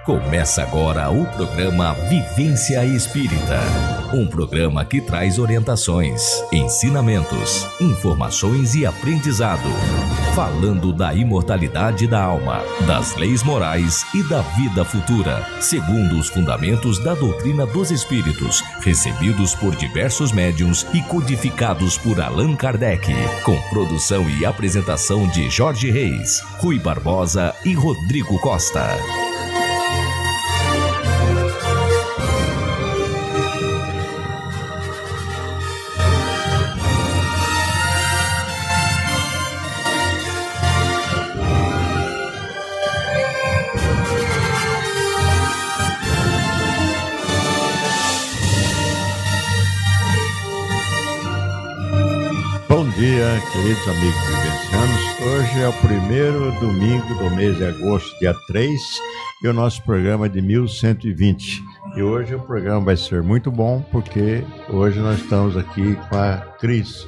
Começa agora o programa Vivência Espírita. Um programa que traz orientações, ensinamentos, informações e aprendizado. Falando da imortalidade da alma, das leis morais e da vida futura, segundo os fundamentos da doutrina dos espíritos, recebidos por diversos médiuns e codificados por Allan Kardec. Com produção e apresentação de Jorge Reis, Rui Barbosa e Rodrigo Costa. Bom dia, queridos amigos vivencianos. Hoje é o primeiro domingo do mês de agosto, dia 3, e o nosso programa é de 1120. E hoje o programa vai ser muito bom, porque hoje nós estamos aqui com a Cris.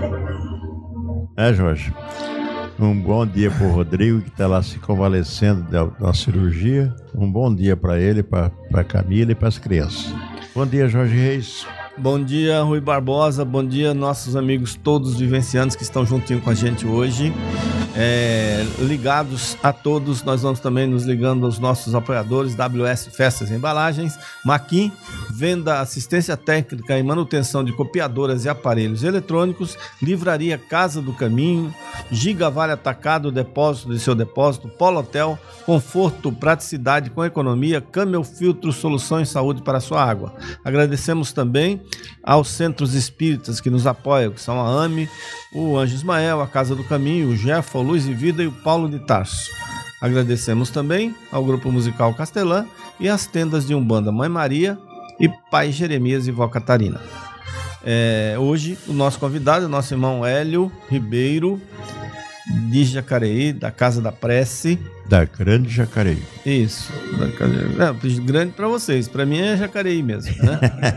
Jorge? Um bom dia para o Rodrigo, que está lá se convalescendo da cirurgia. Um bom dia para ele, para a Camila e para as crianças. Bom dia, Jorge Reis. Bom dia, Rui Barbosa. Bom dia, nossos amigos todos vivenciantes que estão juntinho com a gente hoje. Ligados a todos, nós vamos também nos ligando aos nossos apoiadores, WS Festas e Embalagens, Maquin, venda, assistência técnica e manutenção de copiadoras e aparelhos eletrônicos, Livraria Casa do Caminho, Giga Vale Atacado, depósito de seu depósito, Polo Hotel, conforto, praticidade com economia, Camel Filtro, soluções de saúde para a sua água. Agradecemos também aos centros espíritas que nos apoiam, que são a AME, o Anjo Ismael, a Casa do Caminho, o Jeff, o Luz e Vida e o Paulo de Tarso. Agradecemos também ao Grupo Musical Castelã e às tendas de Umbanda Mãe Maria e Pai Jeremias e Vó Catarina. Hoje o nosso convidado é o nosso irmão Hélio Ribeiro, de Jacareí, da Casa da Prece. Da Grande Jacareí. Isso. Grande para vocês, para mim é Jacareí mesmo, né?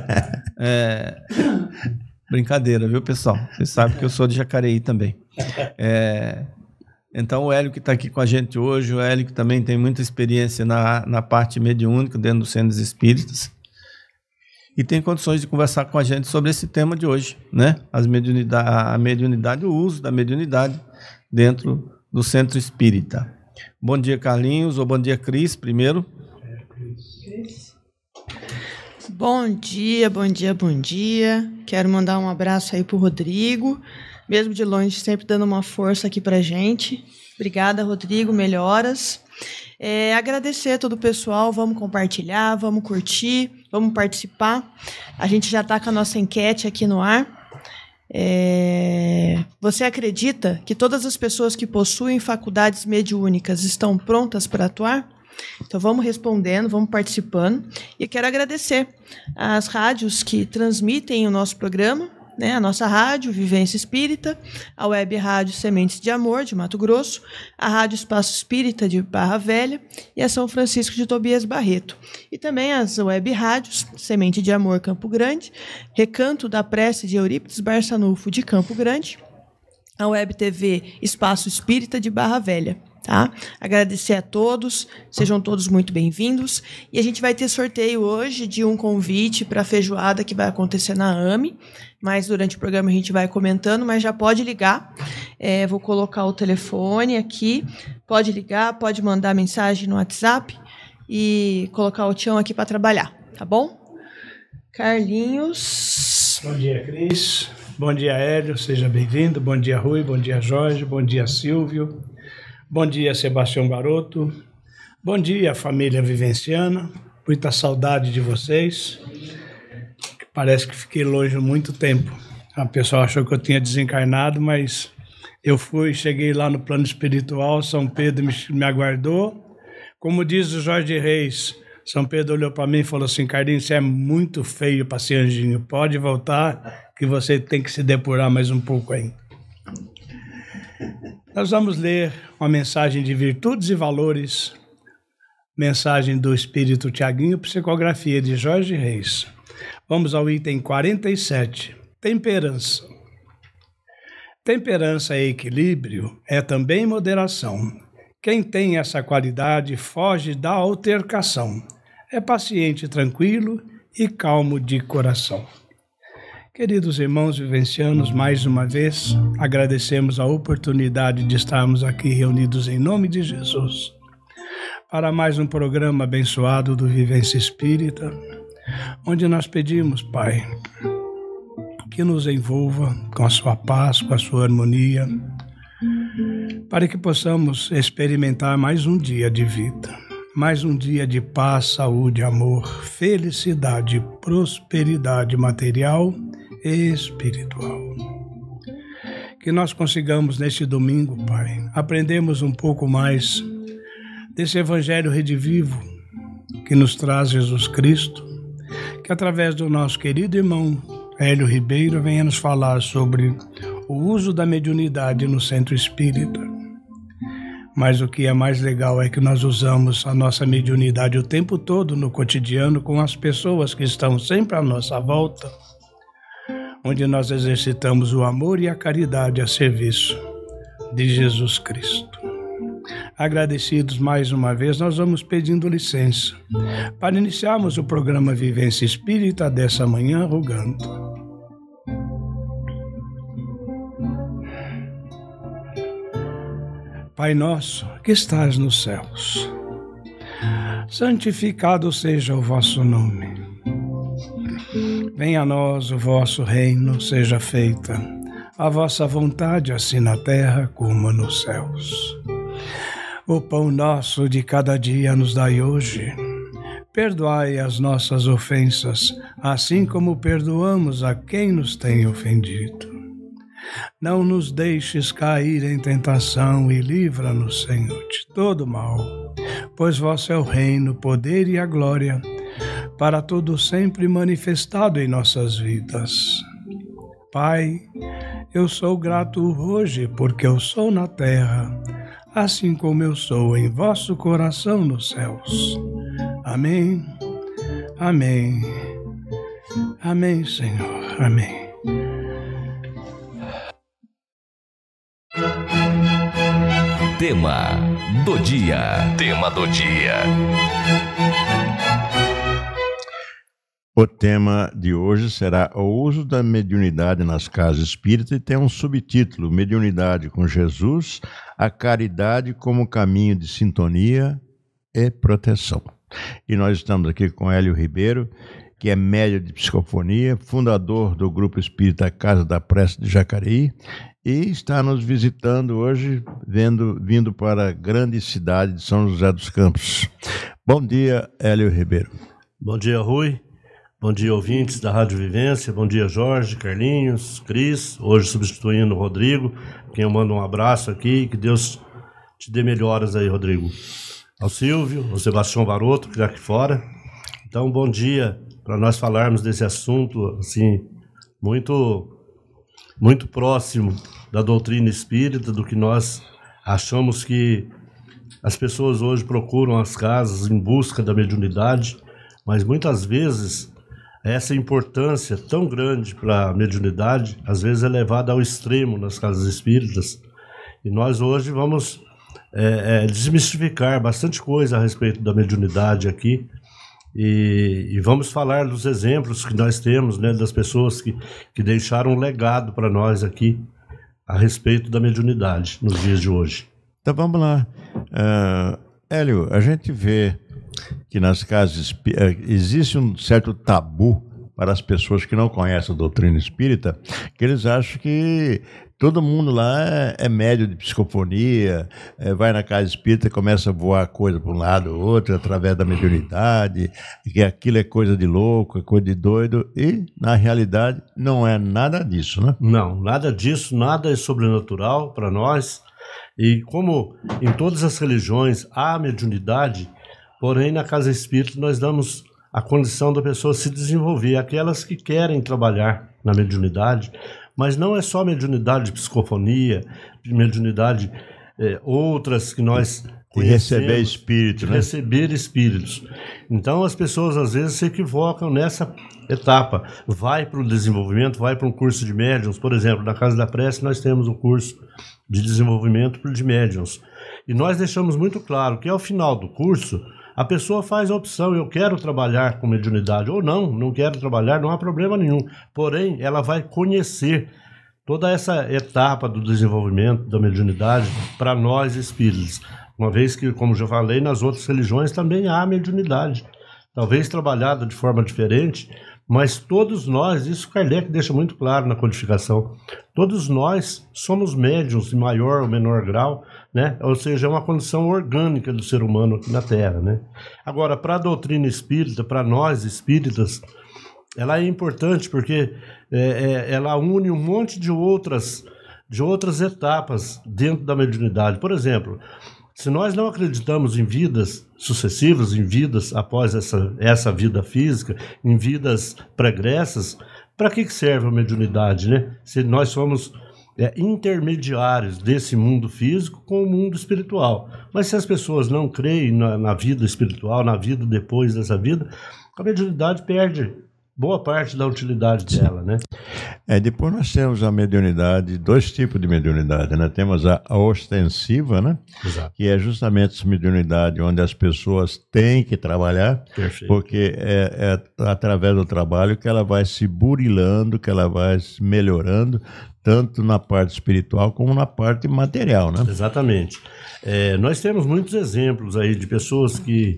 Brincadeira, viu, pessoal? Vocês sabem que eu sou de Jacareí também. Então o Hélio que está aqui com a gente hoje, o Hélio que também tem muita experiência na parte mediúnica dentro dos centros espíritas e tem condições de conversar com a gente sobre esse tema de hoje, né? A mediunidade, o uso da mediunidade dentro do centro espírita. Bom dia, Carlinhos, ou bom dia, Cris, primeiro. Bom dia, bom dia, bom dia. Quero mandar um abraço aí pro Rodrigo, mesmo de longe, sempre dando uma força aqui pra gente. Obrigada, Rodrigo, melhoras. Agradecer a todo o pessoal, vamos compartilhar, vamos curtir, vamos participar. A gente já está com a nossa enquete aqui no ar. Você acredita que todas as pessoas que possuem faculdades mediúnicas estão prontas para atuar? Então vamos respondendo, vamos participando. E quero agradecer às rádios que transmitem o nosso programa, né? A nossa rádio Vivência Espírita, a Web Rádio Sementes de Amor, de Mato Grosso, a Rádio Espaço Espírita de Barra Velha e a São Francisco de Tobias Barreto. E também as Web Rádios Semente de Amor Campo Grande, Recanto da Prece de Eurípides Barçanufo de Campo Grande, a Web TV Espaço Espírita de Barra Velha. Tá? Agradecer a todos, sejam todos muito bem-vindos. E a gente vai ter sorteio hoje de um convite para a feijoada que vai acontecer na AME, mas durante o programa a gente vai comentando, mas já pode ligar. Vou colocar o telefone aqui, pode ligar, pode mandar mensagem no WhatsApp e colocar o Tião aqui para trabalhar, tá bom? Carlinhos. Bom dia, Cris. Bom dia, Hélio, seja bem-vindo. Bom dia, Rui. Bom dia, Jorge. Bom dia, Silvio. Bom dia, Sebastião Garoto. Bom dia, família vivenciana. Muita saudade de vocês. Parece que fiquei longe há muito tempo. A pessoa achou que eu tinha desencarnado, mas eu cheguei lá no plano espiritual, São Pedro me aguardou. Como diz o Jorge Reis, São Pedro olhou para mim e falou assim: Carlinhos, você é muito feio para ser anjinho. Pode voltar, que você tem que se depurar mais um pouco aí. Nós vamos ler uma mensagem de virtudes e valores, mensagem do Espírito Tiaguinho, psicografia de Jorge Reis. Vamos ao item 47, temperança. Temperança e equilíbrio é também moderação, Quem tem essa qualidade foge da altercação. É paciente, tranquilo e calmo de coração. Queridos irmãos vivencianos, mais uma vez agradecemos a oportunidade de estarmos aqui reunidos em nome de Jesus para mais um programa abençoado do Vivência Espírita, onde nós pedimos, Pai, que nos envolva com a sua paz, com a sua harmonia, para que possamos experimentar mais um dia de vida, mais um dia de paz, saúde, amor, felicidade, prosperidade material e espiritual. Que nós consigamos neste domingo, Pai, aprendermos um pouco mais desse Evangelho redivivo que nos traz Jesus Cristo, que através do nosso querido irmão Hélio Ribeiro venha nos falar sobre o uso da mediunidade no centro espírita. Mas o que é mais legal é que nós usamos a nossa mediunidade o tempo todo no cotidiano com as pessoas que estão sempre à nossa volta, onde nós exercitamos o amor e a caridade a serviço de Jesus Cristo. Agradecidos mais uma vez, nós vamos pedindo licença para iniciarmos o programa Vivência Espírita dessa manhã, rogando. Pai nosso, que estás nos céus, santificado seja o vosso nome. Venha a nós o vosso reino, seja feita a vossa vontade, assim na terra como nos céus. O pão nosso de cada dia nos dai hoje. Perdoai as nossas ofensas, assim como perdoamos a quem nos tem ofendido. Não nos deixes cair em tentação e livra-nos, Senhor, de todo mal, pois vosso é o reino, o poder e a glória, para todo sempre manifestado em nossas vidas. Pai, eu sou grato hoje, porque eu sou na terra, assim como eu sou em vosso coração nos céus. Amém, amém, amém, Senhor, amém. Tema do dia. Tema do dia. O tema de hoje será o uso da mediunidade nas casas espíritas e tem um subtítulo: Mediunidade com Jesus, a caridade como caminho de sintonia e proteção. E nós estamos aqui com Hélio Ribeiro, que é médium de psicofonia, fundador do Grupo Espírita Casa da Prece de Jacareí, e está nos visitando hoje, vindo para a grande cidade de São José dos Campos. Bom dia, Hélio Ribeiro. Bom dia, Rui. Bom dia, ouvintes da Rádio Vivência. Bom dia, Jorge, Carlinhos, Cris, hoje substituindo o Rodrigo, quem eu mando um abraço aqui, que Deus te dê melhoras aí, Rodrigo. Ao Silvio, ao Sebastião Baroto, que está aqui fora. Então, bom dia para nós falarmos desse assunto, assim, muito próximo da doutrina espírita, do que nós achamos que as pessoas hoje procuram as casas em busca da mediunidade, mas muitas vezes essa importância tão grande para a mediunidade, às vezes é levada ao extremo nas casas espíritas. E nós hoje vamos desmistificar bastante coisa a respeito da mediunidade aqui. E vamos falar dos exemplos que nós temos, né, das pessoas que deixaram um legado para nós aqui a respeito da mediunidade nos dias de hoje. Então vamos lá. Hélio, a gente vê que nas casas existe um certo tabu para as pessoas que não conhecem a doutrina espírita, que eles acham que todo mundo lá é médium de psicofonia, vai na casa espírita e começa a voar coisa para um lado ou outro através da mediunidade, que aquilo é coisa de louco, é coisa de doido, e na realidade não é nada disso, né? Não, nada disso, nada é sobrenatural para nós. E como em todas as religiões há mediunidade, porém na casa espírita nós damos a condição da pessoa se desenvolver, aquelas que querem trabalhar na mediunidade, mas não é só mediunidade de psicofonia, de mediunidade, outras que nós receber espírito, né? Receber espíritos. Então as pessoas às vezes se equivocam nessa etapa. Vai para o desenvolvimento, vai para um curso de médiuns. Por exemplo, na Casa da Prece nós temos um curso de desenvolvimento de médiuns. E nós deixamos muito claro que ao final do curso, a pessoa faz a opção, eu quero trabalhar com mediunidade, ou não quero trabalhar, não há problema nenhum. Porém, ela vai conhecer toda essa etapa do desenvolvimento da mediunidade para nós espíritos. Uma vez que, como já falei, nas outras religiões também há mediunidade. Talvez trabalhada de forma diferente, mas todos nós, isso Kardec deixa muito claro na codificação, todos nós somos médiuns em maior ou menor grau, né? Ou seja, é uma condição orgânica do ser humano aqui na Terra, né? Agora, para a doutrina espírita, para nós espíritas, ela é importante porque ela une um monte de outras etapas dentro da mediunidade. Por exemplo, se nós não acreditamos em vidas sucessivas, em vidas após essa vida física, em vidas pregressas, para que serve a mediunidade, né? Se nós somos intermediários desse mundo físico com o mundo espiritual. Mas se as pessoas não creem na vida espiritual, na vida depois dessa vida, a mediunidade perde boa parte da utilidade dela, né? Depois nós temos a mediunidade, dois tipos de mediunidade, né? Temos a ostensiva, né? Exato. Que é justamente essa mediunidade onde as pessoas têm que trabalhar. Perfeito. Porque é através do trabalho que ela vai se burilando, que ela vai se melhorando, tanto na parte espiritual como na parte material, né? Exatamente. Nós temos muitos exemplos aí de pessoas que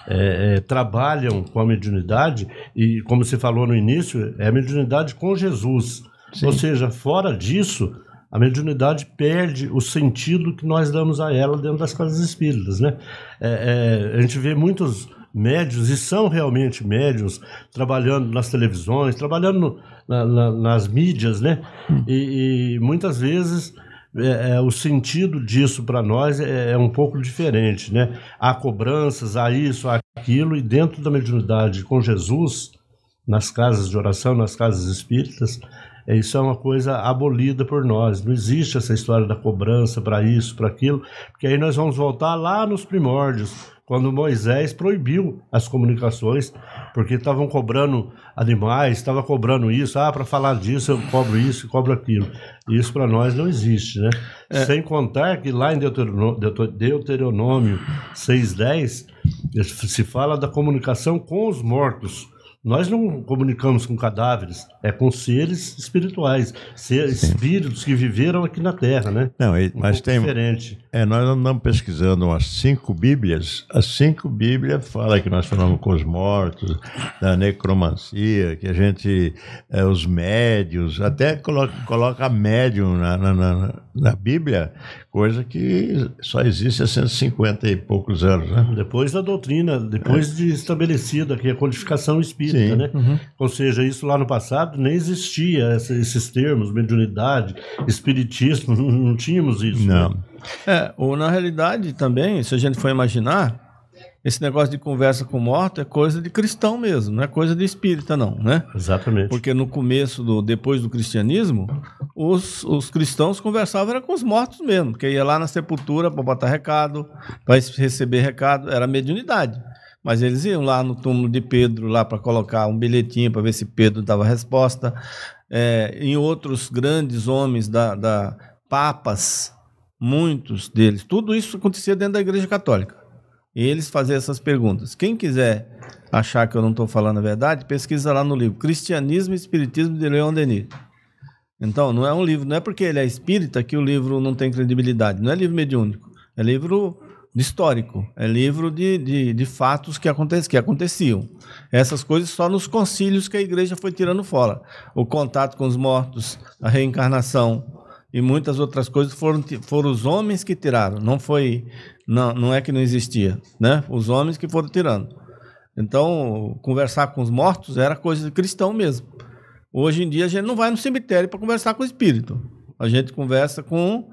trabalham com a mediunidade e, como você falou no início, é a mediunidade com Jesus. Sim. Ou seja, fora disso, a mediunidade perde o sentido que nós damos a ela dentro das casas espíritas, né? A gente vê muitos médiuns, e são realmente médiuns, trabalhando nas televisões, trabalhando nas mídias, né? E muitas vezes o sentido disso para nós é um pouco diferente, né? Há cobranças, há isso, há aquilo, e dentro da mediunidade com Jesus, nas casas de oração, nas casas espíritas, isso é uma coisa abolida por nós. Não existe essa história da cobrança para isso, para aquilo, porque aí nós vamos voltar lá nos primórdios, quando Moisés proibiu as comunicações, porque estavam cobrando animais, estava cobrando isso, para falar disso eu cobro isso, cobro aquilo. E isso para nós não existe, né? Sem contar que lá em Deuteronômio 6:10, se fala da comunicação com os mortos. Nós não comunicamos com cadáveres, com seres espirituais, espíritos que viveram aqui na Terra, né? Não, mas tem diferente. Nós andamos pesquisando umas 5 Bíblias. As 5 Bíblias falam que nós falamos com os mortos, da necromancia, que a gente, os médios, até coloca médium na Bíblia, coisa que só existe há 150 e poucos anos, né? Depois da doutrina, depois de estabelecida aqui a codificação espírita. Sim. Né? Uhum. Ou seja, isso lá no passado nem existia, esses termos, mediunidade, espiritismo, não tínhamos isso. Não. Né? Ou na realidade também, se a gente for imaginar, esse negócio de conversa com morto é coisa de cristão mesmo, não é coisa de espírita não, né? Exatamente. Porque no começo, depois do cristianismo, os cristãos conversavam era com os mortos mesmo, porque ia lá na sepultura para botar recado, para receber recado, era mediunidade. Mas eles iam lá no túmulo de Pedro lá para colocar um bilhetinho para ver se Pedro dava resposta. Em outros grandes homens da papas, muitos deles, tudo isso acontecia dentro da Igreja Católica. E eles faziam essas perguntas. Quem quiser achar que eu não estou falando a verdade, pesquisa lá no livro Cristianismo e Espiritismo de Leon Denis. Então, não é um livro, não é porque ele é espírita que o livro não tem credibilidade. Não é livro mediúnico, é livro histórico, é livro de fatos que aconteciam. Essas coisas só nos concílios que a igreja foi tirando fora. O contato com os mortos, a reencarnação e muitas outras coisas foram os homens que tiraram. Não é que não existia, né? Os homens que foram tirando. Então, conversar com os mortos era coisa de cristão mesmo. Hoje em dia a gente não vai no cemitério para conversar com o espírito. A gente conversa com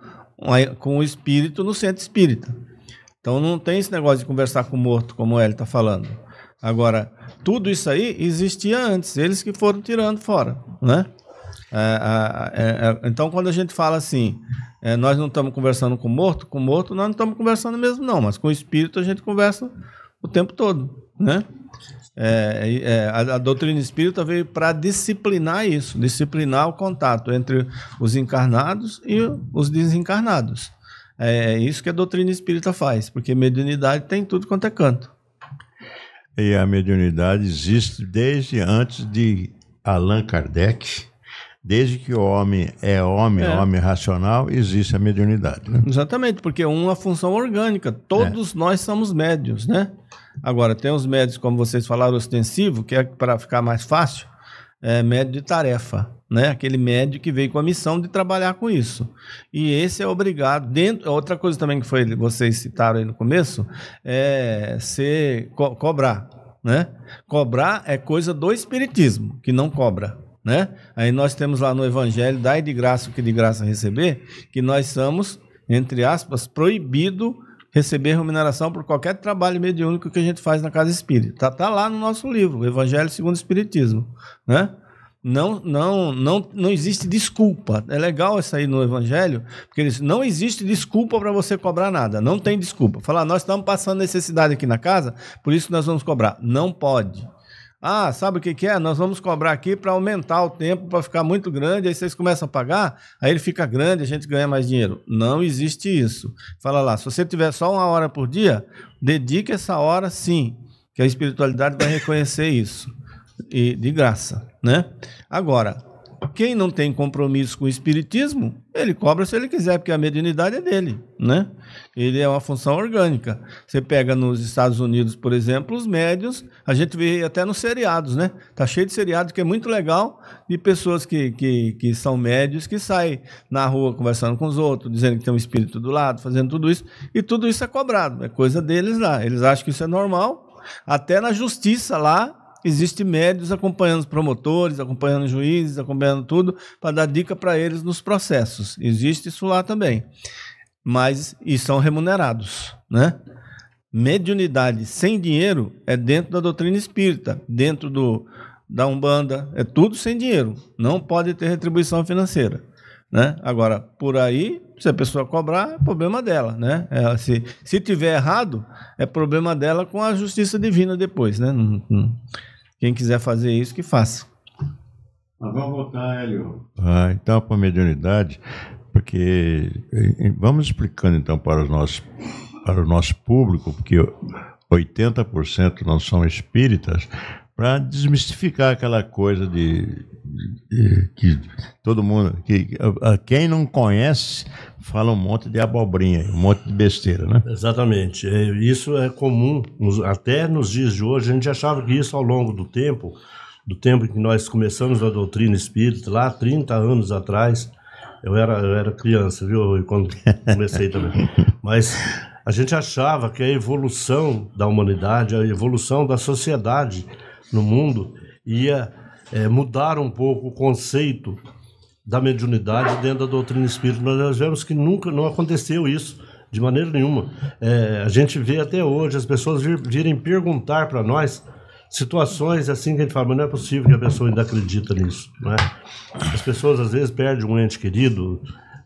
o espírito no centro espírita. Então não tem esse negócio de conversar com o morto, como o Hélio está falando. Agora, tudo isso aí existia antes, eles que foram tirando fora, né? Então, quando a gente fala assim, Nós não estamos conversando com morto nós não estamos conversando mesmo não, mas com o espírito a gente conversa o tempo todo, né? A doutrina espírita veio para disciplinar isso, disciplinar o contato entre os encarnados e os desencarnados. É isso que a doutrina espírita faz, porque mediunidade tem tudo quanto é canto. E a mediunidade existe desde antes de Allan Kardec. Desde que o homem é homem racional, existe a mediunidade. Né? Exatamente, porque uma função orgânica. Todos nós somos médiuns, né? Agora, tem os médios, como vocês falaram, ostensivo, que é para ficar mais fácil, médio de tarefa, né? Aquele médio que veio com a missão de trabalhar com isso. E esse é obrigado. Outra coisa também que vocês citaram aí no começo, cobrar, né? Cobrar é coisa do espiritismo, que não cobra. Né? Aí nós temos lá no Evangelho, dai de graça o que de graça receber, que nós somos, entre aspas, proibido receber remuneração por qualquer trabalho mediúnico que a gente faz na casa espírita. Tá lá no nosso livro, o Evangelho segundo o Espiritismo. Né? Não existe desculpa. É legal isso aí no Evangelho, porque ele diz, não existe desculpa para você cobrar nada. Não tem desculpa. Falar, nós estamos passando necessidade aqui na casa, por isso nós vamos cobrar. Não pode. Sabe o que é? Nós vamos cobrar aqui para aumentar o tempo, para ficar muito grande, aí vocês começam a pagar, aí ele fica grande, a gente ganha mais dinheiro. Não existe isso. Fala lá, se você tiver só 1 hora por dia, dedique essa hora sim, que a espiritualidade vai reconhecer isso. E de graça, né? Agora, quem não tem compromisso com o espiritismo, ele cobra se ele quiser, porque a mediunidade é dele, né? Ele é uma função orgânica. Você pega nos Estados Unidos, por exemplo, os médiuns, a gente vê até nos seriados, né? Tá cheio de seriados que é muito legal, de pessoas que são médiuns, que saem na rua conversando com os outros, dizendo que tem um espírito do lado, fazendo tudo isso, e tudo isso é cobrado, é coisa deles lá. Eles acham que isso é normal, até na justiça lá, existem médios acompanhando os promotores, acompanhando os juízes, acompanhando tudo, para dar dica para eles nos processos. Existe isso lá também. E são remunerados, né? Mediunidade sem dinheiro é dentro da doutrina espírita, dentro da Umbanda, é tudo sem dinheiro. Não pode ter retribuição financeira, né? Agora, por aí, se a pessoa cobrar, é problema dela, né? Se tiver errado, é problema dela com a justiça divina depois, né? Quem quiser fazer isso, que faça. Nós vamos voltar, Hélio. Então, para a mediunidade, porque vamos explicando então para o nosso público, porque 80% não são espíritas, para desmistificar aquela coisa de que todo mundo, quem não conhece, fala um monte de abobrinha, um monte de besteira, né? Exatamente. Isso é comum, até nos dias de hoje. A gente achava que isso ao longo do tempo em que nós começamos a doutrina espírita, lá 30 anos atrás, eu era criança, viu? Quando comecei também. Mas a gente achava que a evolução da humanidade, a evolução da sociedade no mundo ia mudar um pouco o conceito da mediunidade dentro da doutrina espírita. Mas nós vemos que nunca não aconteceu isso, de maneira nenhuma. A gente vê até hoje as pessoas virem perguntar para nós situações assim que a gente fala, mas não é possível que a pessoa ainda acredita nisso, não é? As pessoas às vezes perdem um ente querido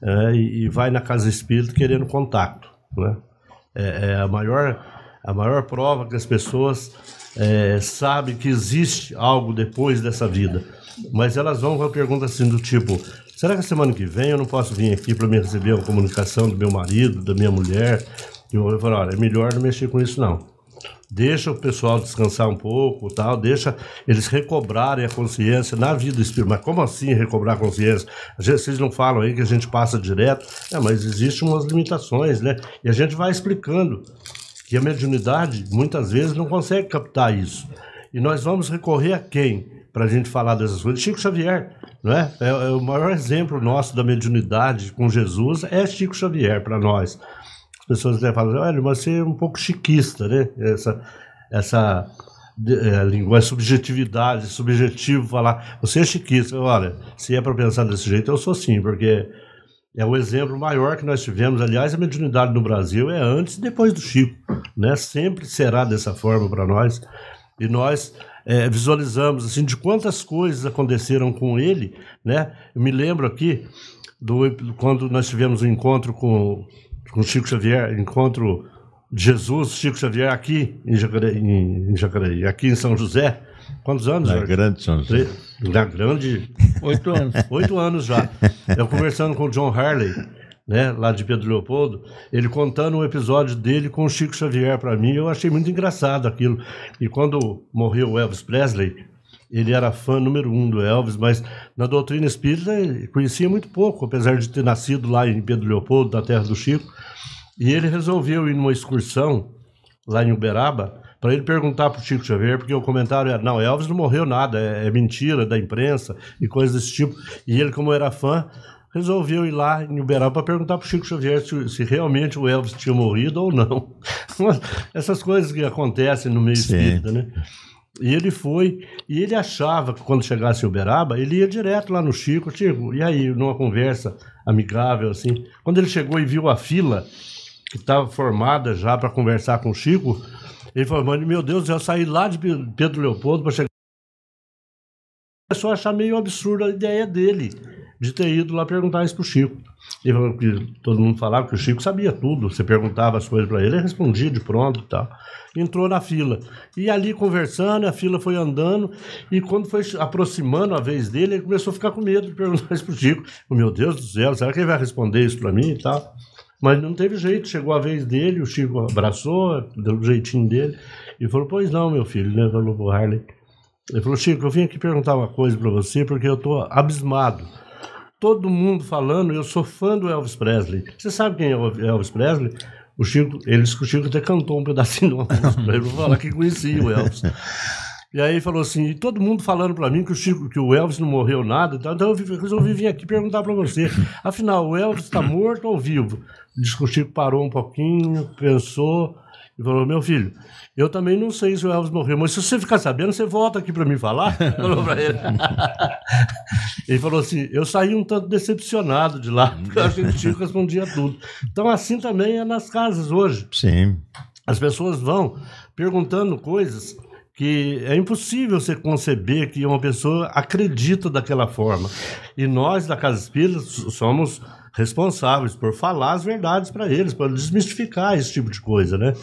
e vai na casa espírita querendo contato, não é? A maior prova que as pessoas sabem que existe algo depois dessa vida, mas elas vão com a pergunta assim do tipo, será que a semana que vem eu não posso vir aqui para me receber uma comunicação do meu marido, da minha mulher? E eu falo, olha, é melhor não mexer com isso não. Deixa o pessoal descansar um pouco, tal, deixa eles recobrarem a consciência na vida espiritual. Mas como assim recobrar a consciência? Às vezes vocês não falam aí que a gente passa direto. Mas existem umas limitações, né? E a gente vai explicando que a mediunidade, muitas vezes, não consegue captar isso. E nós vamos recorrer a quem para a gente falar dessas coisas? Chico Xavier, não é? O maior exemplo nosso da mediunidade com Jesus é Chico Xavier para nós. As pessoas até falam, olha, mas você é um pouco chiquista, né? Essa linguagem, subjetividade, subjetivo falar, você é chiquista. Olha, se é para pensar desse jeito, eu sou sim, porque é o exemplo maior que nós tivemos. Aliás, a mediunidade no Brasil é antes e depois do Chico, né? Sempre será dessa forma para nós. E nós visualizamos assim, de quantas coisas aconteceram com ele, né? Eu me lembro aqui quando nós tivemos um encontro com Chico Xavier, encontro de Jesus, Chico Xavier, aqui em Jacareí, aqui em São José. Quantos anos? Na Grande São José. Na Grande... 8 anos. 8 anos já. Eu conversando com o John Harley, né, lá de Pedro Leopoldo, ele contando um episódio dele com o Chico Xavier para mim, eu achei muito engraçado aquilo. E quando morreu o Elvis Presley, ele era fã número 1 do Elvis, mas na doutrina espírita ele conhecia muito pouco, apesar de ter nascido lá em Pedro Leopoldo, na terra do Chico. E ele resolveu ir numa excursão lá em Uberaba para ele perguntar para o Chico Xavier, porque o comentário era, não, Elvis não morreu nada, é mentira da imprensa e coisas desse tipo. E ele, como era fã, resolveu ir lá em Uberaba para perguntar para o Chico Xavier se realmente o Elvis tinha morrido ou não. Essas coisas que acontecem no meio espírita, né? E ele foi, e ele achava que quando chegasse em Uberaba, ele ia direto lá no Chico, e aí, numa conversa amigável, assim. Quando ele chegou e viu a fila que estava formada já para conversar com o Chico, ele falou, mas, meu Deus, eu saí lá de Pedro Leopoldo para chegar. Começou a achar meio absurda a ideia dele de ter ido lá perguntar isso pro Chico. Ele falou que todo mundo falava que o Chico sabia tudo, você perguntava as coisas para ele, ele respondia de pronto e tal. Entrou na fila. E ali conversando, a fila foi andando, e quando foi aproximando a vez dele, ele começou a ficar com medo de perguntar isso pro Chico. Meu Deus do céu, será que ele vai responder isso para mim e tal? Mas não teve jeito, chegou a vez dele, o Chico abraçou, deu um jeitinho dele, e falou, pois não, meu filho, né? Falou pro Harley. Ele falou, Chico, eu vim aqui perguntar uma coisa para você, porque eu tô abismado. Todo mundo falando, eu sou fã do Elvis Presley. Você sabe quem é o Elvis Presley? O Chico, ele disse que o Chico até cantou um pedacinho de uma música pra ele, falar que conhecia o Elvis. E aí ele falou assim, e todo mundo falando para mim que o Elvis não morreu nada, então eu resolvi vir aqui perguntar para você. Afinal, o Elvis está morto ou vivo? Diz que o Chico parou um pouquinho, pensou e falou, meu filho, eu também não sei se o Elvis morreu, mas se você ficar sabendo, você volta aqui para mim falar. Falou para ele. Ele falou assim, eu saí um tanto decepcionado de lá, porque eu achei que o Chico respondia tudo. Então assim também é nas casas hoje. Sim. As pessoas vão perguntando coisas que é impossível você conceber que uma pessoa acredita daquela forma. E nós, da Casa Espírita, somos responsáveis por falar as verdades para eles, para desmistificar esse tipo de coisa, né?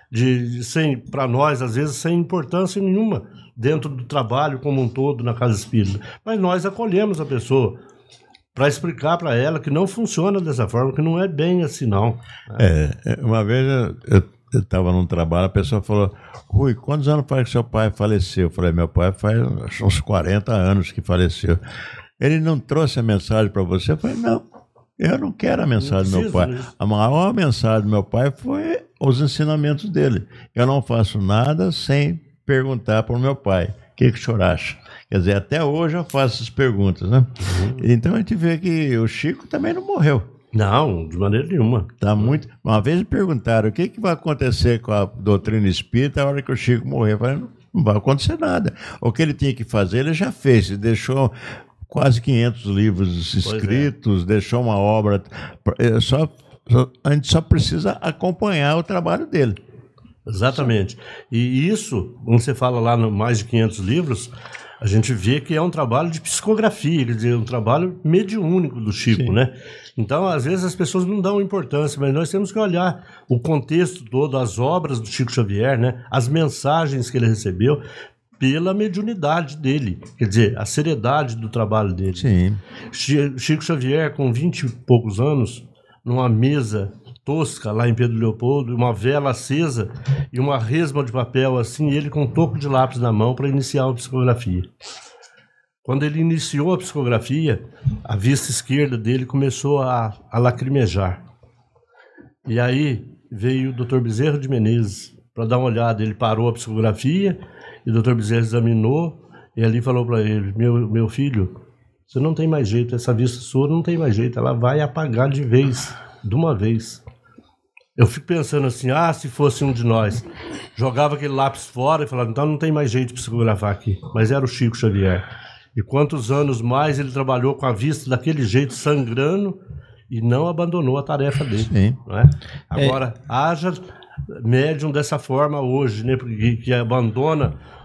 Para nós, às vezes, sem importância nenhuma dentro do trabalho como um todo na Casa Espírita. Mas nós acolhemos a pessoa para explicar para ela que não funciona dessa forma, que não é bem assim, não. Uma vez eu estava num trabalho, a pessoa falou, Rui, quantos anos faz que seu pai faleceu? Eu falei, meu pai faz uns 40 anos que faleceu. Ele não trouxe a mensagem para você? Eu falei, não, eu não quero a mensagem do meu pai. Disso. A maior mensagem do meu pai foi os ensinamentos dele. Eu não faço nada sem perguntar para o meu pai, o que o senhor acha? Quer dizer, até hoje eu faço essas perguntas, né? Então a gente vê que o Chico também não morreu. Não, de maneira nenhuma. Tá muito... Uma vez me perguntaram o que vai acontecer com a doutrina espírita na hora que o Chico morrer. Eu falei, não vai acontecer nada. O que ele tinha que fazer, ele já fez. Ele deixou quase 500 livros escritos, deixou uma obra... A gente só precisa acompanhar o trabalho dele. Exatamente. E isso, quando você fala lá no mais de 500 livros, a gente vê que é um trabalho de psicografia, quer dizer, um trabalho mediúnico do Chico, sim, né? Então, às vezes, as pessoas não dão importância, mas nós temos que olhar o contexto todo, as obras do Chico Xavier, né? As mensagens que ele recebeu pela mediunidade dele, quer dizer, a seriedade do trabalho dele. Sim. Chico Xavier, com 20 e poucos anos, numa mesa tosca lá em Pedro Leopoldo, uma vela acesa e uma resma de papel assim, e ele com um toco de lápis na mão para iniciar a psicografia. Quando ele iniciou a psicografia, a vista esquerda dele começou a lacrimejar. E aí veio o Dr. Bezerra de Menezes para dar uma olhada. Ele parou a psicografia e o Dr. Bezerra examinou e ali falou para ele, meu filho, você não tem mais jeito, essa vista sua não tem mais jeito, ela vai apagar de vez, de uma vez. Eu fico pensando assim, se fosse um de nós, jogava aquele lápis fora e falava, então não tem mais jeito de psicografar aqui. Mas era o Chico Xavier. E quantos anos mais ele trabalhou com a vista daquele jeito, sangrando, e não abandonou a tarefa dele. Sim. Não é? Agora, haja médium dessa forma hoje, né, que abandona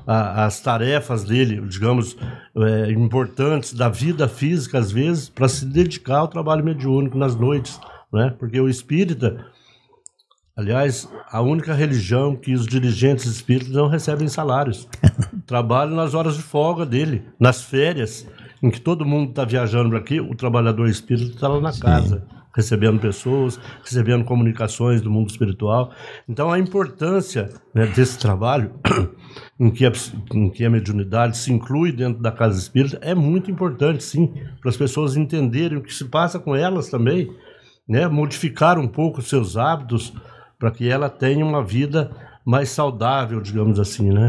as tarefas dele, digamos, importantes da vida física, às vezes, para se dedicar ao trabalho mediúnico nas noites, né? Porque o espírita, aliás, a única religião que os dirigentes espíritas não recebem salários. Trabalham nas horas de folga dele, nas férias, em que todo mundo está viajando para aqui, o trabalhador espírita está lá na casa, recebendo pessoas, recebendo comunicações do mundo espiritual. Então, a importância, né, desse trabalho, em que a mediunidade se inclui dentro da casa espírita, é muito importante, sim, para as pessoas entenderem o que se passa com elas também, né, modificar um pouco os seus hábitos para que ela tenha uma vida mais saudável, digamos assim, né?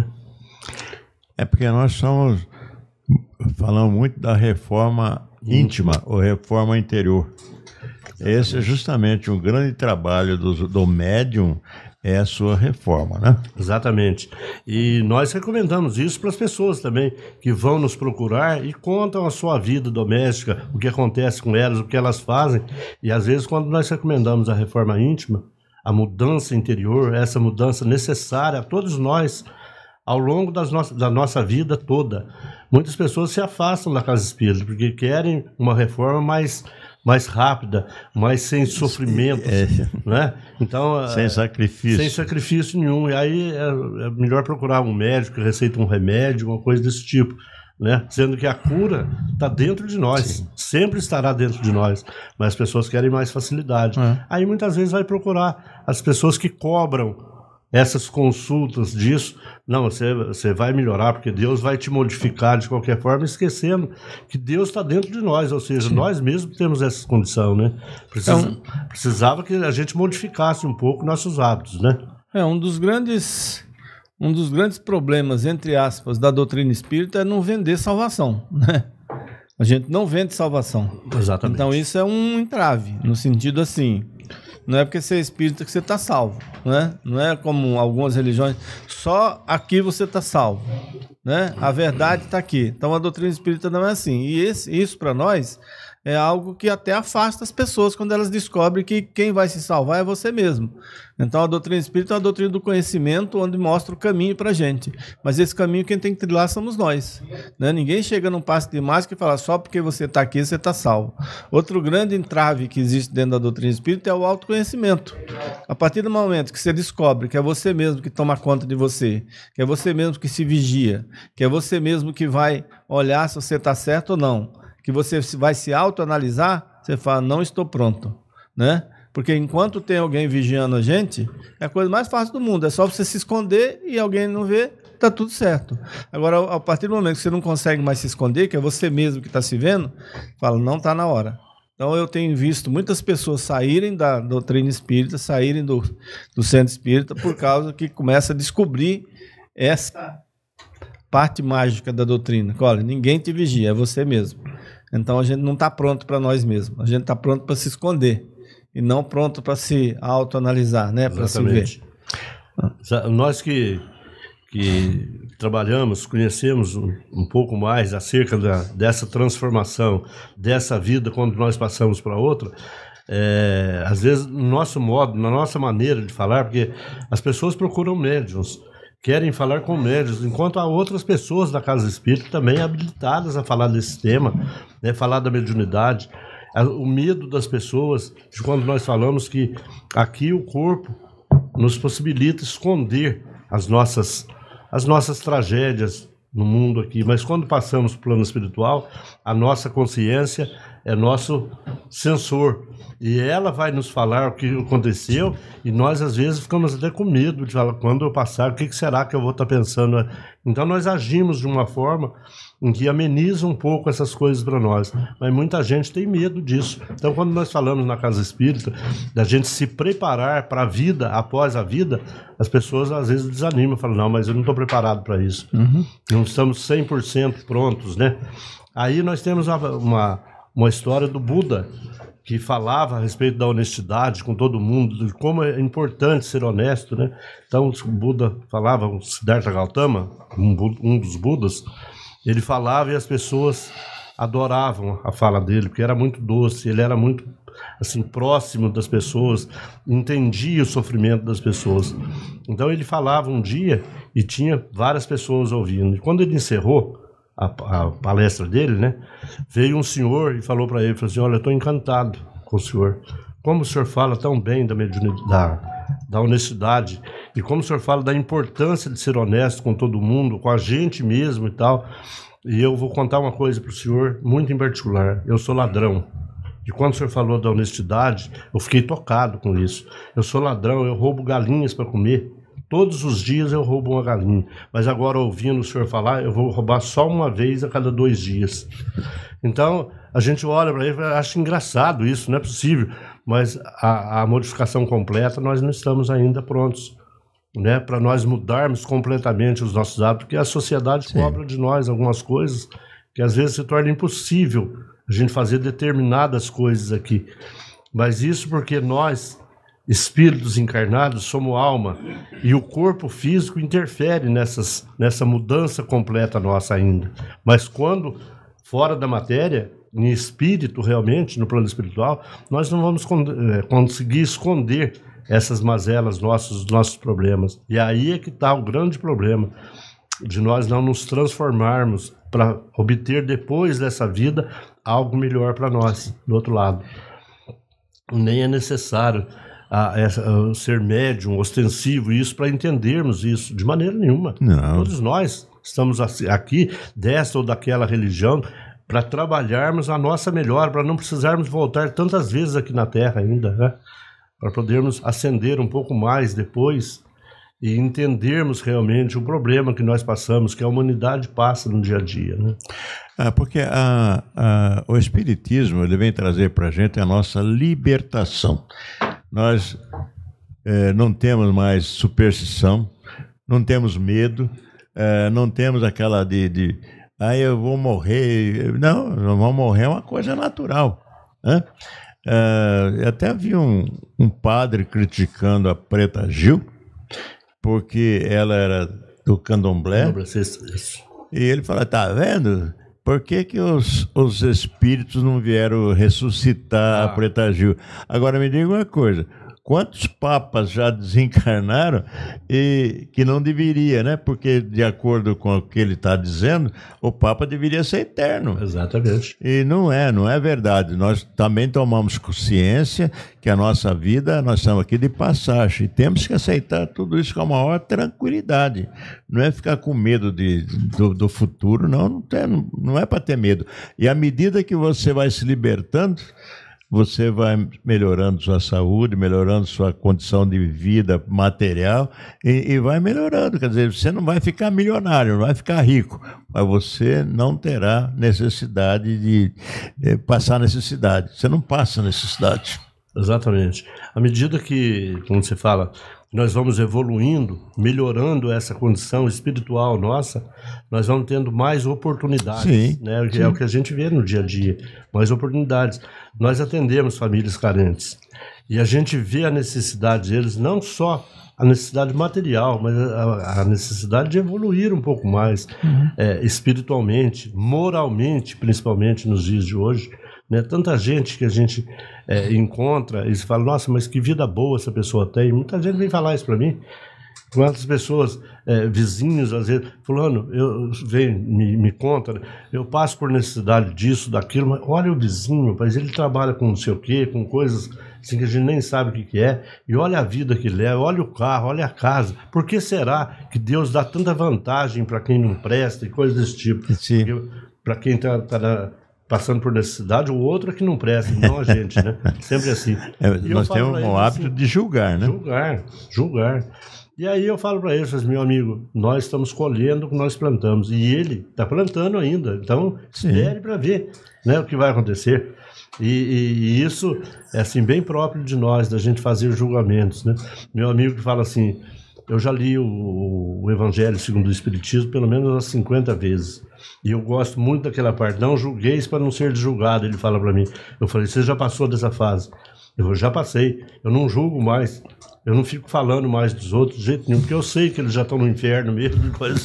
É porque nós falamos muito da reforma íntima ou reforma interior. Esse é justamente um grande trabalho do médium, é a sua reforma, né? Exatamente. E nós recomendamos isso para as pessoas também que vão nos procurar e contam a sua vida doméstica, o que acontece com elas, o que elas fazem. E às vezes, quando nós recomendamos a reforma íntima, a mudança interior, essa mudança necessária a todos nós ao longo da nossa vida toda, muitas pessoas se afastam da casa espírita porque querem uma reforma mais rápida, mais sem sofrimentos, né? Então, sem sacrifício. Sem sacrifício nenhum. E aí é melhor procurar um médico que receita um remédio, uma coisa desse tipo, né? Sendo que a cura está dentro de nós, sim, sempre estará dentro de nós, mas as pessoas querem mais facilidade. Aí muitas vezes vai procurar as pessoas que cobram essas consultas disso. Não, você vai melhorar porque Deus vai te modificar de qualquer forma, esquecendo que Deus está dentro de nós, ou seja, sim, nós mesmos temos essa condição, né? Precisava que a gente modificasse um pouco nossos hábitos, né? Um dos grandes problemas, entre aspas, da doutrina espírita é não vender salvação, né? A gente não vende salvação. Exatamente. Então isso é um entrave, no sentido assim, não é porque você é espírita que você está salvo, né? Não é como algumas religiões, só aqui você está salvo, né? A verdade está aqui. Então a doutrina espírita não é assim. E isso para nós é algo que até afasta as pessoas quando elas descobrem que quem vai se salvar é você mesmo. Então a doutrina espírita é uma doutrina do conhecimento, onde mostra o caminho para a gente. Mas esse caminho quem tem que trilhar somos nós, né? Ninguém chega num passe de mágica e fala só porque você está aqui você está salvo. Outro grande entrave que existe dentro da doutrina espírita é o autoconhecimento. A partir do momento que você descobre que é você mesmo que toma conta de você, que é você mesmo que se vigia, que é você mesmo que vai olhar se você está certo ou não, que você vai se autoanalisar, você fala, não estou pronto, né? Porque enquanto tem alguém vigiando a gente, é a coisa mais fácil do mundo, é só você se esconder e alguém não vê, tá tudo certo. Agora, a partir do momento que você não consegue mais se esconder, que é você mesmo que está se vendo, fala, não está na hora. Então eu tenho visto muitas pessoas saírem da doutrina espírita, saírem do centro espírita, por causa que começa a descobrir essa parte mágica da doutrina. Olha, ninguém te vigia, é você mesmo. Então a gente não está pronto para nós mesmos, a gente está pronto para se esconder e não pronto para se autoanalisar, né? Para se ver. Nós que trabalhamos, conhecemos um pouco mais acerca dessa transformação, dessa vida quando nós passamos para outra, às vezes no nosso modo, na nossa maneira de falar, porque as pessoas procuram médiuns, querem falar com médiuns, enquanto há outras pessoas da casa espírita também habilitadas a falar desse tema, né, falar da mediunidade. O medo das pessoas, de quando nós falamos que aqui o corpo nos possibilita esconder as nossas tragédias no mundo aqui, mas quando passamos para o plano espiritual, a nossa consciência é nosso sensor, e ela vai nos falar o que aconteceu, e nós às vezes ficamos até com medo de falar, quando eu passar, o que será que eu vou estar pensando? Então nós agimos de uma forma em que ameniza um pouco essas coisas para nós, mas muita gente tem medo disso. Então quando nós falamos na casa espírita, da gente se preparar para a vida, após a vida, as pessoas às vezes desanimam, falam, não, mas eu não estou preparado para isso, não estamos 100% prontos, né? Aí nós temos uma história do Buda, que falava a respeito da honestidade com todo mundo, de como é importante ser honesto, né? Então, o Buda falava, o Siddhartha Gautama, um dos Budas, ele falava e as pessoas adoravam a fala dele, porque era muito doce, ele era muito assim, próximo das pessoas, entendia o sofrimento das pessoas. Então ele falava um dia e tinha várias pessoas ouvindo. E quando ele encerrou a palestra dele, né, veio um senhor e falou para ele, falou assim, olha, eu estou encantado com o senhor. Como o senhor fala tão bem da honestidade, e como o senhor fala da importância de ser honesto com todo mundo, com a gente mesmo e tal. E eu vou contar uma coisa para o senhor, muito em particular. Eu sou ladrão. E quando o senhor falou da honestidade, eu fiquei tocado com isso. Eu sou ladrão, eu roubo galinhas para comer. Todos os dias eu roubo uma galinha. Mas agora, ouvindo o senhor falar, eu vou roubar só uma vez a cada 2 dias. Então, a gente olha para ele e acha engraçado isso, não é possível. Mas a modificação completa, nós não estamos ainda prontos, né, para nós mudarmos completamente os nossos hábitos, porque a sociedade cobra de nós algumas coisas que às vezes se torna impossível a gente fazer determinadas coisas aqui. Mas isso porque nós, espíritos encarnados, somos alma, e o corpo físico interfere nessa mudança completa nossa ainda. Mas quando fora da matéria, em espírito realmente, no plano espiritual, nós não vamos conseguir esconder essas mazelas os nossos problemas. E aí é que está o grande problema, de nós não nos transformarmos para obter depois dessa vida algo melhor para nós, do outro lado. Nem é necessário ser médium, ostensivo, isso para entendermos isso, de maneira nenhuma. Não. Todos nós estamos aqui, desta ou daquela religião, para trabalharmos a nossa melhora, para não precisarmos voltar tantas vezes aqui na Terra ainda, né? Para podermos ascender um pouco mais depois e entendermos realmente o problema que nós passamos, que a humanidade passa no dia a dia, né? Porque o Espiritismo, ele vem trazer para a gente a nossa libertação. Nós não temos mais superstição, não temos medo, não temos aquela eu vou morrer. Não vamos morrer, é uma coisa natural, né? Até vi um padre criticando a Preta Gil, porque ela era do candomblé, e ele fala, tá vendo? Por que os espíritos não vieram ressuscitar a Preta Gil? Agora me diga uma coisa, quantos papas já desencarnaram e que não deveria, né? Porque, de acordo com o que ele está dizendo, o Papa deveria ser eterno. Exatamente. E não é verdade. Nós também tomamos consciência que a nossa vida, nós estamos aqui de passagem. E temos que aceitar tudo isso com a maior tranquilidade. Não é ficar com medo do futuro, não é para ter medo. E à medida que você vai se libertando, você vai melhorando sua saúde, melhorando sua condição de vida material e vai melhorando. Quer dizer, você não vai ficar milionário, não vai ficar rico, mas você não terá necessidade de passar necessidade. Você não passa necessidade. Exatamente. À medida que, como você fala, nós vamos evoluindo, melhorando essa condição espiritual nossa, nós vamos tendo mais oportunidades. Sim, né? sim. É o que a gente vê no dia a dia, mais oportunidades. Nós atendemos famílias carentes e a gente vê a necessidade deles, não só a necessidade material, mas a necessidade de evoluir um pouco mais, espiritualmente, moralmente, principalmente nos dias de hoje. Né? Tanta gente que a gente encontra e se fala, nossa, mas que vida boa essa pessoa tem. Muita gente vem falar isso para mim. Quantas pessoas, vizinhos, às vezes, fulano, me conta, né? Eu passo por necessidade disso, daquilo, mas olha o vizinho, mas ele trabalha com não sei o quê, com coisas assim que a gente nem sabe o que é, e olha a vida que leva, olha o carro, olha a casa. Por que será que Deus dá tanta vantagem para quem não presta e coisas desse tipo? Para quem está passando por necessidade, o outro é que não presta, não a gente, né? Sempre assim. Nós temos o hábito de julgar, né? Julgar. E aí eu falo para eles, meu amigo, nós estamos colhendo o que nós plantamos. E ele está plantando ainda. Então, espere para ver, né, o que vai acontecer. E isso é assim, bem próprio de nós, da gente fazer julgamentos, né? Meu amigo que fala assim, eu já li o Evangelho segundo o Espiritismo pelo menos umas 50 vezes. E eu gosto muito daquela parte, não julgueis para não ser julgado, ele fala para mim. Eu falei, você já passou dessa fase? Eu já passei, eu não julgo mais. Eu não fico falando mais dos outros de jeito nenhum, porque eu sei que eles já estão no inferno mesmo.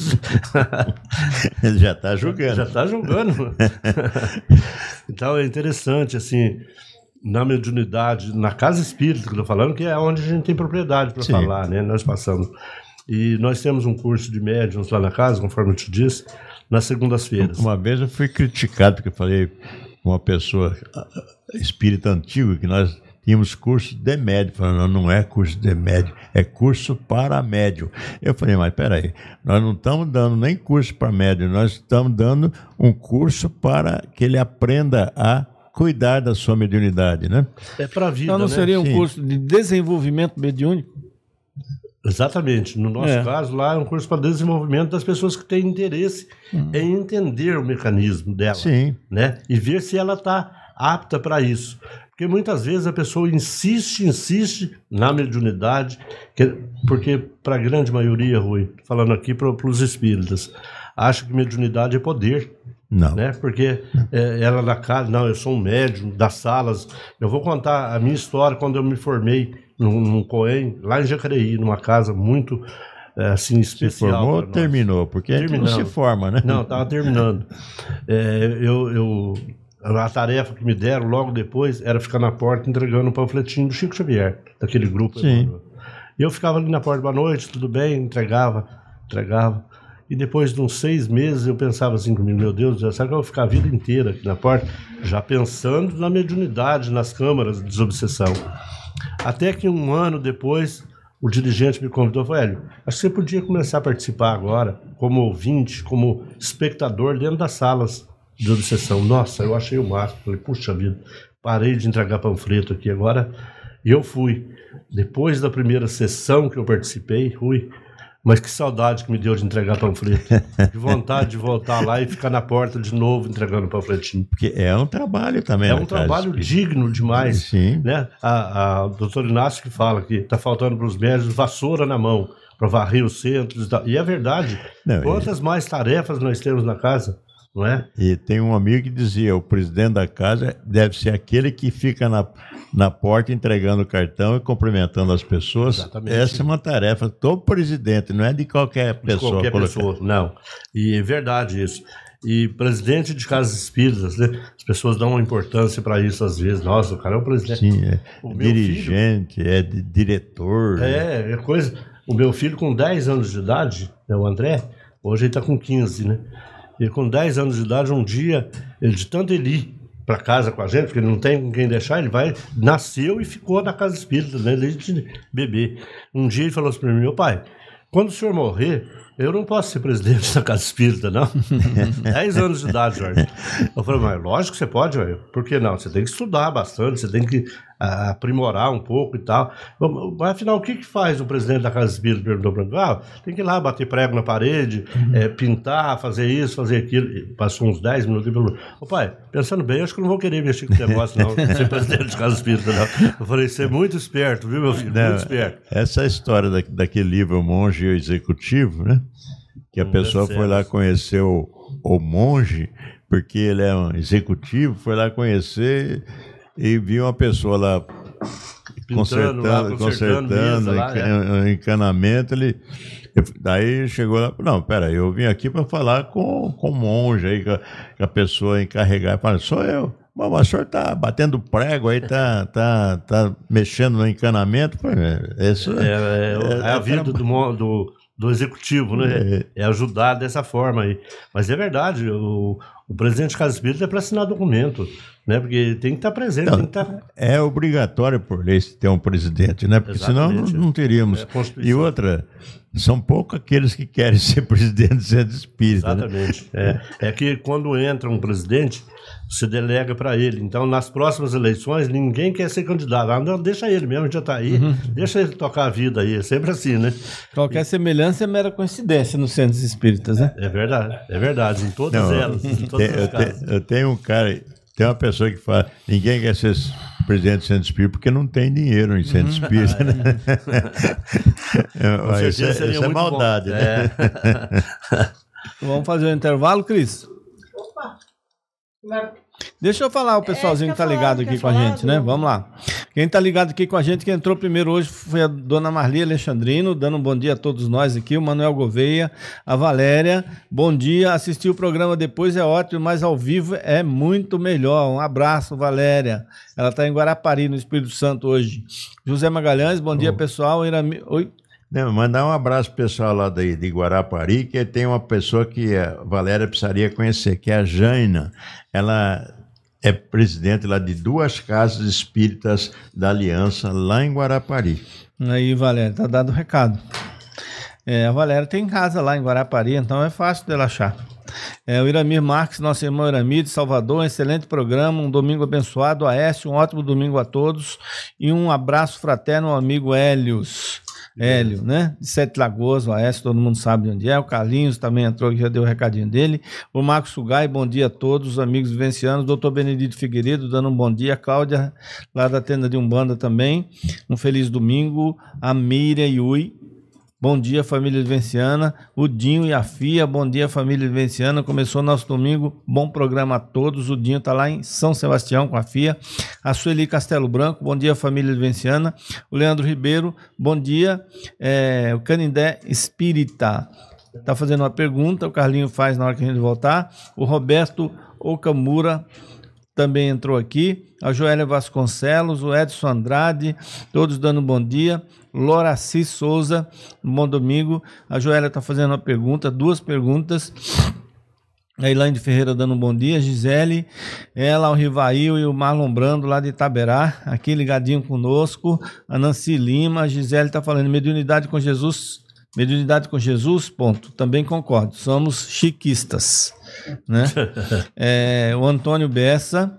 Ele já está julgando. Já está julgando. Então é interessante, assim, na mediunidade, na casa espírita que eu estou falando, que é onde a gente tem propriedade para falar, né? Nós passamos. E nós temos um curso de médiuns lá na casa, conforme eu te disse, nas segundas-feiras. Uma vez eu fui criticado porque eu falei com uma pessoa espírita antiga que nós tínhamos curso de médium. Falando, não é curso de médium, é curso para médium. Eu falei, mas peraí, nós não estamos dando nem curso para médium, nós estamos dando um curso para que ele aprenda a cuidar da sua mediunidade, né? É para a vida, então não né? seria um curso de desenvolvimento mediúnico? Exatamente. No nosso caso, lá é um curso para desenvolvimento das pessoas que têm interesse em entender o mecanismo dela. Sim. Né? E ver se ela está apta para isso. Porque muitas vezes a pessoa insiste na mediunidade, porque para a grande maioria, Rui, falando aqui para os espíritas, acha que mediunidade é poder. Não. Né? Porque ela na casa, não, eu sou um médium das salas. Eu vou contar a minha história quando eu me formei num COEM, lá em Jacareí, numa casa muito assim, especial. Se formou ou terminou? Porque a gente não se forma, né? Não, estava terminando. A tarefa que me deram logo depois era ficar na porta entregando um panfletinho do Chico Xavier, daquele grupo. Sim. E eu ficava ali na porta, boa noite, tudo bem, entregava. E depois de uns 6 meses eu pensava assim comigo, meu Deus, será que eu vou ficar a vida inteira aqui na porta? Já pensando na mediunidade, nas câmaras de desobsessão. Até que 1 ano depois, o dirigente me convidou e falou, Hélio, acho que você podia começar a participar agora, como ouvinte, como espectador, dentro das salas de obsessão. Nossa, eu achei o máximo. Falei, puxa vida, parei de entregar panfleto aqui agora. E eu fui. Depois da primeira sessão que eu participei, Rui, mas que saudade que me deu de entregar panfleto. Que vontade de voltar lá e ficar na porta de novo entregando panfletinho. Porque é um trabalho também. É um trabalho digno demais. Sim. Né? A doutor Inácio que fala que está faltando para os médicos vassoura na mão para varrer os centros. E é verdade. Não, quantas mais tarefas nós temos na casa? Não é? E tem um amigo que dizia, o presidente da casa deve ser aquele que fica na porta entregando o cartão e cumprimentando as pessoas. Exatamente. Essa é uma tarefa do presidente, não é de qualquer pessoa. De qualquer pessoa, não. E é verdade isso. E presidente de casas espíritas, né? As pessoas dão uma importância para isso às vezes. Nossa, o cara é o presidente. Sim, é o meu dirigente, filho, é diretor. É coisa. O meu filho com 10 anos de idade, né, o André, hoje ele está com 15, né? E com 10 anos de idade, um dia, de tanto ele ir para casa com a gente, porque ele não tem com quem deixar, ele nasceu e ficou na casa espírita, né, desde bebê. Um dia ele falou assim para mim, meu pai, quando o senhor morrer, eu não posso ser presidente da casa espírita, não. 10 anos de idade, Jorge. Eu falei, mas lógico que você pode, velho. Por que não? Você tem que estudar bastante, você tem que aprimorar um pouco e tal. Mas afinal, o que faz o presidente da casa espírita? Perguntou para mim. Tem que ir lá bater prego na parede, pintar, fazer isso, fazer aquilo. E passou uns 10 minutos e falou, pai, pensando bem, acho que eu não vou querer mexer com esse negócio, não, ser presidente de casa espírita, não. Eu falei, você é muito esperto, viu, meu filho? Muito esperto. Essa história daquele livro, O Monge e o Executivo, né? Que a pessoa foi lá conhecer o monge, porque ele é um executivo, foi lá conhecer e viu uma pessoa lá consertando o encanamento. Daí chegou lá, não, peraí, eu vim aqui para falar com o monge aí, com a pessoa encarregada. Fala, sou eu. Mas o senhor está batendo prego aí, tá mexendo no encanamento. Isso é a vida do executivo, né? É ajudar dessa forma aí. Mas é verdade, o presidente de casa espírita é para assinar documento, né? Porque tem que estar presente, não, tem que estar... É obrigatório por lei ter um presidente, né? Porque exatamente, senão não teríamos. E outra, são poucos aqueles que querem ser presidente do centro espírita. Exatamente. Né? É que quando entra um presidente, se delega para ele. Então, nas próximas eleições, ninguém quer ser candidato. Não, deixa ele mesmo, já está aí. Deixa ele tocar a vida aí. É sempre assim, né? Qualquer semelhança é mera coincidência nos centros espíritas, né? É verdade. Em todas elas. Em todas as casas. Eu tenho um cara, tem uma pessoa que fala, ninguém quer ser presidente do centro espírita porque não tem dinheiro em centro espírita, né? Isso é maldade, né? Vamos fazer um intervalo, Cris? Opa! Deixa eu falar o pessoalzinho que tá ligado aqui com a gente, né? Vamos lá. Quem tá ligado aqui com a gente, que entrou primeiro hoje, foi a dona Marli Alexandrino, dando um bom dia a todos nós aqui, o Manuel Gouveia, a Valéria, bom dia, assistir o programa depois é ótimo, mas ao vivo é muito melhor. Um abraço, Valéria. Ela tá em Guarapari, no Espírito Santo hoje. José Magalhães, bom dia, pessoal. Oi. Não, mandar um abraço pro pessoal lá de Guarapari, que tem uma pessoa que a Valéria precisaria conhecer, que é a Jaina. Ela é presidente lá de 2 casas espíritas da Aliança, lá em Guarapari. Aí, Valéria, tá dado o recado. A Valéria tem casa lá em Guarapari, então é fácil dela achar. O Iramir Marques, nosso irmão Iramir de Salvador, um excelente programa, um domingo abençoado. Aécio, um ótimo domingo a todos. E um abraço fraterno ao amigo Hélio, né? De Sete Lagoas, o Aécio, todo mundo sabe de onde é. O Carlinhos também entrou aqui, já deu o recadinho dele. O Marcos Sugai, bom dia a todos, os amigos vivencianos. Doutor Benedito Figueiredo, dando um bom dia. A Cláudia, lá da tenda de Umbanda também. Um feliz domingo. A Meira Yui, bom dia, família vivenciana. O Dinho e a Fia, bom dia, família vivenciana. Começou nosso domingo, bom programa a todos. O Dinho está lá em São Sebastião com a Fia. A Sueli Castelo Branco, bom dia, família vivenciana. O Leandro Ribeiro, bom dia. O Canindé Espírita está fazendo uma pergunta, o Carlinho faz na hora que a gente voltar. O Roberto Okamura também entrou aqui. A Joélia Vasconcelos, o Edson Andrade, todos dando um bom dia. Loraci Souza, bom domingo. A Joélia está fazendo uma pergunta, 2 perguntas. A Elaine Ferreira dando um bom dia. Gisele, ela, o Rivail e o Marlon Brando lá de Itaberá, aqui ligadinho conosco. A Nancy Lima, a Gisele está falando mediunidade com Jesus, ponto. Também concordo, somos chiquistas, né? O Antônio Bessa,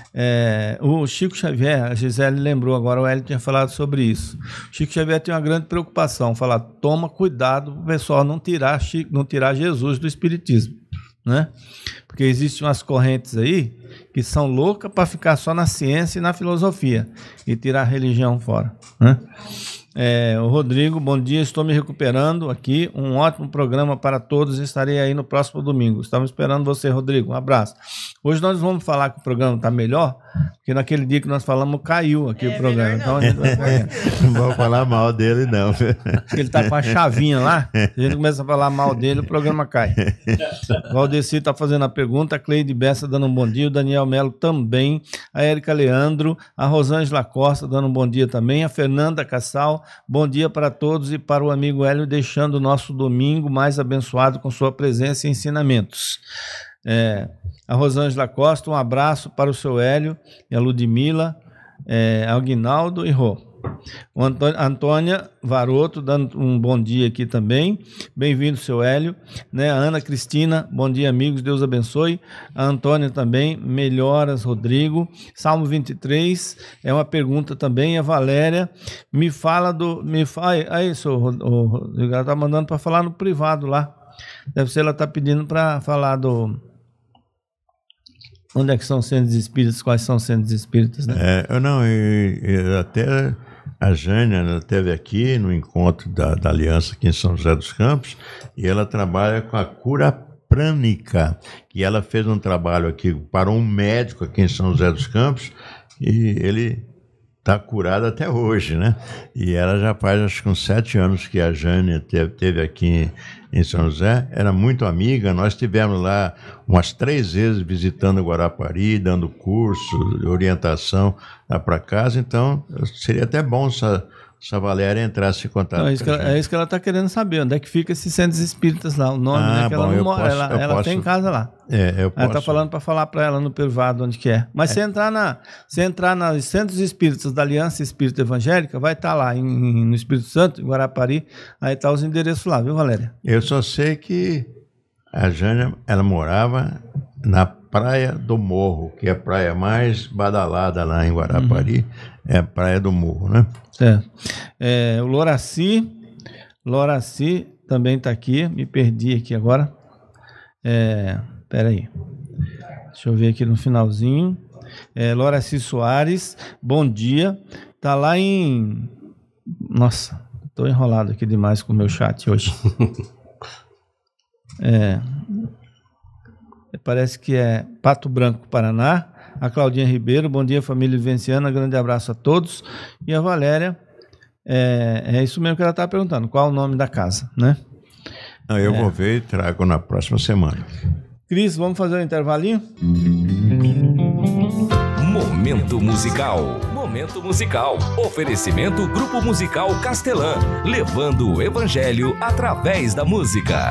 o Chico Xavier, a Gisele lembrou agora, o Hélio tinha falado sobre isso. O Chico Xavier tem uma grande preocupação, falar, toma cuidado para o pessoal não tirar Jesus do espiritismo, né? Porque existem umas correntes aí que são loucas para ficar só na ciência e na filosofia e tirar a religião fora, né? O Rodrigo, bom dia, estou me recuperando aqui, um ótimo programa para todos, estarei aí no próximo domingo, estamos esperando você, Rodrigo, um abraço. Hoje nós vamos falar que o programa está melhor, porque naquele dia que nós falamos caiu aqui o programa, então a gente vai não vou falar mal dele não. Porque ele está com a chavinha lá, se a gente começa a falar mal dele, o programa cai. O Valdeci está fazendo a pergunta, a Cleide Bessa dando um bom dia, o Daniel Melo também, a Érica Leandro, a Rosângela Costa dando um bom dia também, a Fernanda Cassal, bom dia para todos e para o amigo Hélio, deixando o nosso domingo mais abençoado com sua presença e ensinamentos. A Rosângela Costa, um abraço para o seu Hélio e a Ludmila, Aguinaldo e Rô. A Antônia Varoto dando um bom dia aqui também, bem-vindo seu Hélio, né? A Ana Cristina, bom dia amigos, Deus abençoe. A Antônia também, melhoras Rodrigo. Salmo 23 é uma pergunta também. A Valéria aí senhor Rodrigo, ela está mandando para falar no privado lá, deve ser, ela está pedindo para falar onde é que são centros espíritas, quais são os centros espíritas, né? Até a Jânia, ela esteve aqui no encontro da Aliança aqui em São José dos Campos, e ela trabalha com a cura prânica, que ela fez um trabalho aqui para um médico aqui em São José dos Campos, e ele está curado até hoje, né? E ela já faz, acho que uns 7 anos que a Jânia teve aqui em São José, era muito amiga, nós estivemos lá umas 3 vezes visitando Guarapari, dando curso, orientação lá para casa, então seria até bom se a Valéria entrasse em contato. Não, é isso que ela está querendo saber, onde é que fica esses centros espíritas lá, o nome, né? Que ela não mora, ela tem em casa lá. Ela está falando para falar para ela no privado onde que é. Mas se entrar nos centros espíritas da Aliança Espírita Evangélica, vai estar lá no Espírito Santo, em Guarapari, aí está os endereços lá, viu, Valéria? Eu só sei que a Jânia, ela morava na Praia do Morro, que é a praia mais badalada lá em Guarapari, é a Praia do Morro, né? Certo. O Loraci também está aqui, me perdi aqui agora. Peraí, deixa eu ver aqui no finalzinho. Loraci Soares, bom dia, está lá em... Nossa, estou enrolado aqui demais com o meu chat hoje. Parece que é Pato Branco, Paraná. A Claudinha Ribeiro, bom dia, família vivenciana, grande abraço a todos. E a Valéria, é isso mesmo que ela está perguntando, qual o nome da casa, né? Não, eu vou ver e trago na próxima semana. Cris, vamos fazer um intervalinho? Momento musical. Momento musical. Oferecimento Grupo Musical Castelã, levando o evangelho através da música.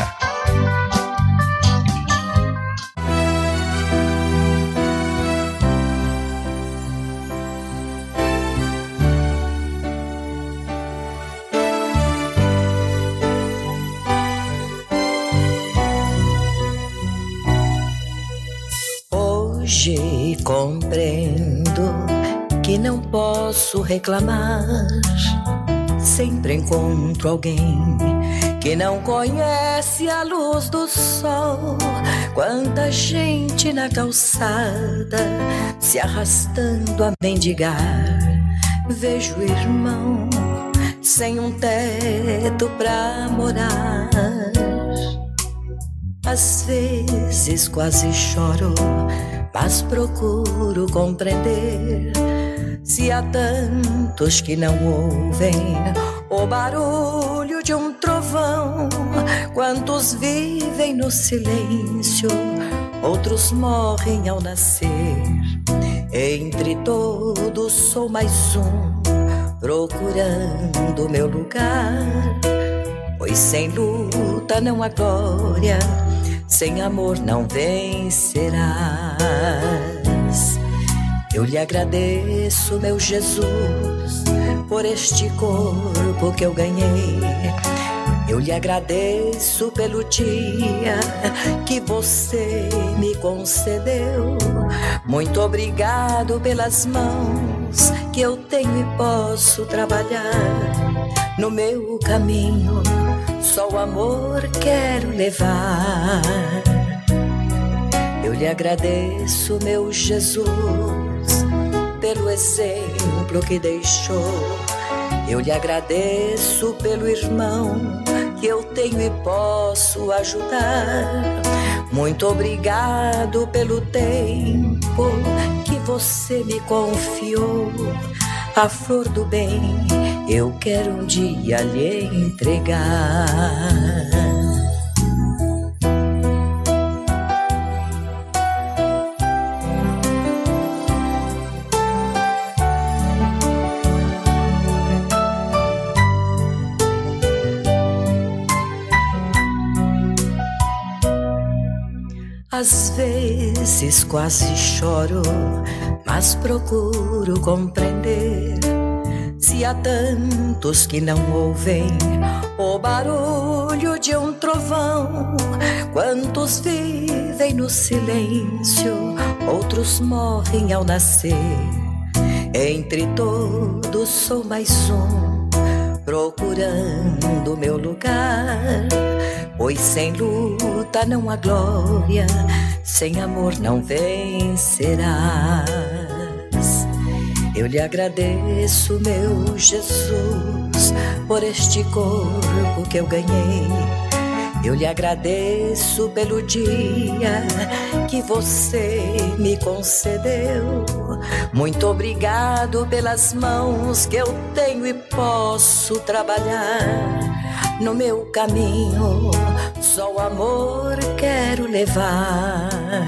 Hoje compreendo que não posso reclamar. Sempre encontro alguém que não conhece a luz do sol. Quanta gente na calçada se arrastando a mendigar. Vejo o irmão sem um teto pra morar. Às vezes quase choro, mas procuro compreender. Se há tantos que não ouvem o barulho de um trovão, quantos vivem no silêncio, outros morrem ao nascer. Entre todos sou mais um, procurando meu lugar. Pois sem luta não há glória, sem amor não vencerás. Eu lhe agradeço, meu Jesus, por este corpo que eu ganhei. Eu lhe agradeço pelo dia que você me concedeu. Muito obrigado pelas mãos que eu tenho e posso trabalhar. No meu caminho só o amor quero levar. Eu lhe agradeço, meu Jesus, pelo exemplo que deixou. Eu lhe agradeço pelo irmão que eu tenho e posso ajudar. Muito obrigado pelo tempo que você me confiou. A flor do bem eu quero um dia lhe entregar. Às vezes quase choro, mas procuro compreender. Se há tantos que não ouvem o barulho de um trovão, quantos vivem no silêncio, outros morrem ao nascer. Entre todos sou mais um, procurando meu lugar. Pois sem luta não há glória, sem amor não vencerás. Eu lhe agradeço, meu Jesus, por este corpo que eu ganhei. Eu lhe agradeço pelo dia que você me concedeu. Muito obrigado pelas mãos que eu tenho e posso trabalhar. No meu caminho só o amor quero levar.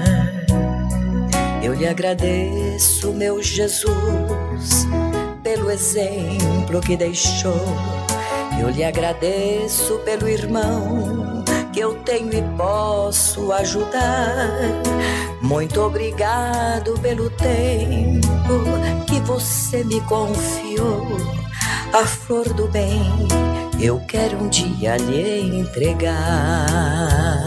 Eu lhe agradeço, meu Jesus, pelo exemplo que deixou. Eu lhe agradeço pelo irmão que eu tenho e posso ajudar. Muito obrigado pelo tempo que você me confiou. A flor do bem eu quero um dia lhe entregar.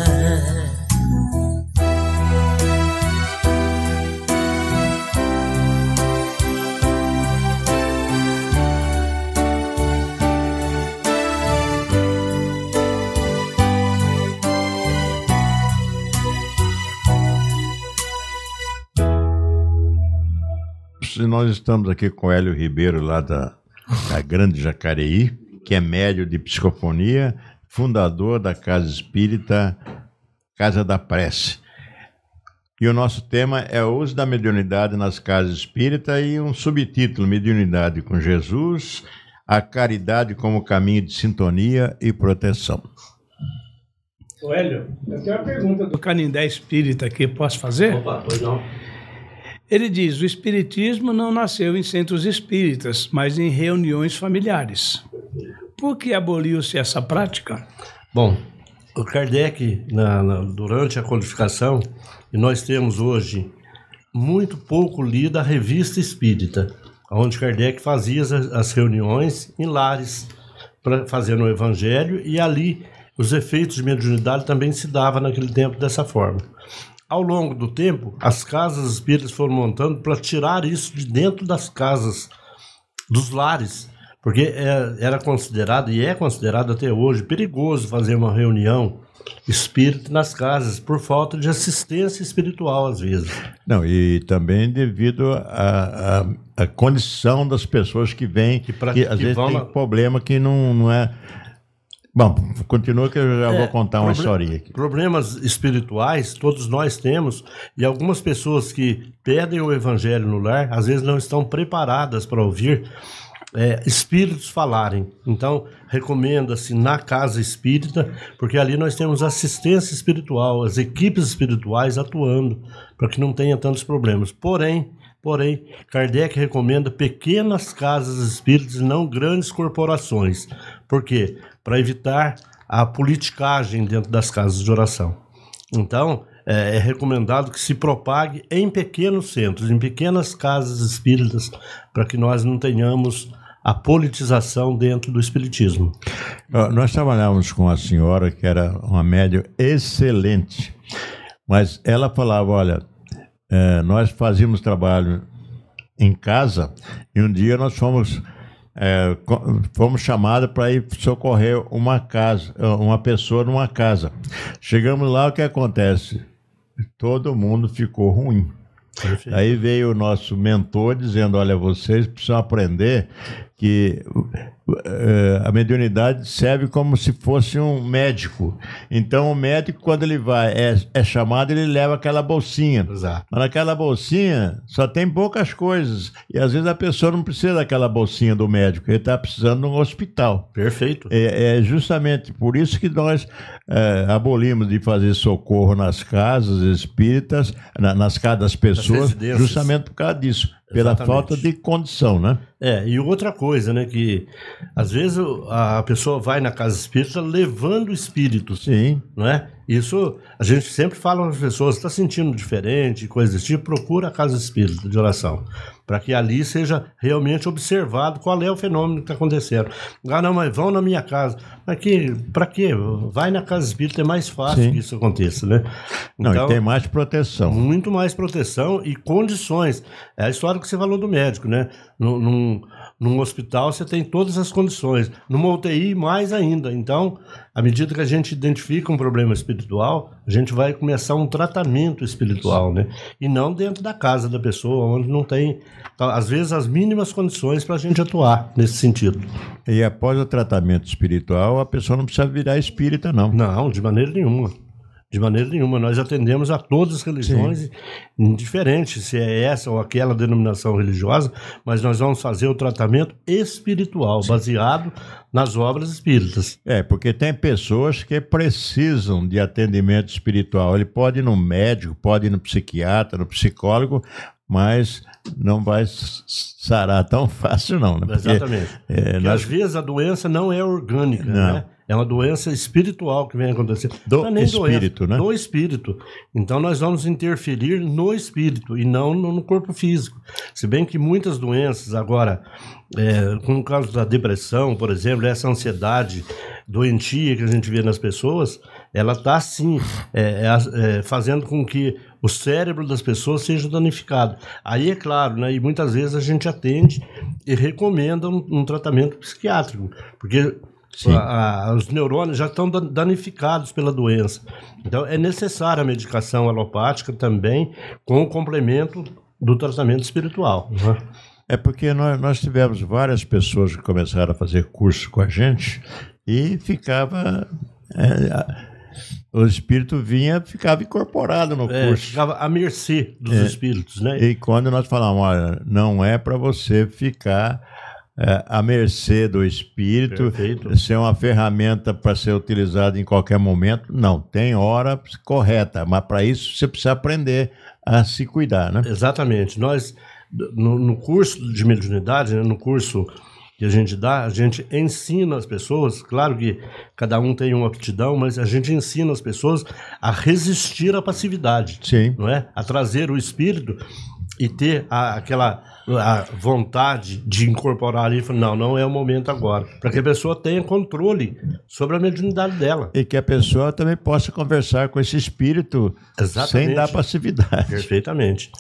Nós estamos aqui com o Hélio Ribeiro, lá da Grande Jacareí, que é médium de psicofonia, fundador da Casa Espírita Casa da Prece. E o nosso tema é o uso da mediunidade nas casas espíritas e um subtítulo, Mediunidade com Jesus, a caridade como caminho de sintonia e proteção. Ô Hélio, eu tenho uma pergunta do Canindé Espírita aqui, posso fazer? Opa, pois não. Ele diz, o espiritismo não nasceu em centros espíritas, mas em reuniões familiares. Por que aboliu-se essa prática? Bom, o Kardec, durante a codificação, e nós temos hoje muito pouco lida a Revista Espírita, onde Kardec fazia as reuniões em lares, fazendo o Evangelho, e ali os efeitos de mediunidade também se davam naquele tempo dessa forma. Ao longo do tempo, as casas espíritas foram montando para tirar isso de dentro das casas, dos lares, porque era considerado, e é considerado até hoje, perigoso fazer uma reunião espírita nas casas, por falta de assistência espiritual, às vezes. Não, e também devido à condição das pessoas que vêm, que às vezes tem problema que não é... Bom, continua que eu já vou contar uma historinha aqui. Problemas espirituais todos nós temos, e algumas pessoas que pedem o evangelho no lar, às vezes não estão preparadas para ouvir espíritos falarem. Então, recomenda-se na casa espírita, porque ali nós temos assistência espiritual, as equipes espirituais atuando, para que não tenha tantos problemas. Porém, Kardec recomenda pequenas casas espíritas e não grandes corporações. Por quê? Para evitar a politicagem dentro das casas de oração. Então, é recomendado que se propague em pequenos centros, em pequenas casas espíritas, para que nós não tenhamos a politização dentro do espiritismo. Nós trabalhávamos com uma senhora que era uma médium excelente, mas ela falava, olha, nós fazíamos trabalho em casa e um dia nós fomos chamados para ir socorrer uma pessoa numa casa. Chegamos lá, o que acontece? Todo mundo ficou ruim. Perfeito. Aí veio o nosso mentor dizendo, olha, vocês precisam aprender que a mediunidade serve como se fosse um médico. Então o médico, quando ele vai, é chamado, ele leva aquela bolsinha. Exato. Mas naquela bolsinha só tem poucas coisas. E às vezes a pessoa não precisa daquela bolsinha do médico, ele está precisando de um hospital. Perfeito. É justamente por isso que nós abolimos de fazer socorro nas casas espíritas, nas casas das pessoas, justamente por causa disso. Pela falta de condição, né? E outra coisa, né, que às vezes a pessoa vai na casa espírita levando espíritos. Sim. Não é? Isso, a gente sempre fala para as pessoas, está sentindo diferente, coisa desse tipo, procura a casa espírita de oração, para que ali seja realmente observado qual é o fenômeno que está acontecendo. Ah, não, mas vão na minha casa. Para quê? Vai na casa espírita, é mais fácil. Sim. Que isso aconteça, né? Então, não, e tem mais proteção. Muito mais proteção e condições. É a história que você falou do médico, né? Num hospital você tem todas as condições, numa UTI mais ainda. Então, à medida que a gente identifica um problema espiritual, a gente vai começar um tratamento espiritual, né? E não dentro da casa da pessoa, onde não tem, às vezes, as mínimas condições para a gente atuar nesse sentido. E após o tratamento espiritual, a pessoa não precisa virar espírita, não. Não, de maneira nenhuma. De maneira nenhuma, nós atendemos a todas as religiões, indiferente se é essa ou aquela denominação religiosa, mas nós vamos fazer o tratamento espiritual, baseado nas obras espíritas. Porque tem pessoas que precisam de atendimento espiritual. Ele pode ir no médico, pode ir no psiquiatra, no psicólogo, mas não vai sarar tão fácil, não. Né? Porque, exatamente. Porque às vezes a doença não é orgânica, não. Né? É uma doença espiritual que vem acontecer. Do espírito, né? Do espírito. Então nós vamos interferir no espírito e não no corpo físico. Se bem que muitas doenças agora, como no caso da depressão, por exemplo, essa ansiedade doentia que a gente vê nas pessoas, ela está sim fazendo com que o cérebro das pessoas seja danificado. Aí é claro, né, e muitas vezes a gente atende e recomenda um tratamento psiquiátrico, porque os neurônios já estão danificados pela doença. Então é necessária a medicação alopática também, com o complemento do tratamento espiritual. Uhum. Porque nós tivemos várias pessoas que começaram a fazer curso com a gente e ficava o espírito vinha, ficava incorporado no curso. Ficava à mercê dos espíritos, né? E quando nós falamos, olha, não é para você ficar à mercê do espírito, ser uma ferramenta para ser utilizada em qualquer momento. Não, tem hora correta, mas para isso você precisa aprender a se cuidar, né? Exatamente. Nós, no curso de mediunidade, né, no curso que a gente dá, a gente ensina as pessoas, claro que cada um tem uma aptidão, mas a gente ensina as pessoas a resistir à passividade. Sim. Não é? A trazer o espírito e ter aquela vontade de incorporar ali e falar, não é o momento agora, para que a pessoa tenha controle sobre a mediunidade dela. E que a pessoa também possa conversar com esse espírito sem dar passividade. Perfeitamente.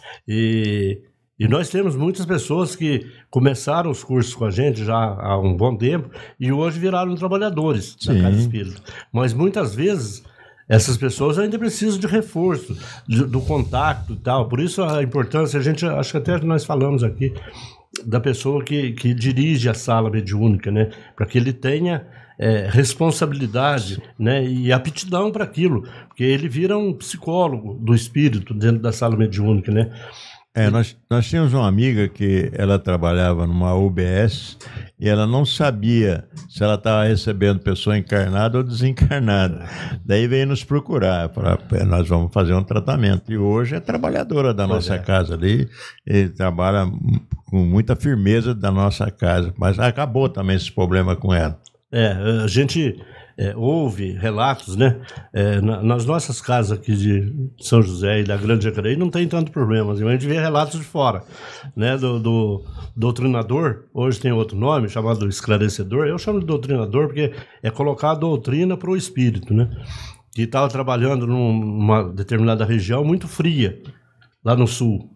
E nós temos muitas pessoas que começaram os cursos com a gente já há um bom tempo e hoje viraram trabalhadores da Casa Espírita. Mas muitas vezes essas pessoas ainda precisam de reforço, do contato e tal. Por isso a importância, acho que até nós falamos aqui, da pessoa que dirige a sala mediúnica, né? Para que ele tenha responsabilidade, né? E aptidão para aquilo, porque ele vira um psicólogo do espírito dentro da sala mediúnica, né? Nós tínhamos uma amiga que ela trabalhava numa UBS e ela não sabia se ela estava recebendo pessoa encarnada ou desencarnada. Daí veio nos procurar, nós vamos fazer um tratamento. E hoje é trabalhadora da nossa casa ali, e trabalha com muita firmeza da nossa casa, mas acabou também esse problema com ela. A gente ouve relatos, né? Nas nossas casas aqui de São José e da Grande Jacareí não tem tanto problema, mas a gente vê relatos de fora, né? Do doutrinador, hoje tem outro nome, chamado esclarecedor. Eu chamo de doutrinador porque é colocar a doutrina para o espírito, né? Que estava trabalhando numa determinada região muito fria, lá no sul.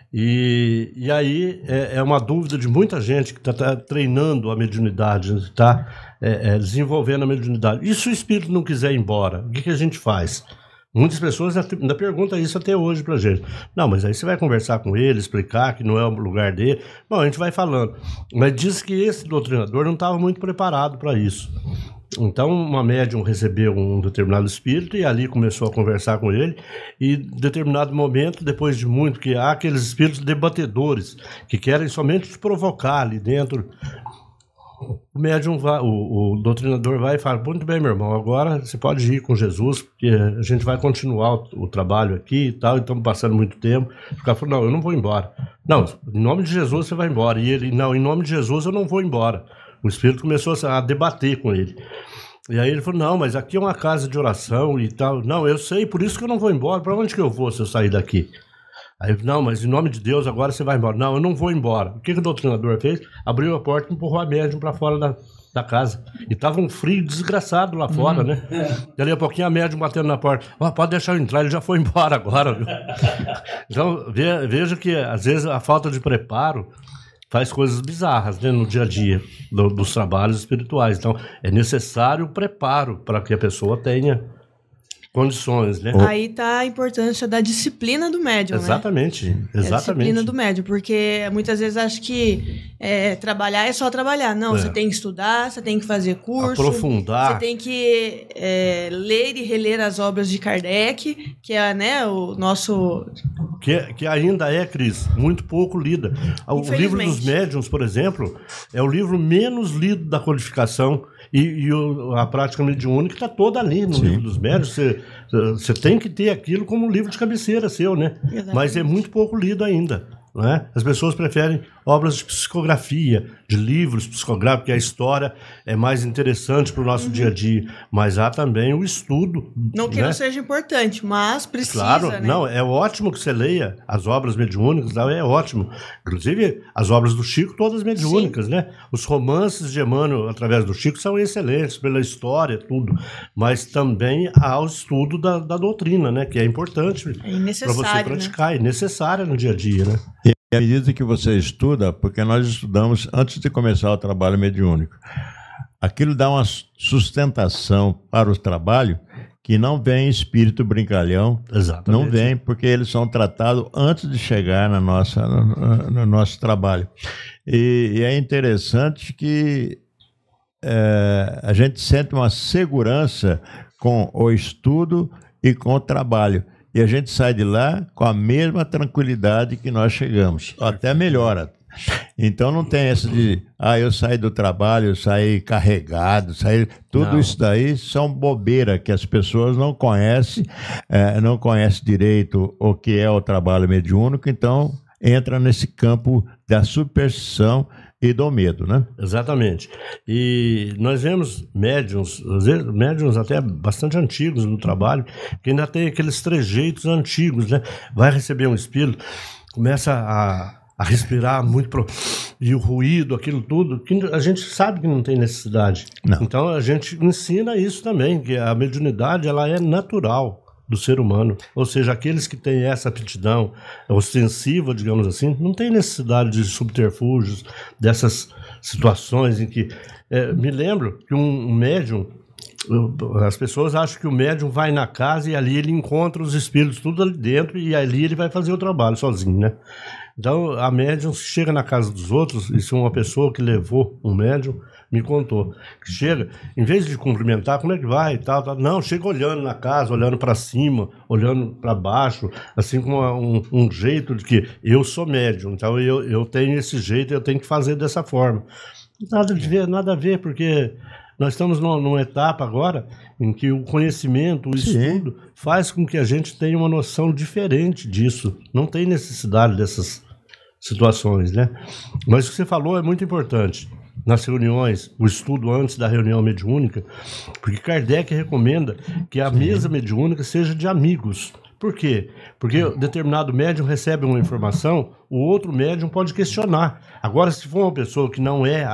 E aí é uma dúvida de muita gente que está treinando a mediunidade, está desenvolvendo a mediunidade. E se o espírito não quiser ir embora, o que a gente faz? Muitas pessoas ainda perguntam isso até hoje pra gente. Não, mas aí você vai conversar com ele, explicar que não é o lugar dele. Bom, a gente vai falando. Mas diz que esse doutrinador não estava muito preparado para isso. Então, uma médium recebeu um determinado espírito e ali começou a conversar com ele. E em determinado momento, depois de muito, que há aqueles espíritos debatedores que querem somente te provocar ali dentro. O médium vai, o doutrinador vai e fala: muito bem, meu irmão, agora você pode ir com Jesus, porque a gente vai continuar o trabalho aqui e tal, e estamos passando muito tempo. O cara falou: não, eu não vou embora. Não, em nome de Jesus você vai embora. E ele: não, em nome de Jesus eu não vou embora. O espírito começou a debater com ele. E aí ele falou: não, mas aqui é uma casa de oração e tal. Não, eu sei, por isso que eu não vou embora. Para onde que eu vou se eu sair daqui? Aí, não, mas em nome de Deus agora você vai embora. Não, eu não vou embora. O que o doutrinador fez? Abriu a porta e empurrou a médium para fora da casa. E tava um frio desgraçado lá fora, né? Dali a pouquinho a médium batendo na porta. Pode deixar eu entrar, ele já foi embora agora. Viu? Então, veja que às vezes a falta de preparo faz coisas bizarras, né, no dia a dia dos trabalhos espirituais. Então, é necessário o preparo para que a pessoa tenha condições, né? Aí está a importância da disciplina do médium, exatamente, né? Exatamente. A disciplina do médium, porque muitas vezes acho que trabalhar é só trabalhar. Não, você tem que estudar, você tem que fazer curso. Aprofundar. Você tem que ler e reler as obras de Kardec, que é, né, o nosso... Que ainda Cris, muito pouco lida. O livro dos médiuns, por exemplo, é o livro menos lido da codificação. E a prática mediúnica está toda ali no livro dos médiuns. Você tem que ter aquilo como um livro de cabeceira seu, né? Exatamente. Mas é muito pouco lido ainda. Não é? As pessoas preferem obras de psicografia, de livros psicográficos, que a história é mais interessante para o nosso dia a dia. Mas há também o estudo. Não que não seja importante, mas precisa, claro, né? Não, é ótimo que você leia as obras mediúnicas, é ótimo. Inclusive, as obras do Chico, todas mediúnicas, sim, né? Os romances de Emmanuel, através do Chico, são excelentes pela história, tudo. Mas também há o estudo da doutrina, né? Que é importante para você praticar, né? É necessário no dia a dia, né? E à medida que você estuda, porque nós estudamos antes de começar o trabalho mediúnico, aquilo dá uma sustentação para o trabalho que não vem espírito brincalhão. Exatamente. Não vem, porque eles são tratados antes de chegar no nosso trabalho. E é interessante que a gente sente uma segurança com o estudo e com o trabalho. E a gente sai de lá com a mesma tranquilidade que nós chegamos, até melhora. Então não tem essa de, eu saí do trabalho, eu saí carregado, tudo não. Isso daí são bobeira que as pessoas não conhecem direito o que é o trabalho mediúnico, então entra nesse campo da superstição e do medo, né? Exatamente. E nós vemos médiuns até bastante antigos no trabalho, que ainda tem aqueles trejeitos antigos, né? Vai receber um espírito, começa a respirar muito e o ruído, aquilo tudo, que a gente sabe que não tem necessidade. Não. Então a gente ensina isso também, que a mediunidade ela é natural do ser humano, ou seja, aqueles que têm essa aptidão ostensiva, digamos assim, não tem necessidade de subterfúgios, dessas situações em que... me lembro que um médium, as pessoas acham que o médium vai na casa e ali ele encontra os espíritos tudo ali dentro e ali ele vai fazer o trabalho sozinho, né? Então a médium chega na casa dos outros, isso é uma pessoa que levou um médium, me contou, que chega, em vez de cumprimentar, como é que vai e tal, não, chega olhando na casa, olhando para cima, olhando para baixo, assim com um jeito de que eu sou médium, então eu tenho esse jeito, eu tenho que fazer dessa forma. Nada a ver, porque nós estamos numa etapa agora em que o conhecimento, o estudo, faz com que a gente tenha uma noção diferente disso. Não tem necessidade dessas situações, né? Mas o que você falou é muito importante. Nas reuniões, o estudo antes da reunião mediúnica, porque Kardec recomenda que a mesa mediúnica seja de amigos. Por quê? Porque determinado médium recebe uma informação, o outro médium pode questionar. Agora, se for uma pessoa que não é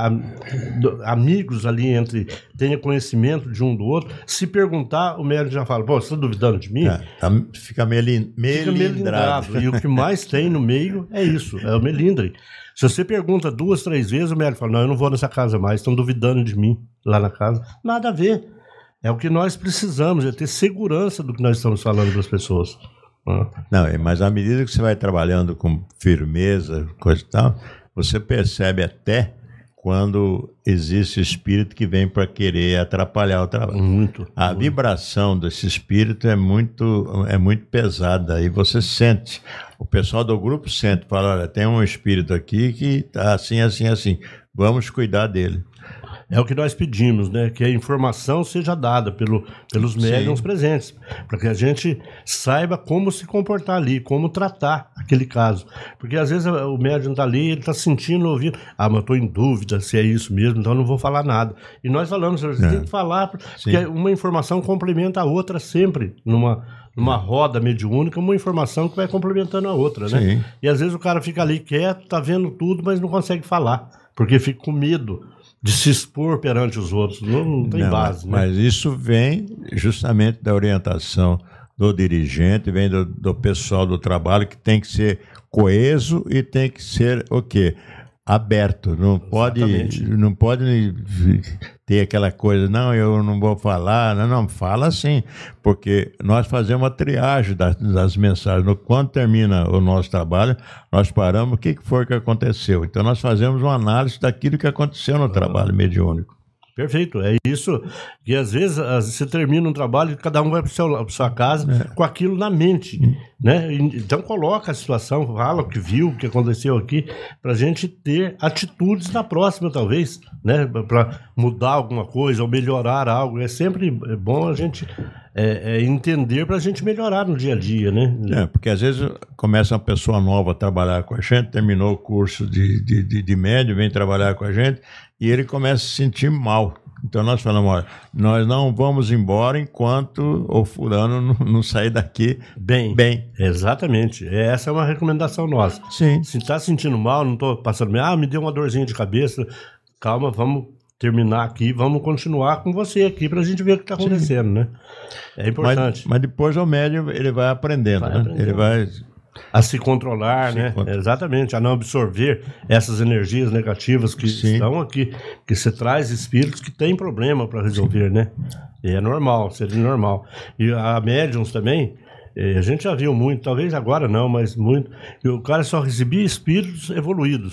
amigos ali tenha conhecimento de um do outro, se perguntar, o médium já fala, você está duvidando de mim? Fica melindrado. E o que mais tem no meio é isso, é o melindre. Se você pergunta 2, 3 vezes, o médico fala, não, eu não vou nessa casa mais, estão duvidando de mim lá na casa. Nada a ver. É o que nós precisamos, é ter segurança do que nós estamos falando para as pessoas. Não, mas à medida que você vai trabalhando com firmeza, coisa e tal, você percebe até quando existe espírito que vem para querer atrapalhar o trabalho. A vibração desse espírito é muito pesada, e você sente. O pessoal do grupo sente, fala, olha, tem um espírito aqui que está assim, assim, assim, vamos cuidar dele. É o que nós pedimos, né? Que a informação seja dada pelos médiuns presentes, para que a gente saiba como se comportar ali, como tratar aquele caso. Porque às vezes o médium está ali, ele está sentindo, ouvindo, mas eu estou em dúvida se é isso mesmo, então não vou falar nada. E nós falamos, você tem que falar, porque uma informação complementa a outra sempre, numa roda mediúnica, uma informação que vai complementando a outra, né? Sim. E às vezes o cara fica ali quieto, tá vendo tudo, mas não consegue falar, porque fica com medo de se expor perante os outros. Não tem base, né? Mas isso vem justamente da orientação do dirigente, vem do pessoal do trabalho, que tem que ser coeso e tem que ser o quê? Aberto. Não pode ter aquela coisa, não, eu não vou falar. Não, fala sim, porque nós fazemos a triagem das mensagens. Quando termina o nosso trabalho, nós paramos, o que foi que aconteceu? Então nós fazemos uma análise daquilo que aconteceu no trabalho mediúnico. Perfeito, é isso. E às vezes você termina um trabalho e cada um vai para sua casa com aquilo na mente, né? Então coloca a situação, fala o que viu, o que aconteceu aqui, para a gente ter atitudes na próxima, talvez, né? Para mudar alguma coisa ou melhorar algo. É sempre bom a gente entender para a gente melhorar no dia a dia, né? Porque às vezes começa uma pessoa nova a trabalhar com a gente, terminou o curso de médium, vem trabalhar com a gente, e ele começa a se sentir mal. Então nós falamos, olha, nós não vamos embora enquanto o fulano não sair daqui bem. Exatamente. Essa é uma recomendação nossa. Sim. Se está sentindo mal, não estou passando bem, me deu uma dorzinha de cabeça, calma, vamos terminar aqui, vamos continuar com você aqui para a gente ver o que está acontecendo, né? É importante. Mas depois o médium ele vai aprendendo, Ele vai... a se controlar, né? Exatamente, a não absorver essas energias negativas que estão aqui, que você traz espíritos que têm problema para resolver, né? E é normal, seria normal. E a médiums também, a gente já viu muito, talvez agora não, mas muito, que o cara só recebia espíritos evoluídos.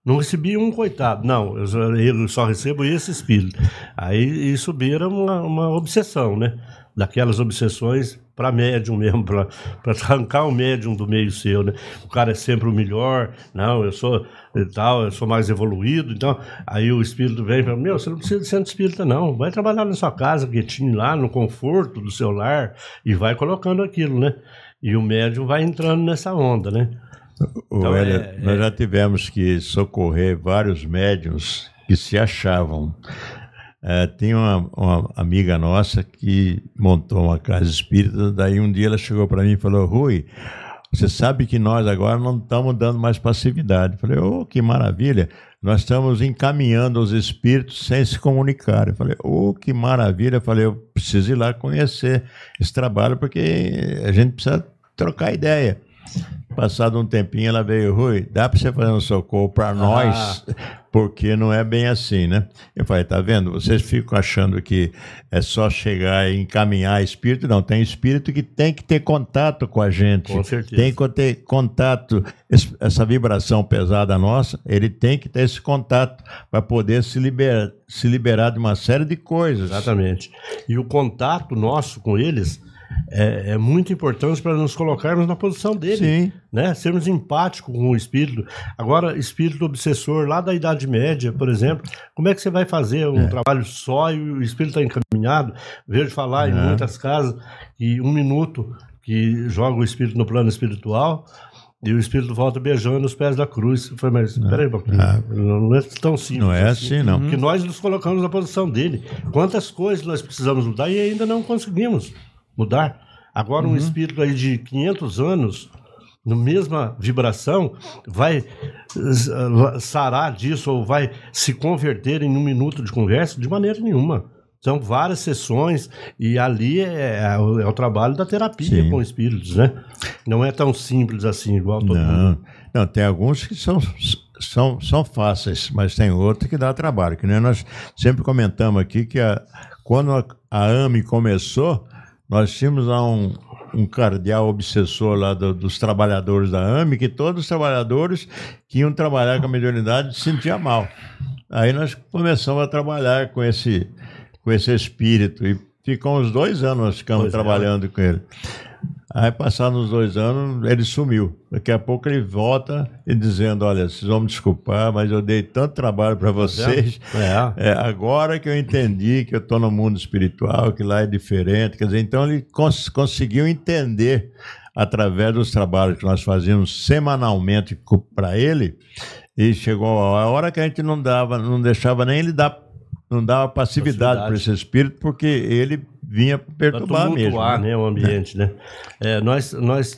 Não recebi um, coitado. Não, eu só recebo esse espírito. Aí isso vira uma obsessão, né? Daquelas obsessões para médium mesmo, para arrancar o médium do meio seu, né? O cara é sempre o melhor, não, eu sou mais evoluído, então aí o espírito vem e fala, você não precisa de centro espírita não, vai trabalhar na sua casa, quietinho lá, no conforto do seu lar, e vai colocando aquilo, né? E o médium vai entrando nessa onda, né? Então, nós já tivemos que socorrer vários médiuns que se achavam. Tinha uma amiga nossa que montou uma casa espírita, daí um dia ela chegou para mim e falou, Rui, você sabe que nós agora não estamos dando mais passividade. Eu falei, que maravilha, nós estamos encaminhando os espíritos sem se comunicar. Eu falei, que maravilha. Eu falei, eu preciso ir lá conhecer esse trabalho, porque a gente precisa trocar ideia. Passado um tempinho, ela veio, Rui, dá para você fazer um socorro para nós? Porque não é bem assim, né? Eu falei, tá vendo? Vocês ficam achando que é só chegar e encaminhar espírito. Não, tem espírito que tem que ter contato com a gente. Com certeza. Tem que ter contato, essa vibração pesada nossa, ele tem que ter esse contato para poder se liberar de uma série de coisas. Exatamente. E o contato nosso com eles é muito importante para nos colocarmos na posição dele. Sim. Né? Sermos empáticos com o espírito. Agora, espírito obsessor lá da Idade Média, por exemplo, como é que você vai fazer um trabalho só e o espírito está encaminhado? Vejo falar em muitas casas que 1 minuto que joga o espírito no plano espiritual e o espírito volta beijando os pés da cruz. Eu falei, mas espera aí um pouquinho, não é tão simples. Não é assim, não. Porque nós nos colocamos na posição dele. Quantas coisas nós precisamos mudar e ainda não conseguimos mudar. Agora um espírito aí de 500 anos, na mesma vibração, vai sarar disso ou vai se converter em 1 minuto de conversa? De maneira nenhuma. São várias sessões e ali é o trabalho da terapia com espíritos, né? Não é tão simples assim, igual todo mundo. Não, tem alguns que são fáceis, mas tem outros que dá trabalho. Que nem nós sempre comentamos aqui que quando a AME começou, nós tínhamos lá um cardeal obsessor lá dos trabalhadores da AME, que todos os trabalhadores que iam trabalhar com a mediunidade se sentiam mal. Aí nós começamos a trabalhar com esse espírito e ficou uns 2 anos nós ficamos trabalhando com ele. Aí passados uns 2 anos ele sumiu. Daqui a pouco ele volta e dizendo, olha, vocês vão me desculpar, mas eu dei tanto trabalho para vocês. Agora que eu entendi que eu estou no mundo espiritual, que lá é diferente. Quer dizer, então ele conseguiu entender através dos trabalhos que nós fazíamos semanalmente para ele, e chegou a hora que a gente não deixava nem ele não dava passividade para esse espírito, porque ele vinha perturbar mesmo. Né, o ambiente, né? Nós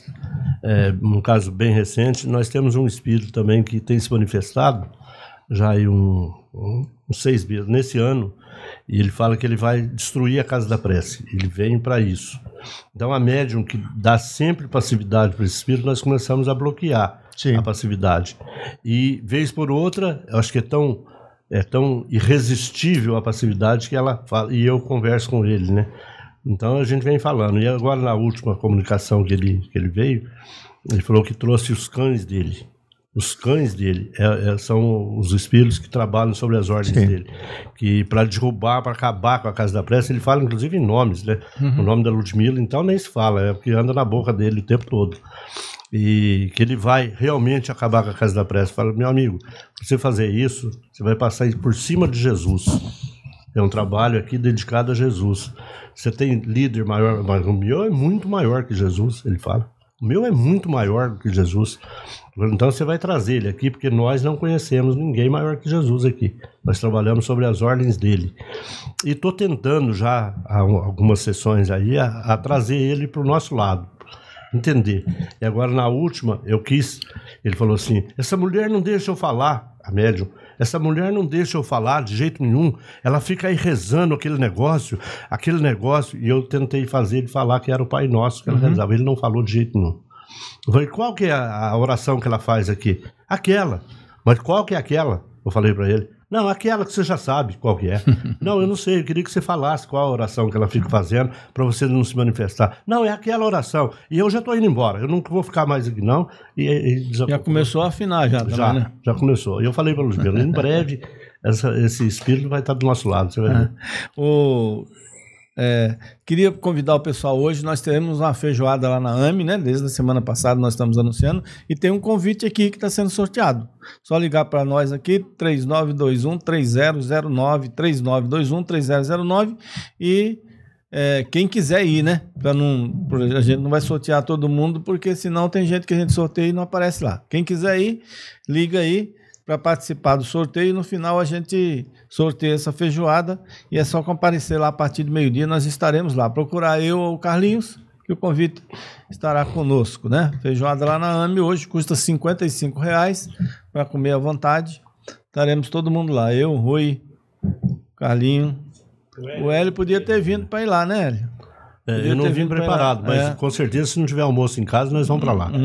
num caso bem recente, nós temos um espírito também que tem se manifestado já aí uns 6 meses, nesse ano, e ele fala que ele vai destruir a Casa da Prece. Ele vem para isso. Então a médium que dá sempre passividade para esse espírito, nós começamos a bloquear a passividade. E vez por outra, eu acho que é tão irresistível a passividade que ela fala, e eu converso com ele, né? Então a gente vem falando. E agora na última comunicação que ele veio, ele falou que trouxe os cães dele. Os cães dele são os espíritos que trabalham sobre as ordens dele. Que para derrubar, para acabar com a Casa da Prece, ele fala inclusive em nomes, né? O nome da Ludmila, então nem se fala, é porque anda na boca dele o tempo todo. E que ele vai realmente acabar com a Casa da Prece. Fala, meu amigo, para você fazer isso, você vai passar por cima de Jesus. É um trabalho aqui dedicado a Jesus. Você tem líder maior, mas o meu é muito maior que Jesus, ele fala. O meu é muito maior do que Jesus. Então você vai trazer ele aqui, porque nós não conhecemos ninguém maior que Jesus aqui. Nós trabalhamos sobre as ordens dele. E estou tentando já, há algumas sessões aí, a trazer ele para o nosso lado. Entender. E agora na última, ele falou assim, essa mulher não deixa eu falar, a médium, essa mulher não deixa eu falar de jeito nenhum, ela fica aí rezando aquele negócio, e eu tentei fazer ele falar que era o Pai Nosso que ela rezava, ele não falou de jeito nenhum. Eu falei, qual que é a oração que ela faz aqui? Aquela. Mas qual que é aquela? Eu falei para ele, Não, aquela que você já sabe qual que é. Não, eu não sei, eu queria que você falasse qual a oração que ela fica fazendo para você não se manifestar. Não, é aquela oração. E eu já estou indo embora, eu não vou ficar mais aqui não. Já começou a afinar já também, né? Já começou. E eu falei para o Ludmila, em breve esse espírito vai estar do nosso lado, você vai ver. Queria convidar o pessoal hoje, nós teremos uma feijoada lá na AME, né? Desde a semana passada nós estamos anunciando, e tem um convite aqui que está sendo sorteado. Só ligar para nós aqui, 3921-3009, 3921-3009, e quem quiser ir, né? A gente não vai sortear todo mundo, porque senão tem gente que a gente sorteia e não aparece lá. Quem quiser ir, liga aí para participar do sorteio, e no final a gente sorteia essa feijoada, e é só comparecer lá a partir do meio-dia, nós estaremos lá. Procurar eu ou o Carlinhos, que o convite estará conosco, né? Feijoada lá na AME hoje custa R$55 para comer à vontade. Estaremos todo mundo lá, eu, o Rui, Carlinho. O Hélio podia ter vindo para ir lá, né, Hélio? Eu não vim preparado, mas com certeza se não tiver almoço em casa, nós vamos para lá.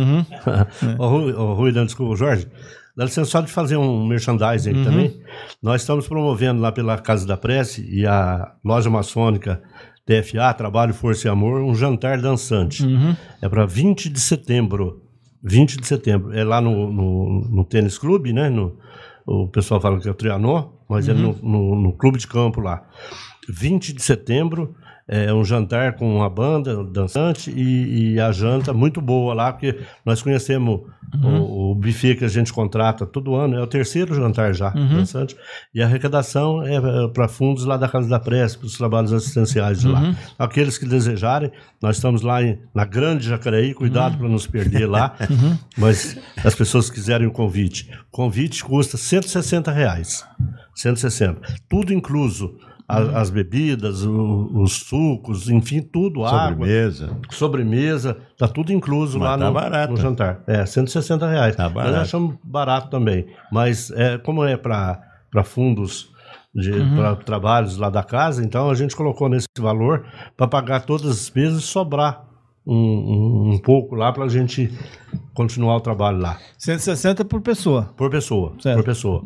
Rui, desculpa, Jorge, dá licença só de fazer um merchandising aqui também. Nós estamos promovendo lá pela Casa da Prece e a loja maçônica TFA, Trabalho, Força e Amor, um jantar dançante. É para 20 de setembro. 20 de setembro. É lá no tênis clube, né? O pessoal fala que é o Trianon, mas é no clube de campo lá. 20 de setembro. É um jantar com uma banda dançante e a janta muito boa lá, porque nós conhecemos o buffet que a gente contrata todo ano, é o terceiro jantar já dançante, e a arrecadação é para fundos lá da Casa da Prece, para os trabalhos assistenciais de lá. Aqueles que desejarem, nós estamos lá na Grande Jacareí, cuidado para não se perder lá, mas as pessoas que quiserem o convite custa R$160, 160, tudo incluso. As bebidas, os sucos, enfim, tudo, sobremesa, tá tudo incluso. Mas lá no jantar. R$160. Tá barato. Nós achamos barato também, mas como é para fundos, para trabalhos lá da casa, então a gente colocou nesse valor para pagar todas as despesas e sobrar um pouco lá para a gente continuar o trabalho lá. 160 por pessoa. Por pessoa, certo. Por pessoa.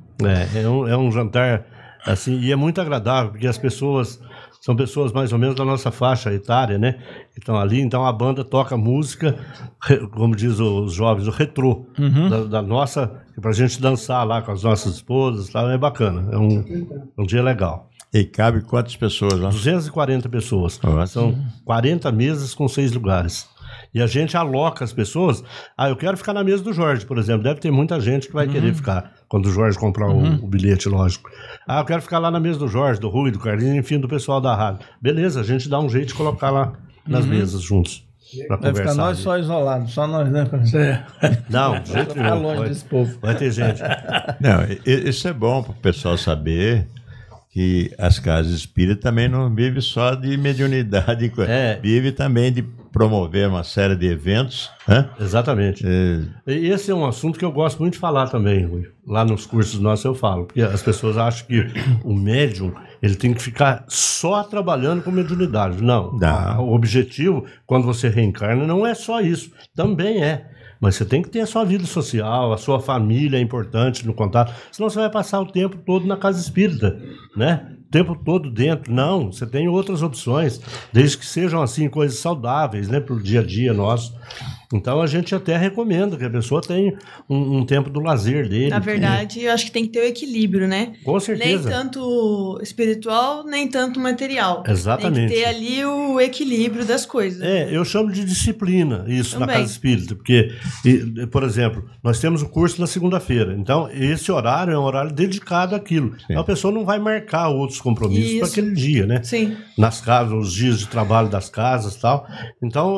É um jantar... Assim, e é muito agradável, porque as pessoas são pessoas mais ou menos da nossa faixa etária, né? Que estão ali, então a banda toca música, como diz os jovens, o retrô, da nossa, pra gente dançar lá com as nossas esposas, tá? É bacana, é um dia legal. E cabe quantas pessoas lá? 240 pessoas. São 40 mesas com 6 lugares. E a gente aloca as pessoas. Eu quero ficar na mesa do Jorge, por exemplo. Deve ter muita gente que vai querer ficar quando o Jorge comprar o bilhete, lógico. Eu quero ficar lá na mesa do Jorge, do Rui, do Carlinhos, enfim, do pessoal da rádio. Beleza, a gente dá um jeito de colocar lá nas mesas juntos. Pra vai conversar. Ficar nós só isolados, só nós, né? Não, de jeito nenhum. Longe desse povo. Vai ter gente. Não, isso é bom para o pessoal saber que as casas espíritas também não vivem só de mediunidade, vive também de promover uma série de eventos. Né? Exatamente. E esse é um assunto que eu gosto muito de falar também, Rui. Lá nos cursos nossos eu falo, porque as pessoas acham que o médium ele tem que ficar só trabalhando com mediunidade. Não. O objetivo, quando você reencarna, não é só isso. Também é. Mas você tem que ter a sua vida social, a sua família é importante no contato, senão você vai passar o tempo todo na casa espírita, né? O tempo todo dentro. Não, você tem outras opções, desde que sejam assim coisas saudáveis, né, para o dia a dia nosso. Então a gente até recomenda que a pessoa tenha um tempo do lazer dele. Na verdade, eu acho que tem que ter o equilíbrio, né? Com certeza. Nem tanto espiritual, nem tanto material. Exatamente. Tem que ter ali o equilíbrio das coisas. Eu chamo de disciplina isso também. Na casa espírita, porque, por exemplo, nós temos o curso na segunda-feira, então esse horário é um horário dedicado àquilo. Então a pessoa não vai marcar outros compromissos para aquele dia, né? Sim. Nas casas, os dias de trabalho das casas e tal. Então,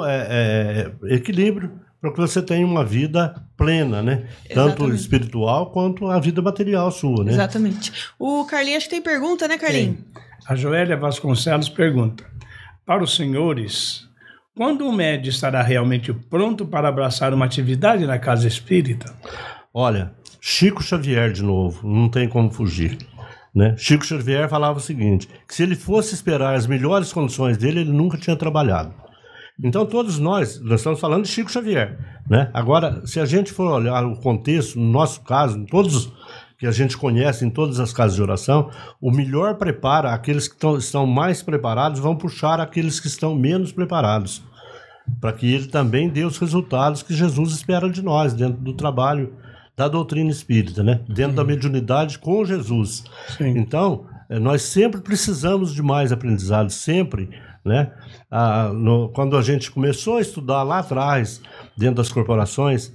equilíbrio para que você tenha uma vida plena, né? Exatamente. Tanto espiritual quanto a vida material sua, né? Exatamente. O Carlinhos acho que tem pergunta, né, Carlinhos? A Joélia Vasconcelos pergunta: para os senhores, quando o médium estará realmente pronto para abraçar uma atividade na casa espírita? Olha, Chico Xavier de novo, não tem como fugir. Né? Chico Xavier falava o seguinte, que se ele fosse esperar as melhores condições dele, ele nunca tinha trabalhado. Então todos nós estamos falando de Chico Xavier, né? Agora, se a gente for olhar o contexto, no nosso caso, em todos que a gente conhece em todas as casas de oração, o melhor prepara, aqueles que estão mais preparados vão puxar aqueles que estão menos preparados, para que ele também dê os resultados que Jesus espera de nós, dentro do trabalho da doutrina espírita, né? Dentro da mediunidade com Jesus. Sim. Então, nós sempre precisamos de mais aprendizado, sempre, né? Quando a gente começou a estudar lá atrás, dentro das corporações,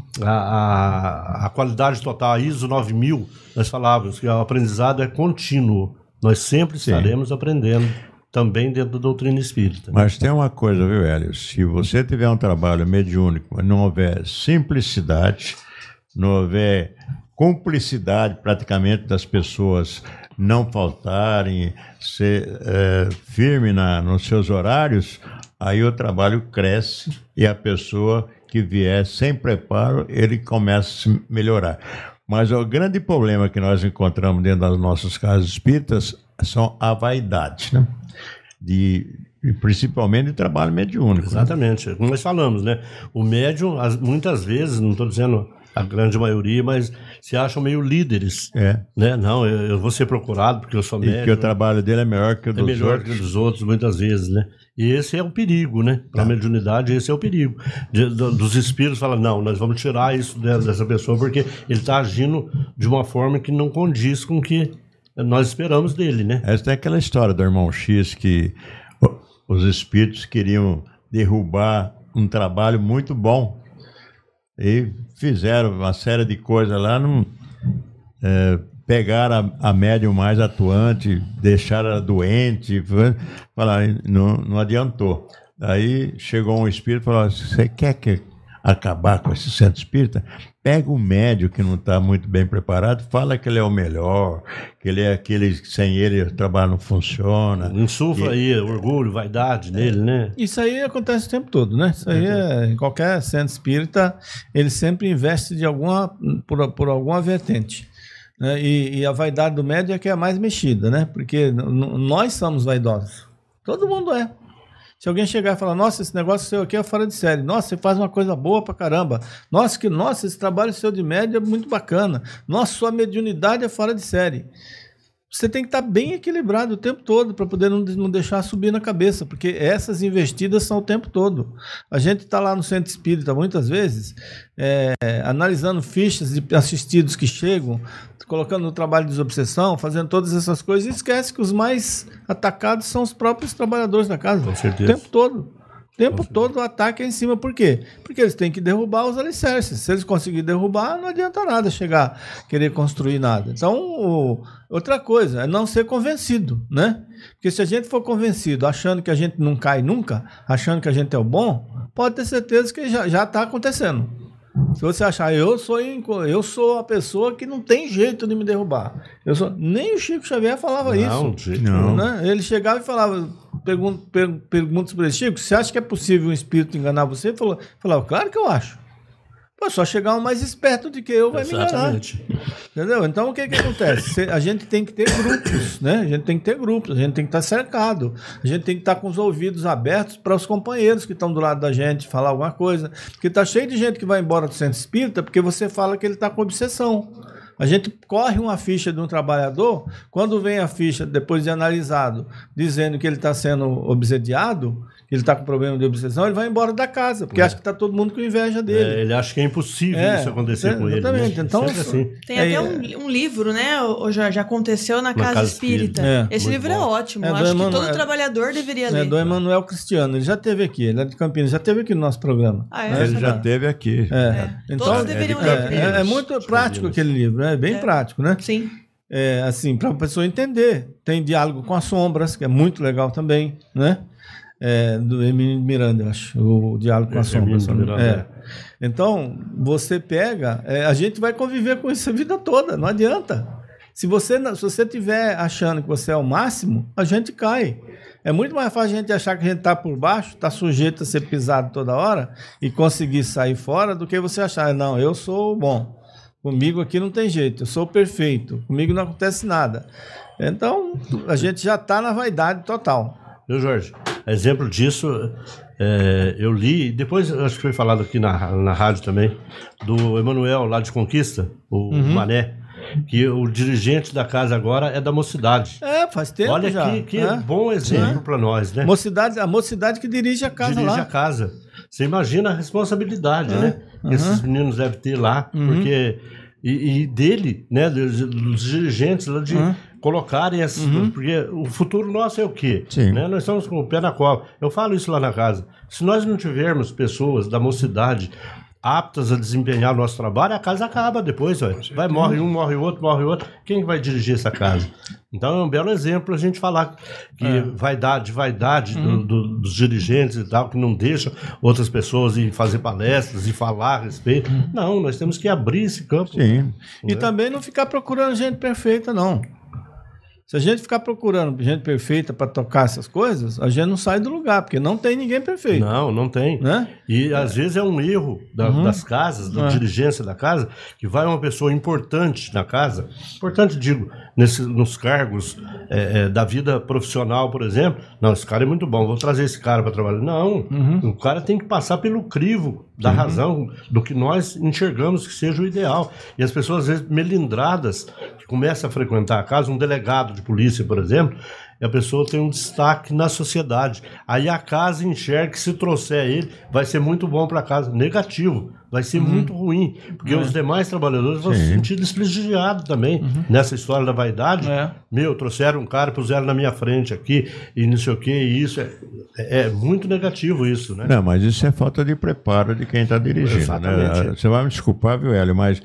a qualidade total, a ISO 9000, nós falávamos que o aprendizado é contínuo. Nós sempre estaremos aprendendo, também dentro da doutrina espírita. Mas tem uma coisa, viu, Hélio? Se você tiver um trabalho mediúnico, mas não houver simplicidade, não houver cumplicidade praticamente das pessoas não faltarem, ser firme nos seus horários, aí o trabalho cresce e a pessoa que vier sem preparo, ele começa a se melhorar. Mas o grande problema que nós encontramos dentro das nossas casas espíritas são a vaidade, né? Principalmente de trabalho mediúnico. Exatamente, como nós falamos, né? O médium, muitas vezes, não estou dizendo a grande maioria, mas se acham meio líderes. Né? Não, eu vou ser procurado porque eu sou médium. E que o trabalho dele é melhor que o dos outros. É melhor que o dos outros, muitas vezes, né? E esse é o perigo, né? Para a mediunidade, esse é o perigo. Dos espíritos falam, não, nós vamos tirar isso dessa pessoa porque ele está agindo de uma forma que não condiz com o que nós esperamos dele, né? Essa tem aquela história do irmão X que os espíritos queriam derrubar um trabalho muito bom e fizeram uma série de coisas lá, pegaram a médium mais atuante, deixaram ela doente, falaram, não adiantou. Aí chegou um espírito e falou, você quer acabar com esse centro espírita? Pega o médium que não está muito bem preparado, fala que ele é o melhor, que ele é aquele que sem ele o trabalho não funciona. Insufla aí orgulho, vaidade nele, né? Isso aí acontece o tempo todo, né? Isso aí em qualquer centro espírita, ele sempre investe por alguma vertente. Né? E a vaidade do médium é que é a mais mexida, né? Porque nós somos vaidosos. Todo mundo é. Se alguém chegar e falar, nossa, esse negócio seu aqui é fora de série. Nossa, você faz uma coisa boa pra caramba. Nossa, esse trabalho seu de médio é muito bacana. Nossa, sua mediunidade é fora de série. Você tem que estar bem equilibrado o tempo todo para poder não deixar subir na cabeça, porque essas investidas são o tempo todo. A gente está lá no centro espírita muitas vezes, analisando fichas de assistidos que chegam, colocando no trabalho de desobsessão, fazendo todas essas coisas, e esquece que os mais atacados são os próprios trabalhadores da casa. Com certeza. O tempo todo. O tempo todo o ataque é em cima. Por quê? Porque eles têm que derrubar os alicerces. Se eles conseguirem derrubar, não adianta nada querer construir nada. Então, outra coisa é não ser convencido, né? Porque se a gente for convencido, achando que a gente não cai nunca, achando que a gente é o bom, pode ter certeza que já está acontecendo. Se você achar, eu sou a pessoa que não tem jeito de me derrubar. Nem o Chico Xavier falava isso. Não. Né? Ele chegava e falava, pergunta para ele, Chico, você acha que é possível um espírito enganar você? Ele falava, claro que eu acho. Pô, só chegar um mais esperto do que eu vai me enganar. Entendeu? Então, o que acontece? A gente tem que ter grupos, né? A gente tem que ter grupos, a gente tem que estar cercado, a gente tem que estar com os ouvidos abertos para os companheiros que estão do lado da gente falar alguma coisa. Porque está cheio de gente que vai embora do centro espírita porque você fala que ele está com obsessão. A gente corre uma ficha de um trabalhador, quando vem a ficha, depois de analisado, dizendo que ele está sendo obsediado, que ele está com problema de obsessão, ele vai embora da casa, porque acha que está todo mundo com inveja dele. Ele acha que é impossível isso acontecer com ele. Exatamente. Né? Então, assim. Tem até um livro, né, Jorge, aconteceu na Casa Espírita. Esse livro é ótimo. Acho que todo trabalhador deveria ler. É do Emanuel Cristiano. Ele já esteve aqui, ele é de Campinas, já esteve aqui no nosso programa. Ele já esteve aqui. Então, todos deveriam ler. É muito prático aquele livro, é bem prático, né? Sim. Assim, para a pessoa entender. Tem diálogo com as sombras, que é muito legal também, né? Do Emílio Miranda, eu acho, o diálogo com as sombras. Então, você pega, a gente vai conviver com isso a vida toda, não adianta. Se você estiver achando que você é o máximo, a gente cai. É muito mais fácil a gente achar que a gente está por baixo, está sujeito a ser pisado toda hora e conseguir sair fora, do que você achar, não, eu sou bom. Comigo aqui não tem jeito, eu sou perfeito, comigo não acontece nada. Então, a gente já está na vaidade total. Viu, Jorge? Exemplo disso, eu li, depois acho que foi falado aqui na rádio também, do Emanuel lá de Conquista, o Mané. que o dirigente da casa agora é da mocidade. Faz tempo. Olha já. que bom exemplo para nós, né? A mocidade que dirige a casa dirige lá. a casa. Você imagina a responsabilidade, né? Que esses meninos devem ter lá, porque... E dele, né? Dos dirigentes lá de colocarem essas... Porque o futuro nosso é o quê? Né? Nós estamos com o pé na cova. Eu falo isso lá na casa. Se nós não tivermos pessoas da mocidade aptas a desempenhar o nosso trabalho, a casa acaba depois, morre um, morre outro. Quem vai dirigir essa casa? Então é um belo exemplo a gente falar que vaidade dos dirigentes e tal, que não deixam outras pessoas ir fazer palestras e falar a respeito. Não, nós temos que abrir esse campo. Sim. E também não ficar procurando gente perfeita, não. Se a gente ficar procurando gente perfeita para tocar essas coisas, a gente não sai do lugar, porque não tem ninguém perfeito. Não tem. Né? E às vezes é um erro das casas, da dirigência da casa, que vai uma pessoa importante na casa, importante, digo, nos cargos da vida profissional, por exemplo. Não, esse cara é muito bom, vou trazer esse cara para trabalhar. Não, o cara tem que passar pelo crivo da razão, do que nós enxergamos que seja o ideal. E as pessoas, às vezes, melindradas, que começam a frequentar a casa, um delegado de polícia, por exemplo, e a pessoa tem um destaque na sociedade. Aí a casa enxerga que se trouxer ele, vai ser muito bom para a casa. Negativo, vai ser muito ruim, porque os demais trabalhadores vão se sentir desprestigiados também nessa história da vaidade. Trouxeram um cara, puseram na minha frente aqui, e não sei o que, e isso é muito negativo isso, né? Não, mas isso é falta de preparo de quem está dirigindo, né? Você vai me desculpar, viu, Hélio, mas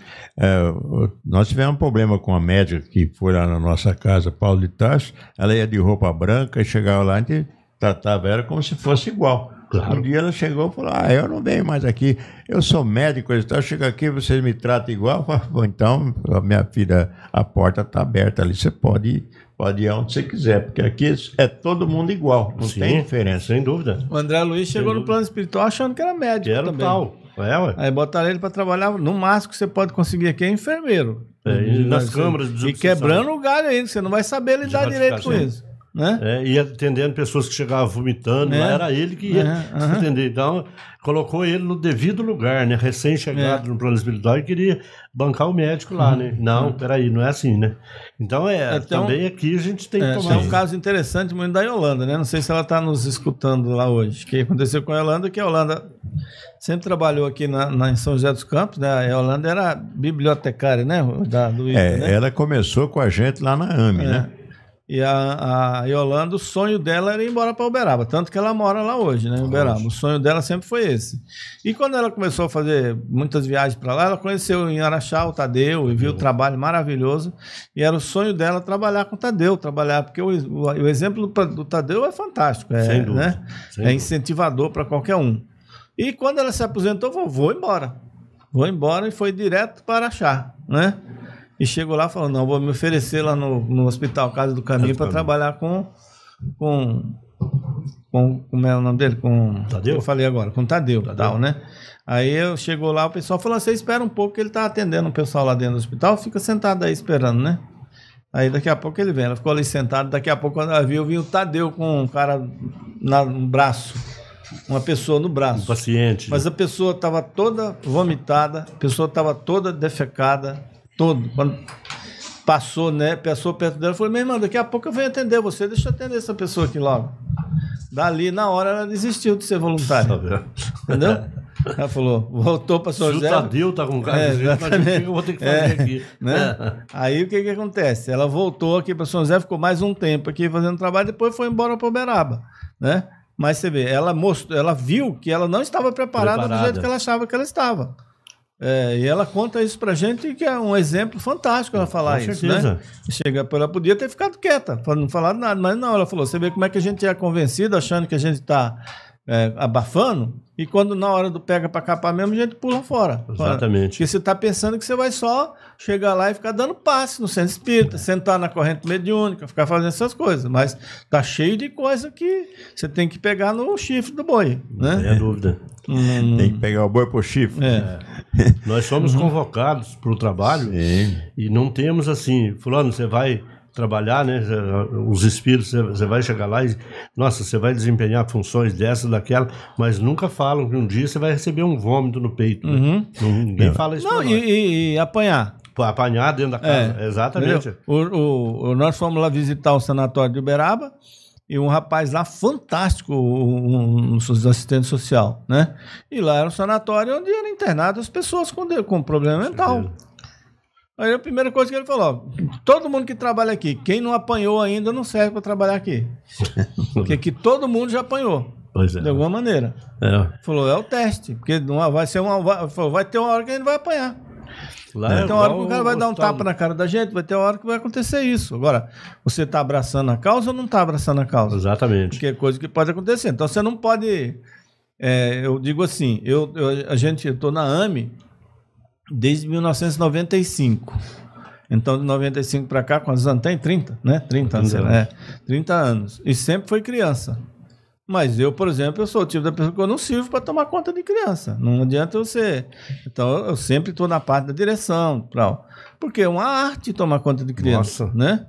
nós tivemos um problema com a médica que foi lá na nossa casa, Paulo de Tarso. Ela ia de roupa branca e chegava lá e tratava ela como se fosse igual. Claro. Um dia ela chegou e falou, eu não venho mais aqui, eu sou médico, eu chego aqui, vocês me tratam igual. Eu falei, então, minha filha, a porta está aberta ali, você pode ir onde você quiser, porque aqui é todo mundo igual, não tem diferença. Sem dúvida. O André Luiz chegou no plano espiritual achando que era médico. Que era também. Tal. Aí botaram ele para trabalhar, no máximo que você pode conseguir aqui é enfermeiro. Nas câmaras de e quebrando o galho ainda, você não vai saber lidar direito com isso. Né? E atendendo pessoas que chegavam vomitando, lá era ele que ia atender. Então, colocou ele no devido lugar, né? Recém-chegado no plano espiritual e queria bancar o médico lá, né? Não, peraí, não é assim, né? Então, também aqui a gente tem que tomar... É um caso interessante muito da Yolanda, né? Não sei se ela está nos escutando lá hoje. O que aconteceu com a Yolanda, que a Yolanda sempre trabalhou aqui em São José dos Campos, né? A Yolanda era bibliotecária, né? Do ITA, né? Ela começou com a gente lá na AME, né? E a Yolanda, o sonho dela era ir embora para Uberaba, tanto que ela mora lá hoje, né, em Uberaba. O sonho dela sempre foi esse. E quando ela começou a fazer muitas viagens para lá, ela conheceu em Araxá o Tadeu e viu o trabalho maravilhoso. E era o sonho dela trabalhar com o Tadeu, porque o exemplo do Tadeu é fantástico, sem dúvida, né? Sem dúvida. Incentivador para qualquer um. E quando ela se aposentou, falou, vou embora, e foi direto para Araxá, né? E chegou lá falando, não, vou me oferecer lá no Hospital Casa do Caminho para trabalhar com como é o nome dele? Com Tadeu? Eu falei agora, com Tadeu. Tal, né? Aí eu chegou lá, o pessoal falou, você espera um pouco que ele está atendendo o pessoal lá dentro do hospital, fica sentado aí esperando, né? Aí daqui a pouco ele vem, ela ficou ali sentada, daqui a pouco quando ela viu, vinha o Tadeu com um cara no braço, uma pessoa no braço. Um paciente. Mas a pessoa estava toda vomitada, a pessoa estava toda defecada, quando passou, né? Passou perto dela, falou, meu irmão, daqui a pouco eu venho atender você, deixa eu atender essa pessoa aqui logo. Dali, na hora, ela desistiu de ser voluntária. Entendeu? Ela falou, voltou para São José. Se o Tadeu tá com um cara desse jeito, o que eu vou ter que fazer aqui? Né? Aí o que acontece? Ela voltou aqui para São José, ficou mais um tempo aqui fazendo trabalho, depois foi embora para Uberaba, né? Mas você vê, ela viu que ela não estava preparada do jeito que ela achava que ela estava. E ela conta isso pra gente, que é um exemplo fantástico ela falar com isso, certeza. Né? Ela podia ter ficado quieta, não falar nada, mas não, ela falou, você vê como é que a gente é convencido, achando que a gente está abafando, e quando na hora do pega pra capar mesmo, a gente pula fora. Exatamente. Porque você está pensando que você vai só chegar lá e ficar dando passe no centro espírita, sentar na corrente mediúnica, ficar fazendo essas coisas, mas tá cheio de coisa que você tem que pegar no chifre do boi, né? Não tem dúvida. Tem que pegar o boi pro chifre. Nós somos convocados para o trabalho e não temos assim, fulano, você vai trabalhar, né? Os espíritos, você vai chegar lá e, nossa, você vai desempenhar funções dessas, daquela, mas nunca falam que um dia você vai receber um vômito no peito. Né? Ninguém fala isso. Não, e apanhar. apanhar dentro da casa. Exatamente. Nós fomos lá visitar o sanatório de Uberaba e um rapaz lá fantástico, um assistente social, né? E lá era um sanatório onde eram internadas as pessoas com problema mental. Aí a primeira coisa que ele falou, todo mundo que trabalha aqui, quem não apanhou ainda não serve para trabalhar aqui. Porque aqui todo mundo já apanhou. De alguma maneira. Falou, é o teste. Porque vai ter uma hora que a gente vai apanhar. Vai ter uma hora que o cara vai dar um tapa na cara da gente, vai ter uma hora que vai acontecer isso. Agora, você está abraçando a causa ou não está abraçando a causa? Exatamente. Porque é coisa que pode acontecer. Então você não pode. Eu digo assim, eu estou na AME desde 1995. Então, de 95 para cá, quantos anos tem? 30, né? 30 anos. 30 anos. E sempre foi criança. Mas eu, por exemplo, eu sou o tipo da pessoa que eu não sirvo para tomar conta de criança. Não adianta eu ser. Então, eu sempre estou na parte da direção. Porque é uma arte tomar conta de criança. Nossa. Né?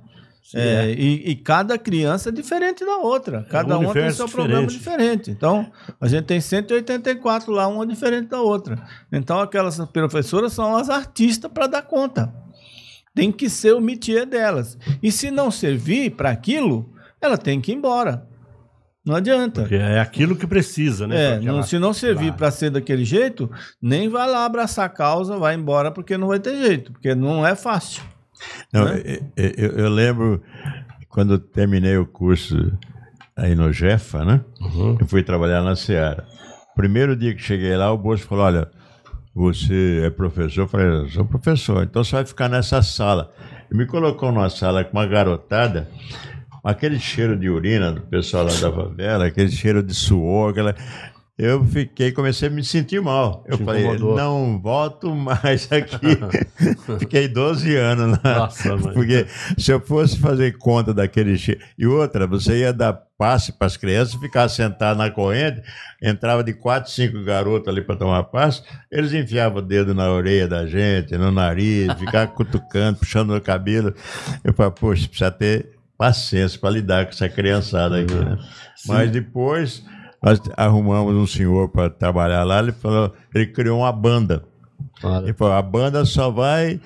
E cada criança é diferente da outra. Cada uma tem seu problema diferente. Então, a gente tem 184 lá, uma diferente da outra. Então, aquelas professoras são as artistas para dar conta. Tem que ser o métier delas. E se não servir para aquilo, ela tem que ir embora. Não adianta. Porque é aquilo que precisa, né? Se não servir para ser daquele jeito, nem vai lá abraçar a causa, vai embora, porque não vai ter jeito. Porque não é fácil. Não, né? Eu lembro quando eu terminei o curso aí no Jefa, né? Eu fui trabalhar na Seara. Primeiro dia que cheguei lá, o Bosco falou, olha, você é professor? Eu falei, eu sou professor, então você vai ficar nessa sala. Ele me colocou numa sala com uma garotada, aquele cheiro de urina do pessoal lá da favela, aquele cheiro de suor, eu comecei a me sentir mal. Eu falei, não volto mais aqui. Fiquei 12 anos lá. Nossa, porque se eu fosse fazer conta daquele cheiro... E outra, você ia dar passe para as crianças, ficar sentado na corrente, entrava de 4, 5 garotos ali para tomar passe, eles enfiavam o dedo na orelha da gente, no nariz, ficavam cutucando, puxando o cabelo. Eu falei, poxa, precisa ter paciência para lidar com essa criançada aqui, né? Mas depois nós arrumamos um senhor para trabalhar lá, ele criou uma banda. Ele falou, a banda só vai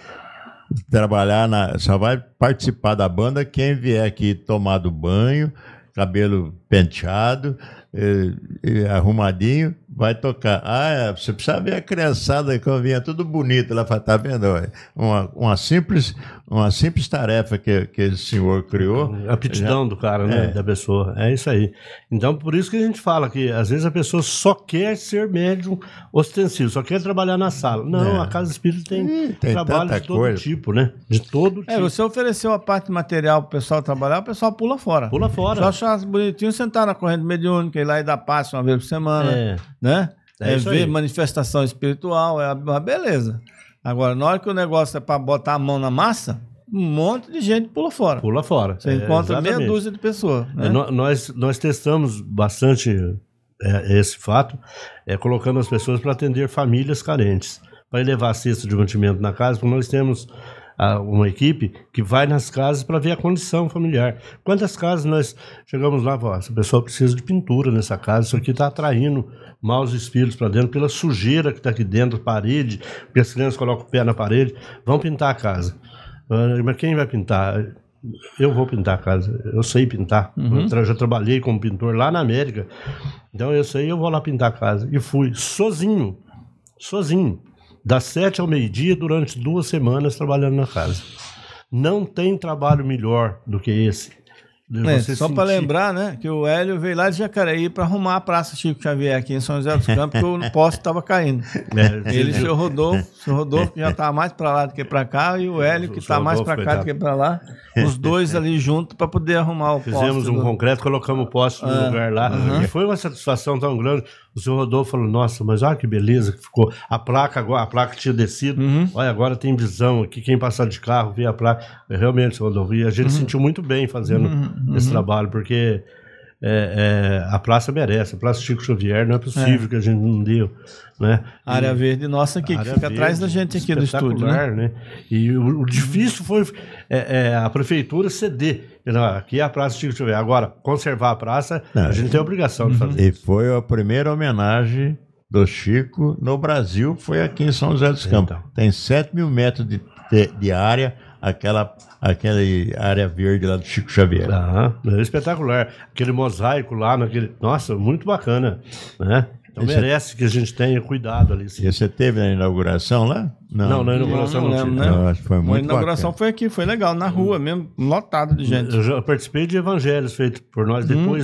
só vai participar da banda quem vier aqui tomado banho, cabelo penteado, arrumadinho, vai tocar. Você precisa ver a criançada que vinha tudo bonito. Ela fala, tá vendo? Uma simples tarefa que esse senhor criou. A aptidão do cara, né? Da pessoa. É isso aí. Então, por isso que a gente fala que às vezes a pessoa só quer ser médium ostensivo, só quer trabalhar na sala. Não, a Casa Espírita tem trabalho de todo tipo, né? De todo tipo. Você ofereceu a parte material pro pessoal trabalhar, o pessoal pula fora. Pula fora. Só achar bonitinho sentar na corrente mediúnica, ir lá e dar passe uma vez por semana, né? Ver manifestação espiritual, é uma beleza. Agora, na hora que o negócio é para botar a mão na massa, um monte de gente pula fora. Pula fora. Você encontra meia dúzia de pessoas. Né? Nós testamos bastante esse fato, colocando as pessoas para atender famílias carentes, para levar a cesta de mantimento na casa, porque nós temos uma equipe que vai nas casas para ver a condição familiar. Quantas casas nós chegamos lá, essa pessoa precisa de pintura nessa casa, isso aqui está atraindo maus espíritos para dentro, pela sujeira que está aqui dentro, parede, porque as crianças colocam o pé na parede, vão pintar a casa. Mas quem vai pintar? Eu vou pintar a casa, eu sei pintar. Eu já trabalhei como pintor lá na América, então eu sei, eu vou lá pintar a casa. E fui sozinho. Das 7 ao meio-dia, durante 2 semanas trabalhando na casa. Não tem trabalho melhor do que esse. Só para lembrar, né, que o Hélio veio lá de Jacareí para arrumar a Praça Chico Xavier aqui em São José dos Campos, porque o poste estava caindo. Ele e o senhor Rodolfo, que já está mais para lá do que para cá, e o Hélio, que está mais para cá do que para lá, os dois ali juntos para poder arrumar o poste. Fizemos um concreto, colocamos o poste no lugar lá, e foi uma satisfação tão grande. O senhor Rodolfo falou, nossa, mas olha que beleza que ficou. A placa tinha descido, olha, agora tem visão aqui, quem passar de carro vê a placa. Realmente, senhor Rodolfo, e a gente sentiu muito bem fazendo esse trabalho, porque a praça merece, a Praça Chico Xavier, não é possível que a gente não deu, né? A área verde nossa aqui, que fica atrás da gente aqui do estúdio, né? E o difícil foi a prefeitura ceder. Aqui é a Praça Chico Xavier. Agora, conservar a praça, a gente tem a obrigação de fazer. E foi a primeira homenagem do Chico no Brasil, foi aqui em São José dos Campos. Tem 7 mil metros de de área, aquela área verde lá do Chico Xavier. É espetacular. Aquele mosaico lá, nossa, muito bacana, né? Então merece que a gente tenha cuidado ali. Sim. E você teve na inauguração lá? Não, na inauguração não tive. Né? Acho que foi muito A inauguração bacana. foi aqui, foi legal, na rua mesmo, lotado de gente. Eu já participei de evangelhos feitos por nós depois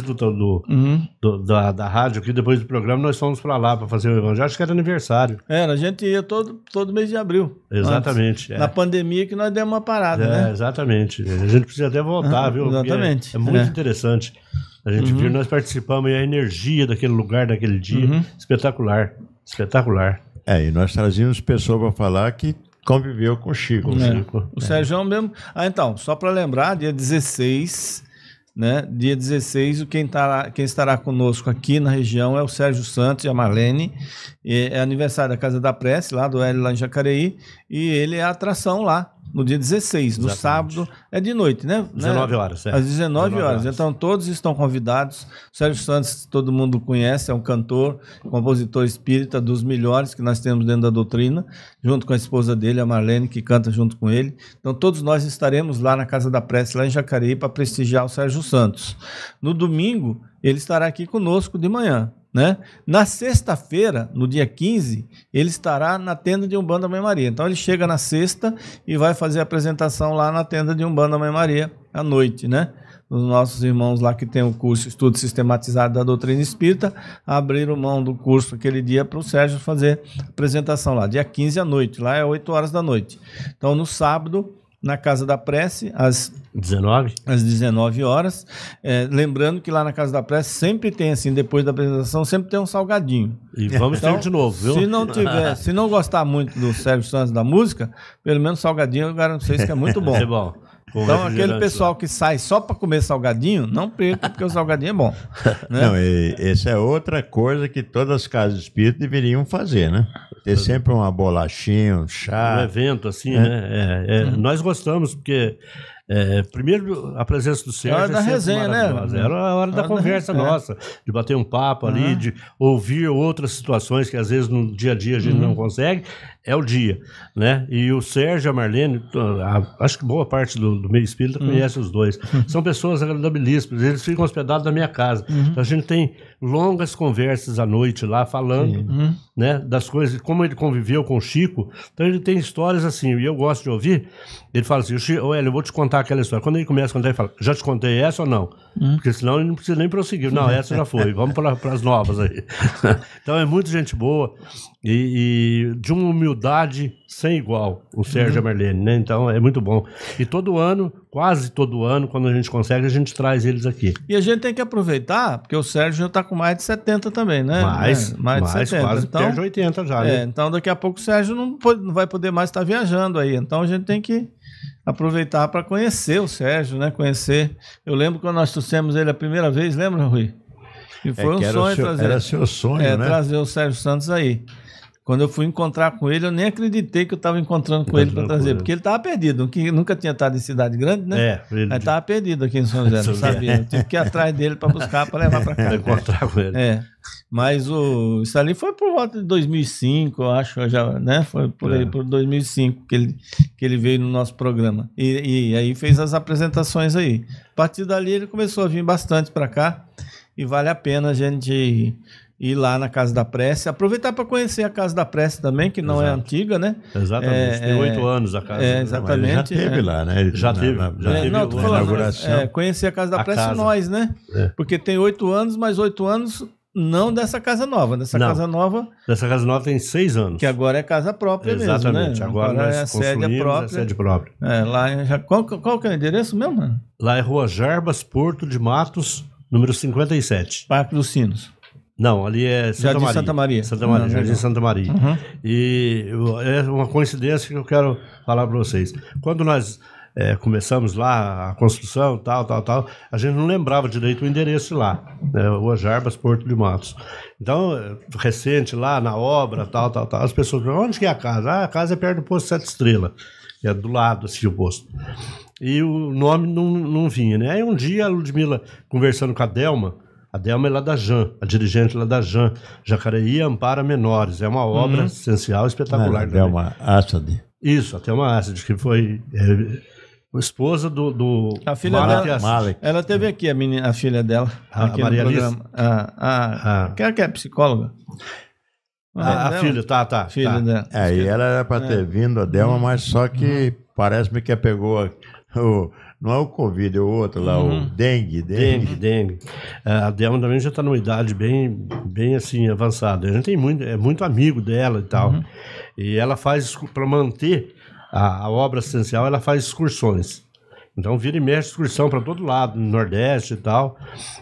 da rádio, aqui depois do programa, nós fomos para lá para fazer o evangelho. Acho que era aniversário. A gente ia todo mês de abril. Exatamente. Na pandemia que nós demos uma parada, né? Exatamente. A gente precisa até voltar, viu? Exatamente. É muito interessante. A gente viu, nós participamos, e a energia daquele lugar, daquele dia, espetacular. Espetacular. E nós trazíamos pessoas para falar que conviveu com o Chico. O Sérgio mesmo. Então, só para lembrar, dia 16, né? Dia 16, quem estará conosco aqui na região é o Sérgio Santos e a Marlene. É aniversário da Casa da Prece, lá do Hélio, lá em Jacareí, e ele é a atração lá. No dia 16, no sábado, é de noite, né? 19 horas, Às 19 horas. Então, todos estão convidados. O Sérgio Santos, todo mundo conhece, é um cantor, compositor espírita dos melhores que nós temos dentro da doutrina, junto com a esposa dele, a Marlene, que canta junto com ele. Então, todos nós estaremos lá na Casa da Prece, lá em Jacareí, para prestigiar o Sérgio Santos. No domingo, ele estará aqui conosco de manhã. Né? Na sexta-feira, no dia 15, ele estará na tenda de Umbanda Mãe Maria. Então ele chega na sexta e vai fazer a apresentação lá na tenda de Umbanda Mãe Maria à noite, né? Os nossos irmãos lá que tem o curso Estudo Sistematizado da Doutrina Espírita abriram mão do curso aquele dia para o Sérgio fazer a apresentação lá, dia 15 à noite, lá é 8 horas da noite. Então no sábado, na Casa da Prece, às 19 horas. Lembrando que lá na Casa da Prece sempre tem, assim, depois da apresentação, sempre tem um salgadinho. E vamos ter de novo, viu? Se não gostar muito do Sérgio Santos da música, pelo menos salgadinho eu garanto pra vocês que é muito bom. É bom. Então, aquele pessoal que sai só para comer salgadinho, não perca, porque o salgadinho é bom. Né? Não, essa é outra coisa que todas as casas espíritas deveriam fazer, né? Ter sempre uma bolachinha, um chá. Um evento, assim, né? Nós gostamos, porque... primeiro, a presença do Sérgio é hora da resenha, né? Era a hora da conversa nossa, de bater um papo ali, de ouvir outras situações que às vezes no dia a dia a gente não consegue. É o dia, né? E o Sérgio e a Marlene, acho que boa parte do meio espírita conhece os dois. São pessoas agradabilíssimas, eles ficam hospedados na minha casa. Então a gente tem longas conversas à noite lá, falando né, das coisas, como ele conviveu com o Chico. Então ele tem histórias assim, e eu gosto de ouvir. Ele fala assim, Hélio, eu vou te contar aquela história. Quando ele começa a contar, ele fala, já te contei essa ou não? Porque senão ele não precisa nem prosseguir. Não, essa já foi, vamos para as novas aí. Então é muito gente boa e de uma humildade sem igual, o Sérgio e a Marlene, né? Então é muito bom. E todo ano, quase todo ano, quando a gente consegue, a gente traz eles aqui. E a gente tem que aproveitar, porque o Sérgio já está com mais de 70 também, né? Mais de 70. Quase então, de 80 já, né? Então daqui a pouco o Sérgio não vai poder mais estar viajando aí. Então a gente tem que aproveitar para conhecer o Sérgio, né? Conhecer. Eu lembro quando nós trouxemos ele a primeira vez, lembra, Rui? E foi um sonho trazer. Era seu sonho, né? Trazer o Sérgio Santos aí. Quando eu fui encontrar com ele, eu nem acreditei que eu estava encontrando com ele para trazer, porque ele estava perdido, nunca tinha estado em cidade grande, né? Ele estava perdido aqui em São José, não sabia. Eu tive que ir atrás dele para buscar, para levar para cá. Encontrar com ele. Mas isso ali foi por volta de 2005, eu acho, já, né? Foi por aí, por 2005 que ele veio no nosso programa. E aí fez as apresentações aí. A partir dali ele começou a vir bastante para cá e vale a pena a gente ir lá na Casa da Prece, aproveitar para conhecer a Casa da Prece também, que não é antiga, né? Exatamente, tem 8 anos a casa. Exatamente. Já teve lá, né? Já teve na inauguração. Conhecer a Casa da Prece nós, né? Porque tem 8 anos, mas 8 anos não dessa casa nova. Dessa casa nova tem 6 anos. Que agora é casa própria Exatamente. mesmo, né? Agora nós é a sede própria. Sede própria. Qual que é o endereço mesmo, mano? Lá é Rua Jarbas, Porto de Matos, número 57. Parque dos Sinos. Não, ali é Santa Maria. Jardim Santa Maria. E é uma coincidência que eu quero falar para vocês. Quando nós começamos lá a construção, tal, a gente não lembrava direito o endereço lá, né? Rua Jarbas, Porto de Matos. Então, recente lá na obra, tal, as pessoas perguntam, onde que é a casa? A casa é perto do posto 7 Estrelas, que é do lado, assim, o posto. E o nome não vinha, né? Aí um dia a Ludmila, conversando com a Delma é lá da JAN, a dirigente lá da JAN, Jacareí Ampara Menores. É uma obra essencial, espetacular. Delma Assad. Isso, até uma Acid, que foi a esposa do A filha dela, ela teve aqui, a filha dela, aqui Maria no programa. Que é psicóloga. A filha, tá. Filha dela. E ela era para ter vindo, a Delma, mas só que parece-me que pegou não é o Covid, é o outro lá, o dengue. A Delma também já está numa idade bem assim, avançada. A gente é muito amigo dela e tal. E ela faz, para manter a obra essencial, ela faz excursões. Então vira e mexe excursão para todo lado, no Nordeste e tal.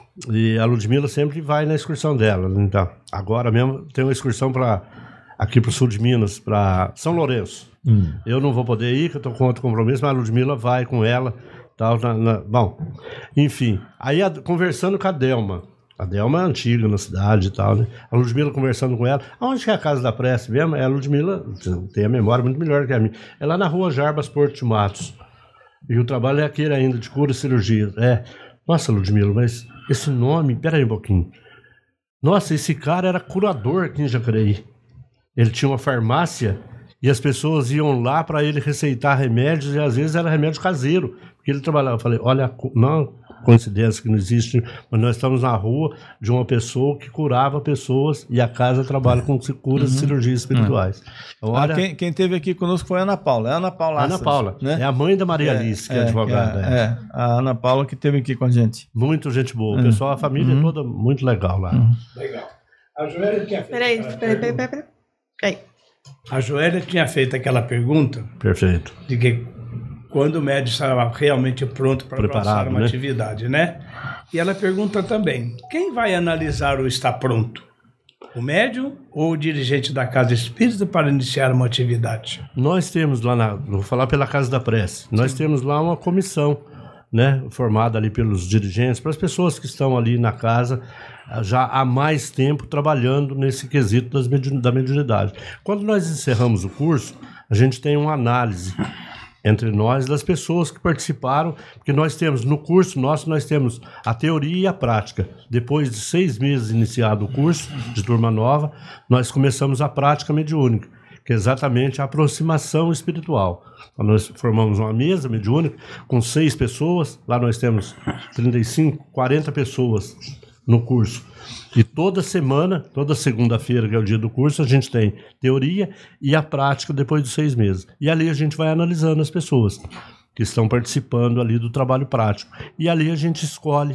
E a Ludmila sempre vai na excursão dela. Então, agora mesmo tem uma excursão aqui para o sul de Minas, para São Lourenço. Eu não vou poder ir, que eu estou com outro compromisso, mas a Ludmila vai com ela. Tal, bom, enfim. Aí conversando com a Delma. A Delma é antiga na cidade e tal, né? A Ludmila conversando com ela. Aonde que é a Casa da Prece mesmo? A Ludmila tem a memória muito melhor que a minha. É lá na rua Jarbas Porto de Matos. E o trabalho é aquele ainda, de cura e cirurgia. Nossa, Ludmila, mas esse nome... Pera aí um pouquinho. Nossa, esse cara era curador aqui em Jacareí. Ele tinha uma farmácia e as pessoas iam lá para ele receitar remédios e às vezes era remédio caseiro. Porque ele trabalhava. Eu falei, olha, não... coincidência que não existe, mas nós estamos na rua de uma pessoa que curava pessoas e a casa trabalha com curas e cirurgias espirituais. Então, olha, quem esteve aqui conosco foi a Ana Paula. É a Ana Paula. Ana Paula, né? É a mãe da Maria Alice, que é advogada. A Ana Paula que esteve aqui com a gente. Muito gente boa. O pessoal, a família toda muito legal lá. Legal. A Joélia tinha feito... Peraí. A Joélia tinha feito aquela pergunta. Perfeito. De que quando o médico estava realmente pronto para abraçar uma atividade, né? E ela pergunta também, quem vai analisar o está pronto? O médium ou o dirigente da Casa Espírita para iniciar uma atividade? Nós temos lá, vou falar pela Casa da Prece, nós temos lá uma comissão, né, formada ali pelos dirigentes, para as pessoas que estão ali na casa já há mais tempo trabalhando nesse quesito da mediunidade. Quando nós encerramos o curso, a gente tem uma análise entre nós, das pessoas que participaram, porque nós temos, no curso nosso, nós temos a teoria e a prática. Depois de 6 meses iniciado o curso, de turma nova, nós começamos a prática mediúnica, que é exatamente a aproximação espiritual. Então, nós formamos uma mesa mediúnica com 6 pessoas, lá nós temos 35, 40 pessoas no curso. E toda semana, toda segunda-feira, que é o dia do curso, a gente tem teoria e a prática depois de 6 meses. E ali a gente vai analisando as pessoas que estão participando ali do trabalho prático. E ali a gente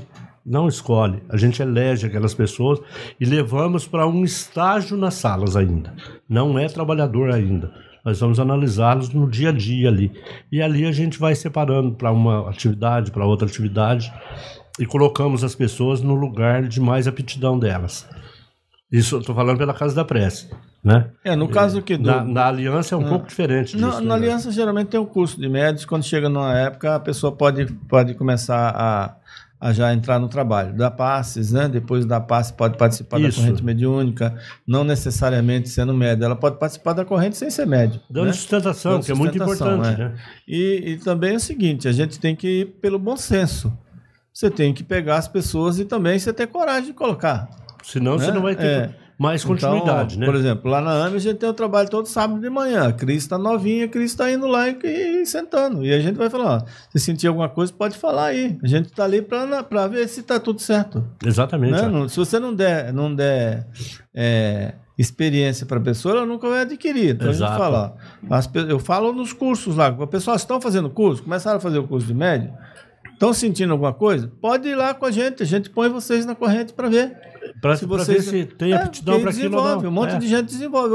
a gente elege aquelas pessoas e levamos para um estágio nas salas ainda. Não é trabalhador ainda. Nós vamos analisá-los no dia a dia ali. E ali a gente vai separando para uma atividade, para outra atividade, e colocamos as pessoas no lugar de mais aptidão delas. Isso eu estou falando pela Casa da Prece, né? No caso que... Na Aliança é um pouco diferente disso. Na Aliança geralmente tem um curso de médios, quando chega numa época a pessoa pode começar a já entrar no trabalho. Da Passes, né? Depois da Passes pode participar da corrente mediúnica, não necessariamente sendo médio. Ela pode participar da corrente sem ser médio. Dando sustentação, que é muito importante. Né? E também é o seguinte, a gente tem que ir pelo bom senso. Você tem que pegar as pessoas e também você ter coragem de colocar. Senão você não vai ter mais continuidade, então, né? Por exemplo, lá na AME a gente tem o trabalho todo sábado de manhã. A Cris está novinha, a Cris está indo lá e sentando. E a gente vai falar, se sentir alguma coisa, pode falar aí. A gente está ali para ver se está tudo certo. Exatamente. Né? Se você não der experiência para a pessoa, ela nunca vai adquirir. Então Exato. A gente fala, eu falo nos cursos lá, o pessoal estão fazendo curso, começaram a fazer o curso de médio, estão sentindo alguma coisa? Pode ir lá com a gente põe vocês na corrente para ver. Para ver se tem aptidão para aquilo ou não. Um monte de gente desenvolve.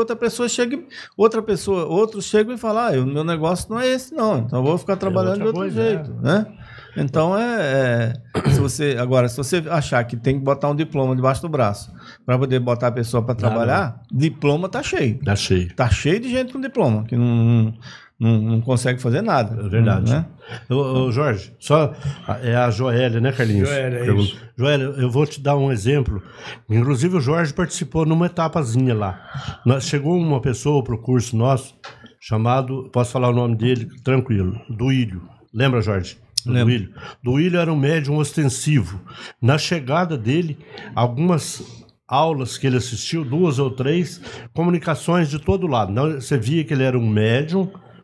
Outros chegam e falam, o meu negócio não é esse não, então eu vou ficar trabalhando de outro jeito. Né? Então se você achar que tem que botar um diploma debaixo do braço para poder botar a pessoa para trabalhar, diploma tá cheio. Tá cheio de gente com diploma, que não consegue fazer nada. É verdade. Né? Jorge, só é a Joélia, né, Carlinhos? Joélia, eu vou te dar um exemplo. Inclusive o Jorge participou numa etapazinha lá. Chegou uma pessoa para o curso nosso, chamado, posso falar o nome dele, tranquilo, Duílio. Lembra, Jorge? Duílio era um médium ostensivo. Na chegada dele, algumas aulas que ele assistiu, 2 ou 3, comunicações de todo lado. Você via que ele era um médium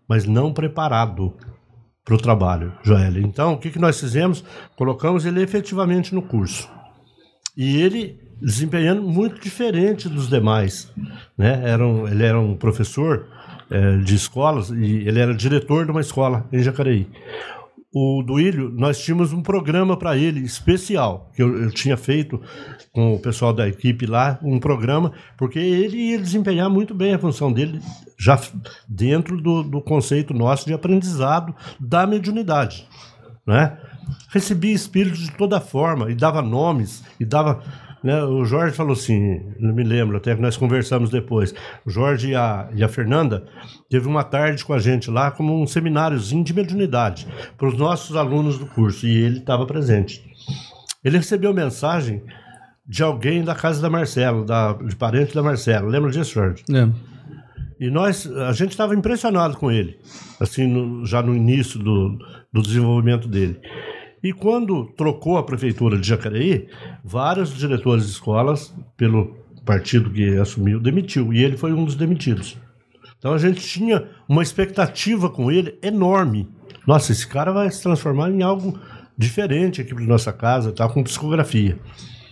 mas não preparado para o trabalho, Joélia. Então, o que nós fizemos? Colocamos ele efetivamente no curso. E ele desempenhando muito diferente dos demais, né? Ele era um professor de escolas e ele era diretor de uma escola em Jacareí. O Duílio, nós tínhamos um programa para ele especial, que eu tinha feito com o pessoal da equipe lá, um programa, porque ele ia desempenhar muito bem a função dele, já dentro do conceito nosso de aprendizado da mediunidade, né? Recebia espíritos de toda forma, e dava nomes, e dava... Né, o Jorge falou assim, não me lembro, até que nós conversamos depois, o Jorge e a Fernanda teve uma tarde com a gente lá como um semináriozinho de mediunidade para os nossos alunos do curso, e ele estava presente. Ele recebeu mensagem de alguém da casa da Marcela, de parente da Marcela, lembra disso, Jorge? Lembro. E a gente estava impressionado com ele, assim, já no início do desenvolvimento dele. E quando trocou a prefeitura de Jacareí, vários diretores de escolas, pelo partido que assumiu, demitiu. E ele foi um dos demitidos. Então a gente tinha uma expectativa com ele enorme. Nossa, esse cara vai se transformar em algo diferente aqui para nossa casa, tá, com psicografia.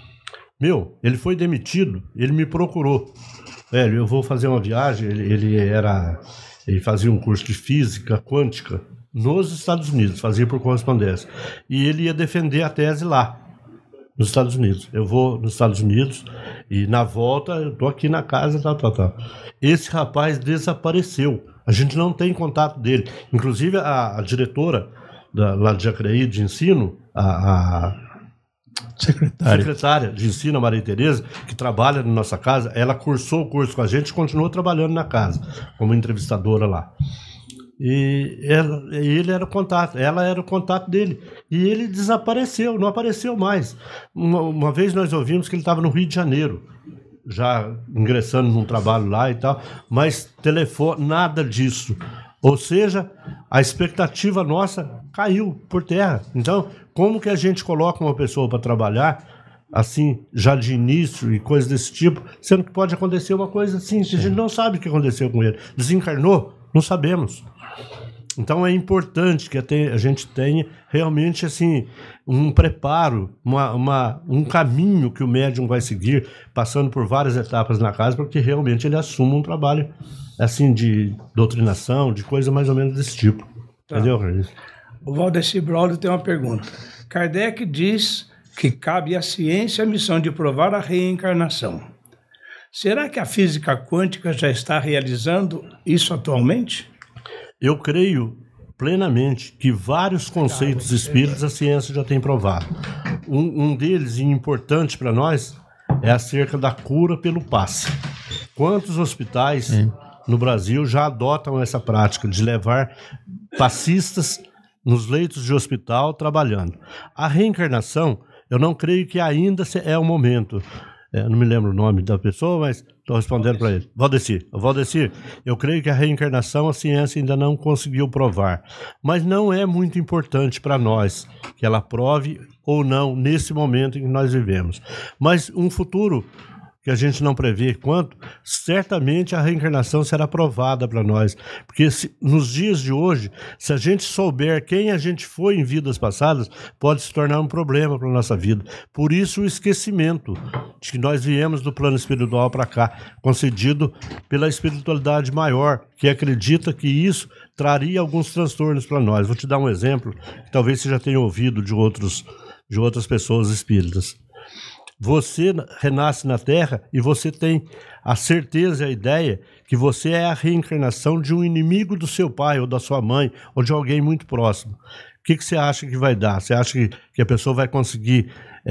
Ele foi demitido, ele me procurou. Eu vou fazer uma viagem, ele fazia um curso de física quântica nos Estados Unidos, fazia por correspondência. E ele ia defender a tese lá, nos Estados Unidos. Eu vou nos Estados Unidos e na volta eu tô aqui na casa, tal. Esse rapaz desapareceu. A gente não tem contato dele. Inclusive a diretora lá de Jacareí de ensino, a secretária de ensino, a Maria Tereza, que trabalha na nossa casa, ela cursou o curso com a gente e continuou trabalhando na casa, como entrevistadora lá. E ele era o contato, ela era o contato dele. E ele desapareceu, não apareceu mais. Uma vez nós ouvimos que ele estava no Rio de Janeiro, já ingressando num trabalho lá e tal, mas telefone, nada disso. Ou seja, a expectativa nossa caiu por terra. Então, como que a gente coloca uma pessoa para trabalhar assim, já de início e coisas desse tipo, sendo que pode acontecer uma coisa assim, que a gente não sabe o que aconteceu com ele. Desencarnou? Não sabemos. Então é importante que a gente tenha realmente assim, um preparo, um caminho que o médium vai seguir, passando por várias etapas na casa, para que realmente ele assuma um trabalho assim, de doutrinação, de coisa mais ou menos desse tipo. Tá. Entendeu, Carlos? O Valdeci Braudo tem uma pergunta. Kardec diz que cabe à ciência a missão de provar a reencarnação. Será que a física quântica já está realizando isso atualmente? Eu creio plenamente que vários conceitos espíritas a ciência já tem provado. Um deles, e importante para nós, é acerca da cura pelo passe. Quantos hospitais no Brasil já adotam essa prática de levar passistas nos leitos de hospital trabalhando? A reencarnação, eu não creio que ainda é o momento. Não me lembro o nome da pessoa, mas estou respondendo para ele. Valdecir, eu creio que a reencarnação a ciência ainda não conseguiu provar, mas não é muito importante para nós que ela prove ou não nesse momento em que nós vivemos. Mas um futuro que a gente não prevê quanto, certamente a reencarnação será provada para nós. Porque nos dias de hoje, se a gente souber quem a gente foi em vidas passadas, pode se tornar um problema para a nossa vida. Por isso o esquecimento de que nós viemos do plano espiritual para cá, concedido pela espiritualidade maior, que acredita que isso traria alguns transtornos para nós. Vou te dar um exemplo, que talvez você já tenha ouvido de outras pessoas espíritas. Você renasce na Terra e você tem a certeza e a ideia que você é a reencarnação de um inimigo do seu pai ou da sua mãe ou de alguém muito próximo. O que você acha que vai dar? Você acha que a pessoa vai conseguir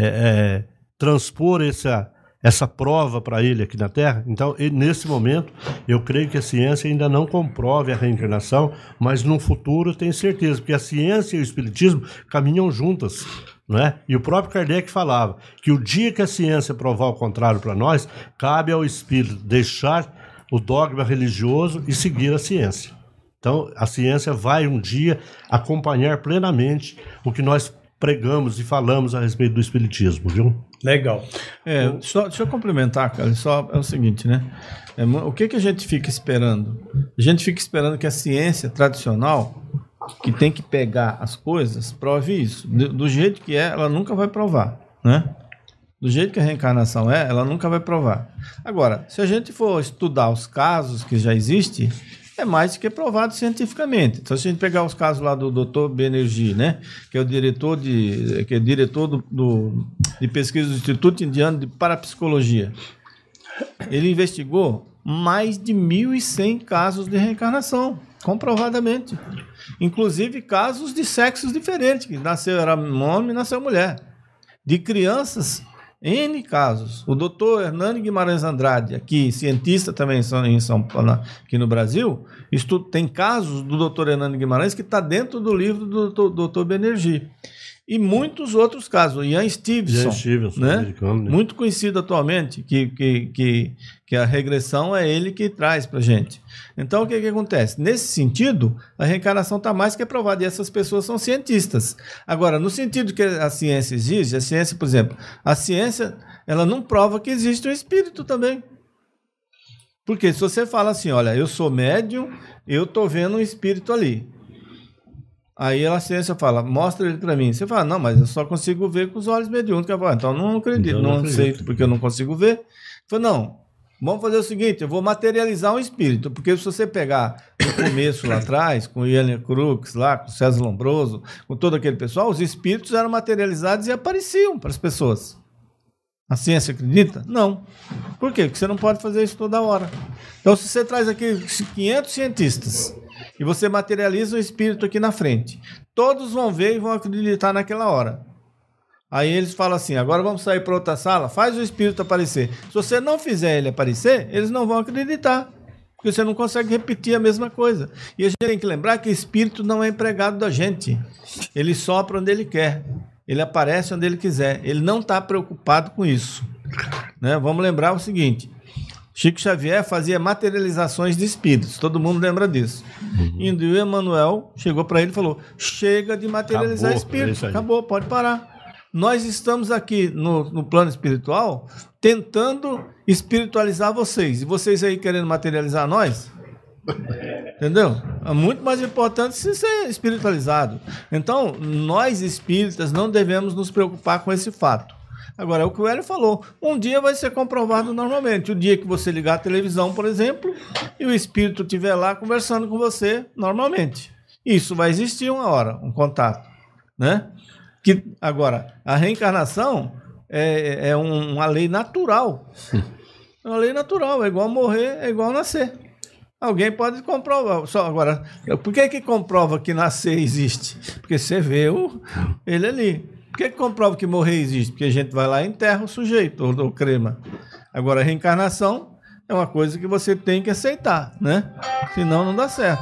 transpor essa prova para ele aqui na Terra? Então, nesse momento, eu creio que a ciência ainda não comprove a reencarnação, mas no futuro eu tenho certeza, porque a ciência e o espiritismo caminham juntas. Não é? E o próprio Kardec falava que o dia que a ciência provar o contrário para nós, cabe ao espírito deixar o dogma religioso e seguir a ciência. Então, a ciência vai um dia acompanhar plenamente o que nós pregamos e falamos a respeito do espiritismo, viu? Legal. Deixa eu complementar, cara. Só é o seguinte, né? O que a gente fica esperando? A gente fica esperando que a ciência tradicional, que tem que pegar as coisas, prove isso. Do jeito que é, ela nunca vai provar, né? Do jeito que a reencarnação é, ela nunca vai provar. Agora, se a gente for estudar os casos que já existem, é mais do que provado cientificamente. Então, se a gente pegar os casos lá do Dr. Banerjee, né, que é o diretor de pesquisa do Instituto Indiano de Parapsicologia, ele investigou mais de 1.100 casos de reencarnação, comprovadamente. Inclusive casos de sexos diferentes, que nasceu era homem e nasceu mulher. De crianças, N casos. O doutor Hernani Guimarães Andrade, aqui, cientista também em São Paulo, aqui no Brasil, tem casos do doutor Hernani Guimarães que está dentro do livro do doutor Banerjee. E muitos outros casos. Ian Stevenson, né? Muito conhecido atualmente, que a regressão é ele que traz para a gente. Então, o que acontece? Nesse sentido, a reencarnação está mais que provada, e essas pessoas são cientistas. Agora, no sentido que a ciência exige, a ciência, por exemplo, a ciência, ela não prova que existe um espírito também. Porque se você fala assim, olha, eu sou médium, eu estou vendo um espírito ali. Aí a ciência fala, mostra ele para mim. Você fala, não, mas eu só consigo ver com os olhos mediúnicos. Eu falo, então não acredito, não aceito, porque eu não consigo ver. Eu falo, não, vamos fazer o seguinte, eu vou materializar um espírito, porque se você pegar no começo lá atrás, com Ian Crookes lá, com César Lombroso, com todo aquele pessoal, os espíritos eram materializados e apareciam para as pessoas. A ciência acredita? Não. Por quê? Porque você não pode fazer isso toda hora. Então, se você traz aqui 500 cientistas e você materializa o espírito aqui na frente, todos vão ver e vão acreditar naquela hora. Aí eles falam assim, agora vamos sair para outra sala, faz o espírito aparecer. Se você não fizer ele aparecer, eles não vão acreditar, porque você não consegue repetir a mesma coisa. E a gente tem que lembrar que o espírito não é empregado da gente. Ele sopra onde ele quer. Ele aparece onde ele quiser. Ele não está preocupado com isso. Né? Vamos lembrar o seguinte, Chico Xavier fazia materializações de espíritos, todo mundo lembra disso. E o Emmanuel chegou para ele e falou, chega de materializar espíritos, acabou, pode parar. Nós estamos aqui no plano espiritual tentando espiritualizar vocês, e vocês aí querendo materializar nós? Entendeu? É muito mais importante ser espiritualizado. Então, nós espíritas não devemos nos preocupar com esse fato. Agora, é o que o Hélio falou. Um dia vai ser comprovado normalmente. O dia que você ligar a televisão, por exemplo, e o espírito estiver lá conversando com você normalmente. Isso vai existir uma hora, um contato. Né? Agora, a reencarnação é uma lei natural. É uma lei natural. É igual morrer, é igual nascer. Alguém pode comprovar. Agora, por que comprova que nascer existe? Porque você vê ele ali. Por que comprova que morrer existe? Porque a gente vai lá e enterra o sujeito, ou crema. Agora, a reencarnação é uma coisa que você tem que aceitar, né? Senão não dá certo.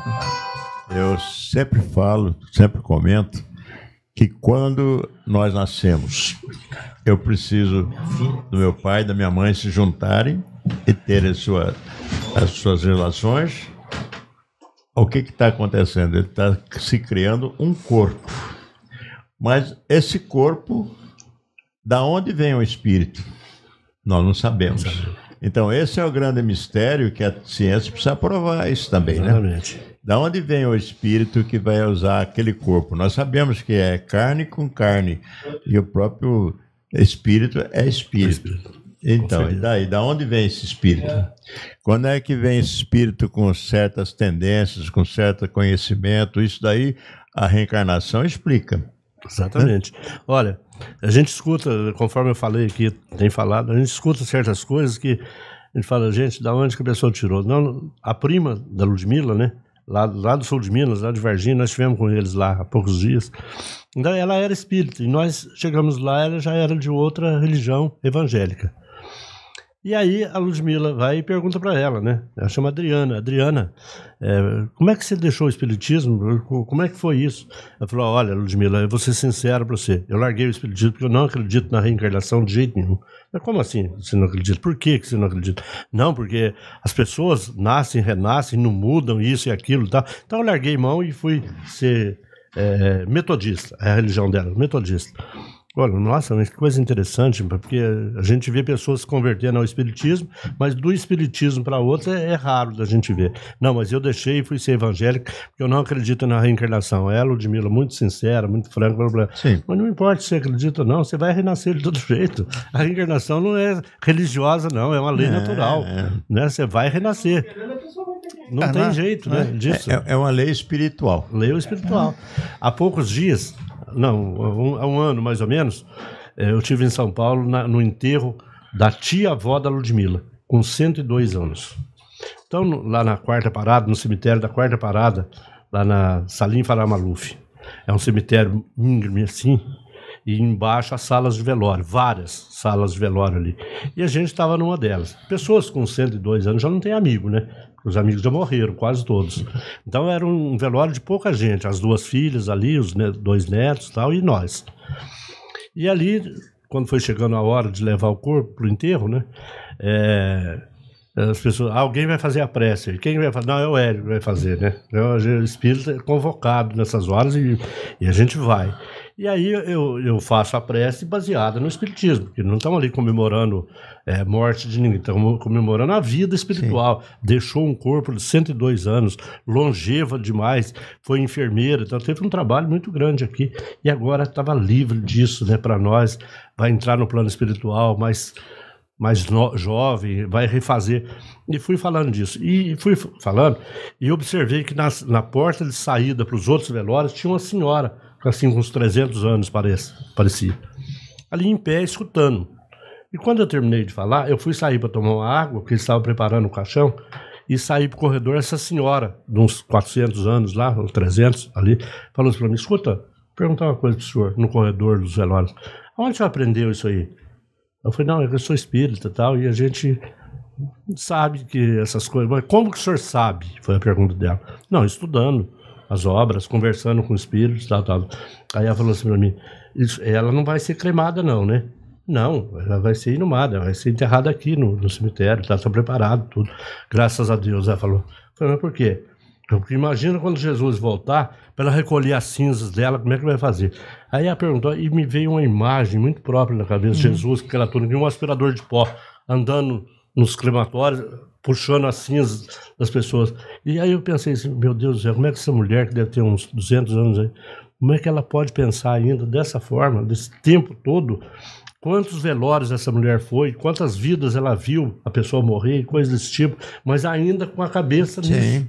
Eu sempre falo, sempre comento, que quando nós nascemos, eu preciso do meu pai e da minha mãe se juntarem e terem as suas relações. O que está acontecendo? Ele está se criando um corpo. Mas esse corpo, da onde vem o espírito? Nós não sabemos. Então, esse é o grande mistério que a ciência precisa provar isso também, exatamente, né? Da onde vem o espírito que vai usar aquele corpo? Nós sabemos que é carne com carne, e o próprio espírito é espírito. Então, e daí? Da onde vem esse espírito? Quando é que vem esse espírito com certas tendências, com certo conhecimento? Isso daí a reencarnação explica. Exatamente. Olha, a gente escuta, conforme eu falei aqui, tem falado, a gente escuta certas coisas que a gente fala, gente, da onde que a pessoa tirou? Não, a prima da Ludmila, né? Lá do sul de Minas, lá de Varginha, nós estivemos com eles lá há poucos dias. Então, ela era espírita, e nós chegamos lá, ela já era de outra religião evangélica. E aí a Ludmila vai e pergunta para ela, né? Ela chama Adriana. Adriana, como é que você deixou o espiritismo? Como é que foi isso? Ela falou, olha, Ludmila, eu vou ser sincero para você. Eu larguei o espiritismo porque eu não acredito na reencarnação de jeito nenhum. Mas como assim você não acredita? Por que você não acredita? Não, porque as pessoas nascem, renascem, não mudam isso e aquilo e tal. Então eu larguei mão e fui ser metodista, é a religião dela, metodista. Olha, nossa, mas que coisa interessante, porque a gente vê pessoas se convertendo ao espiritismo, mas do espiritismo para outro é raro da gente ver. Não, mas eu deixei e fui ser evangélico, porque eu não acredito na reencarnação. Ela, Ludmila, muito sincera, muito franca, mas não importa se você acredita ou não, você vai renascer de todo jeito. A reencarnação não é religiosa, não, é uma lei natural. Né? Você vai renascer. Não tem jeito, né, disso. É uma lei espiritual. Lei espiritual. Há poucos dias, há um ano mais ou menos, eu estive em São Paulo no enterro da tia-avó da Ludmila, com 102 anos. Então, lá na Quarta Parada, no cemitério da Quarta Parada, lá na Salim Farah Maluf, é um cemitério íngreme assim, e embaixo as salas de velório, várias salas de velório ali. E a gente estava numa delas. Pessoas com 102 anos já não têm amigo, né? Os amigos já morreram, quase todos. Então era um velório de pouca gente, as 2 filhas ali, os 2 netos e tal, e nós. E ali, quando foi chegando a hora de levar o corpo para o enterro, né? As pessoas, alguém vai fazer a prece. Quem vai fazer? Não, é o Hélio que vai fazer, né? O espírito é convocado nessas horas e a gente vai. E aí eu faço a prece baseada no espiritismo, porque não estamos ali comemorando morte de ninguém, estamos comemorando a vida espiritual. Sim. Deixou um corpo de 102 anos, longeva demais, foi enfermeira, então teve um trabalho muito grande aqui, e agora estava livre disso, né, para nós, vai entrar no plano espiritual, mais jovem, vai refazer. E fui falando disso. E fui falando, e observei que na porta de saída para os outros velórios tinha uma senhora, assim, com uns 300 anos, parecia. Ali em pé, escutando. E quando eu terminei de falar, eu fui sair para tomar uma água, porque eles estavam preparando o caixão, e saí para o corredor, essa senhora, de uns 400 anos lá, uns 300 ali, falou assim para mim, escuta, vou perguntar uma coisa para o senhor, no corredor dos velórios. Onde o senhor aprendeu isso aí? Eu falei, não, eu sou espírita e tal, e a gente sabe que essas coisas... Mas como que o senhor sabe? Foi a pergunta dela. Não, estudando as obras, conversando com espíritos, tal. Aí ela falou assim para mim, ela não vai ser cremada não, né? Não, ela vai ser inumada, vai ser enterrada aqui no cemitério, tá preparado, tudo. Graças a Deus, ela falou. Eu falei, mas por quê? Porque imagina quando Jesus voltar, para ela recolher as cinzas dela, como é que vai fazer? Aí ela perguntou, e me veio uma imagem muito própria na cabeça de Jesus, com aquela túnica, um aspirador de pó, andando nos crematórios, puxando as cinzas das pessoas. E aí eu pensei assim, meu Deus do céu, como é que essa mulher, que deve ter uns 200 anos aí, como é que ela pode pensar ainda dessa forma, desse tempo todo? Quantos velórios essa mulher foi, quantas vidas ela viu a pessoa morrer, coisas desse tipo, mas ainda com a cabeça nisso.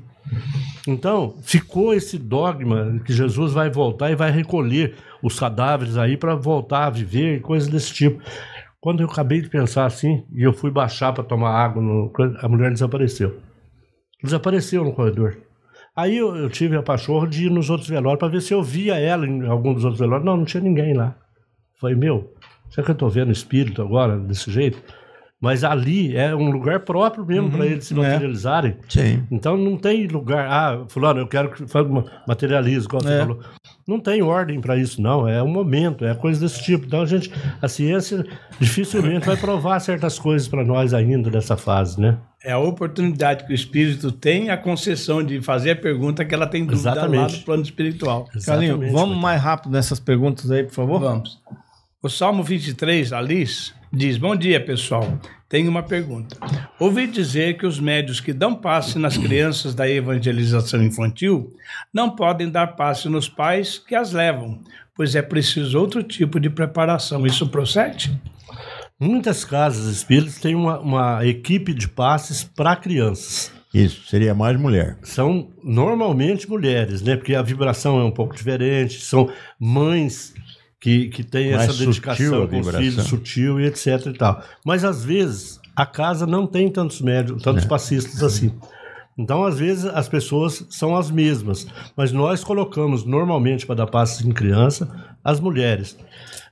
Então, ficou esse dogma que Jesus vai voltar e vai recolher os cadáveres aí para voltar a viver, coisas desse tipo. Quando eu acabei de pensar assim, e eu fui baixar para tomar água, a mulher desapareceu. Desapareceu no corredor. Aí eu tive a pachorra de ir nos outros velórios para ver se eu via ela em algum dos outros velórios. Não tinha ninguém lá. Falei, será que eu estou vendo espírito agora, desse jeito? Mas ali é um lugar próprio mesmo para eles se materializarem. Sim. Então não tem lugar, fulano, eu quero que materialize, como você falou. Não tem ordem para isso, não. É um momento, é coisa desse tipo. Então a ciência dificilmente vai provar certas coisas para nós ainda nessa fase, né? É a oportunidade que o espírito tem, a concessão de fazer a pergunta que ela tem dúvida lá do plano espiritual. Carlinhos, vamos mais rápido nessas perguntas aí, por favor? Vamos. O Salmo 23, Alice, diz, bom dia, pessoal. Tenho uma pergunta. Ouvi dizer que os médios que dão passe nas crianças da evangelização infantil não podem dar passe nos pais que as levam, pois é preciso outro tipo de preparação. Isso procede? Muitas casas espíritas têm uma equipe de passes para crianças. Isso, seria mais mulher. São normalmente mulheres, né? Porque a vibração é um pouco diferente, são mães que têm essa dedicação com os filhos, sutil e etc e tal. Mas às vezes a casa não tem tantos médios, tantos passistas assim. Então às vezes as pessoas são as mesmas, mas nós colocamos normalmente para dar passes em criança as mulheres.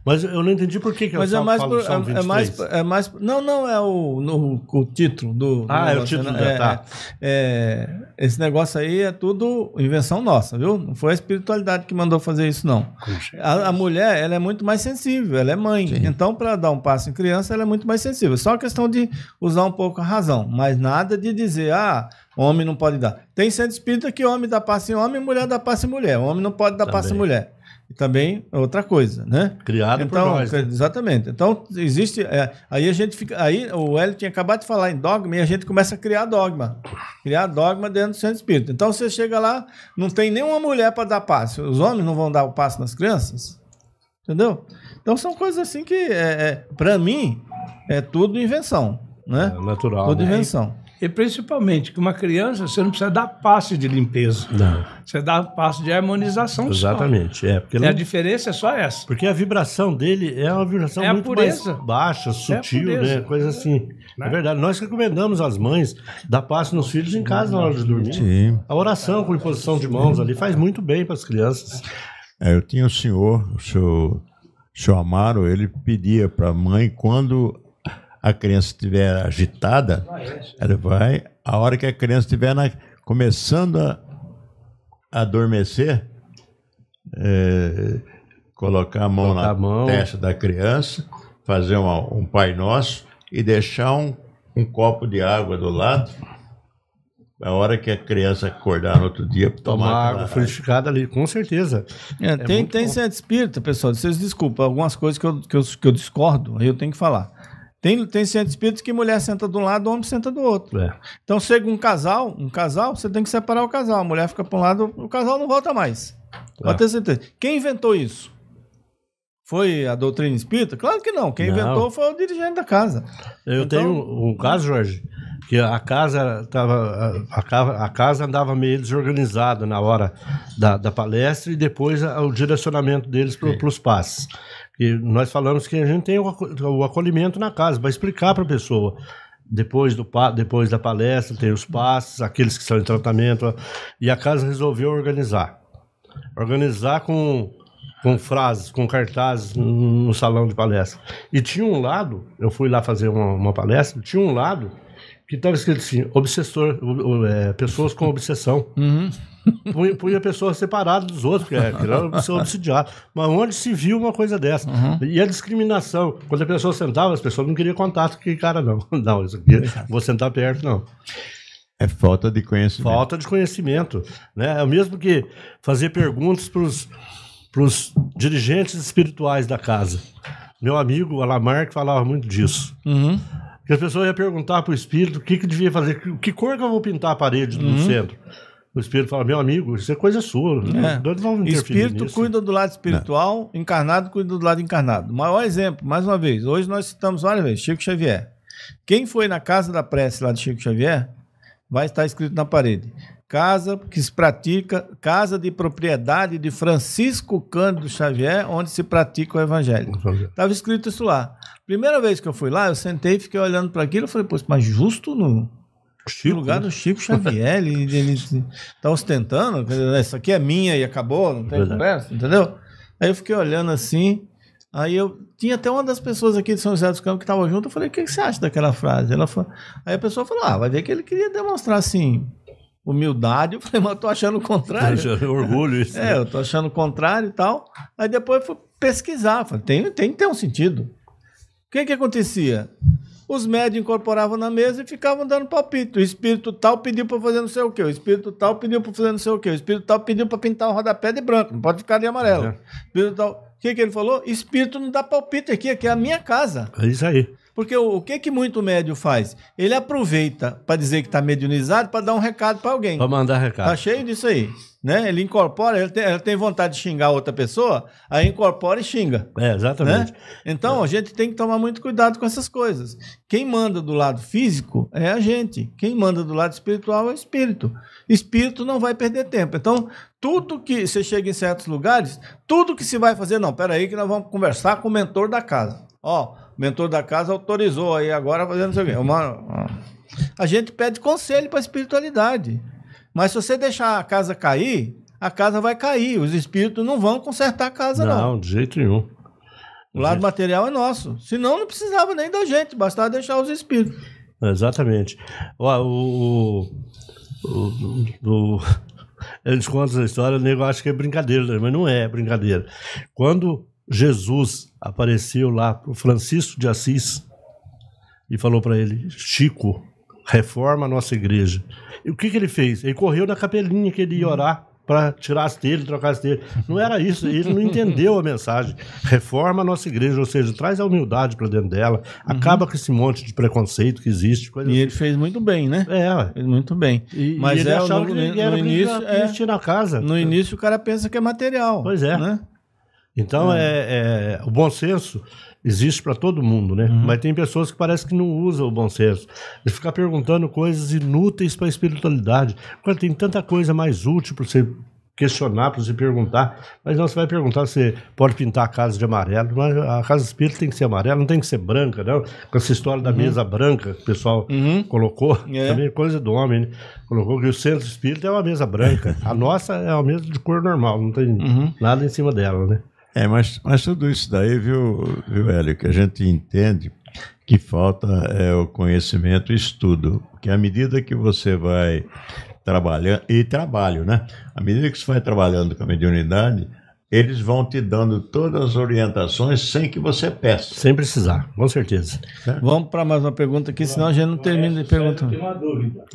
Mas eu não entendi por que Mas eu falo Salmo 23. Não é o título do é o título, tá. Esse negócio aí é tudo invenção nossa, viu? Não foi a espiritualidade que mandou fazer isso, não. A mulher, ela é muito mais sensível, ela é mãe. Sim. Então, para dar um passo em criança, ela é muito mais sensível. Só a questão de usar um pouco a razão, mas nada de dizer, homem não pode dar. Tem centro espírita que homem dá passe em homem e mulher dá passe em mulher. O homem não pode dar passe em mulher. E também é outra coisa, né? Criado por nós. Né? Exatamente. Então, existe... aí a gente fica... Aí o Hélio tinha acabado de falar em dogma e a gente começa a criar dogma. Criar dogma dentro do centro espírita. Então, você chega lá, não tem nenhuma mulher para dar passe. Os homens não vão dar o passe nas crianças? Entendeu? Então, são coisas assim que, para mim, é tudo invenção, né? É natural. Tudo invenção. E principalmente que uma criança, você não precisa dar passe de limpeza. Não. Você dá passe de harmonização. Exatamente. Só. Porque a diferença é só essa. Porque a vibração dele é uma vibração muito mais baixa, sutil, né? Coisa assim. É verdade. Nós recomendamos às mães dar passe nos filhos em casa na hora de dormir. Sim. A oração com imposição de mãos ali faz muito bem para as crianças. Eu tinha o senhor Amaro, ele pedia para a mãe, quando a criança estiver agitada, ela vai, a hora que a criança estiver começando a adormecer, colocar a mão na testa da criança, fazer um Pai Nosso e deixar um copo de água do lado, a hora que a criança acordar no outro dia, tomar água frutificada ali, com certeza. Tem centro espírita, pessoal, vocês desculpem, algumas coisas que eu discordo, aí eu tenho que falar. Tem centro espírita que mulher senta de um lado, homem senta do outro. Então, chega um casal, você tem que separar o casal. A mulher fica para um lado, o casal não volta mais. Pode ter certeza. Quem inventou isso? Foi a doutrina espírita? Claro que não. Quem inventou foi o dirigente da casa. Eu tenho um caso, Jorge, que a casa andava meio desorganizada na hora da palestra e depois o direcionamento deles para os passes. E nós falamos que a gente tem o acolhimento na casa, para explicar para a pessoa. Depois da palestra, tem os passos, aqueles que são em tratamento. E a casa resolveu organizar. Organizar com frases, com cartazes no salão de palestra. E tinha um lado, eu fui lá fazer uma palestra, tinha um lado que estava escrito assim, pessoas com obsessão. Uhum. Punha pessoas separadas dos outros, que era pessoa obsidiada. Mas onde se viu uma coisa dessa? Uhum. E a discriminação. Quando a pessoa sentava, as pessoas não queriam contato com aquele cara, não. Não, isso aqui, vou sentar perto, não. É falta de conhecimento. Falta de conhecimento. Né? É o mesmo que fazer perguntas para os dirigentes espirituais da casa. Meu amigo Alamar que falava muito disso. Uhum. Que as pessoas iam perguntar para o espírito o que devia fazer, que cor que eu vou pintar a parede do centro. O espírito fala, meu amigo, isso é coisa sua. Não vamos interferir espírito nisso. Cuida do lado espiritual, encarnado cuida do lado encarnado. O maior exemplo, mais uma vez, hoje nós citamos várias vezes, Chico Xavier. Quem foi na casa da prece lá de Chico Xavier, vai estar escrito na parede. Casa que se pratica, casa de propriedade de Francisco Cândido Xavier, onde se pratica o evangelho. Estava escrito isso lá. Primeira vez que eu fui lá, eu sentei e fiquei olhando para aquilo, eu falei, pô, mas justo no lugar do Chico Xavier, ele tá ostentando, isso aqui é minha e acabou, não tem conversa, entendeu? Aí eu fiquei olhando assim, aí eu tinha até uma das pessoas aqui de São José dos Campos que estava junto, eu falei, o que você acha daquela frase? Aí a pessoa falou, vai ver que ele queria demonstrar assim, humildade. Eu falei, mas eu tô achando o contrário. Orgulho isso. Eu tô achando o contrário e tal. Aí depois eu fui pesquisar, falei, tem que ter um sentido. O que acontecia? Os médios incorporavam na mesa e ficavam dando palpite. O espírito tal pediu para fazer não sei o quê. O espírito tal pediu para fazer não sei o quê. O espírito tal pediu para pintar o rodapé de branco. Não pode ficar de amarelo. Espírito tal... O que ele falou? Espírito não dá palpite aqui é a minha casa. É isso aí. Porque o que muito médium faz? Ele aproveita para dizer que está mediunizado para dar um recado para alguém. Para mandar recado. Tá cheio disso aí. Né? Ele incorpora, ele tem vontade de xingar outra pessoa, aí incorpora e xinga. Exatamente. Né? Então, a gente tem que tomar muito cuidado com essas coisas. Quem manda do lado físico é a gente. Quem manda do lado espiritual é o espírito. Espírito não vai perder tempo. Então, tudo que você chega em certos lugares, tudo que se vai fazer, não, peraí que nós vamos conversar com o mentor da casa. O mentor da casa autorizou aí agora fazendo não sei o quê. A gente pede conselho para a espiritualidade. Mas se você deixar a casa cair, a casa vai cair. Os espíritos não vão consertar a casa, não. Não, de jeito nenhum. O lado material é nosso. Senão não precisava nem da gente, bastava deixar os espíritos. Exatamente. Eles contam essa história, o nego acha que é brincadeira, né? Mas não é brincadeira. Quando Jesus apareceu lá para o Francisco de Assis e falou para ele: Chico, reforma a nossa igreja. E o que ele fez? Ele correu na capelinha que ele ia orar para tirar as telhas, trocar as telhas. Não era isso, ele não entendeu a mensagem. Reforma a nossa igreja, ou seja, traz a humildade para dentro dela, acaba com esse monte de preconceito que existe. E assim. Ele fez muito bem, né? Fez muito bem. Mas ele achava que ele era no início, na casa. No início o cara pensa que é material. Pois é. Né? Então, o bom senso existe para todo mundo, né? Mas tem pessoas que parece que não usam o bom senso. De ficar perguntando coisas inúteis para a espiritualidade. Quando tem tanta coisa mais útil para você questionar, para você perguntar. Mas não, você vai perguntar, você pode pintar a casa de amarelo, mas a casa espírita tem que ser amarela, não tem que ser branca, não. Com essa história da mesa branca que o pessoal colocou, também é coisa do homem, né? Colocou que o centro espírita é uma mesa branca. A nossa é uma mesa de cor normal, não tem nada em cima dela, né? Mas tudo isso daí, viu, Hélio, que a gente entende que falta o conhecimento e estudo. Porque à medida que você vai trabalhando, e trabalho, né? À medida que você vai trabalhando com a mediunidade, eles vão te dando todas as orientações sem que você peça. Sem precisar, com certeza. Vamos para mais uma pergunta aqui, senão a gente não termina de perguntar. Tem uma dúvida.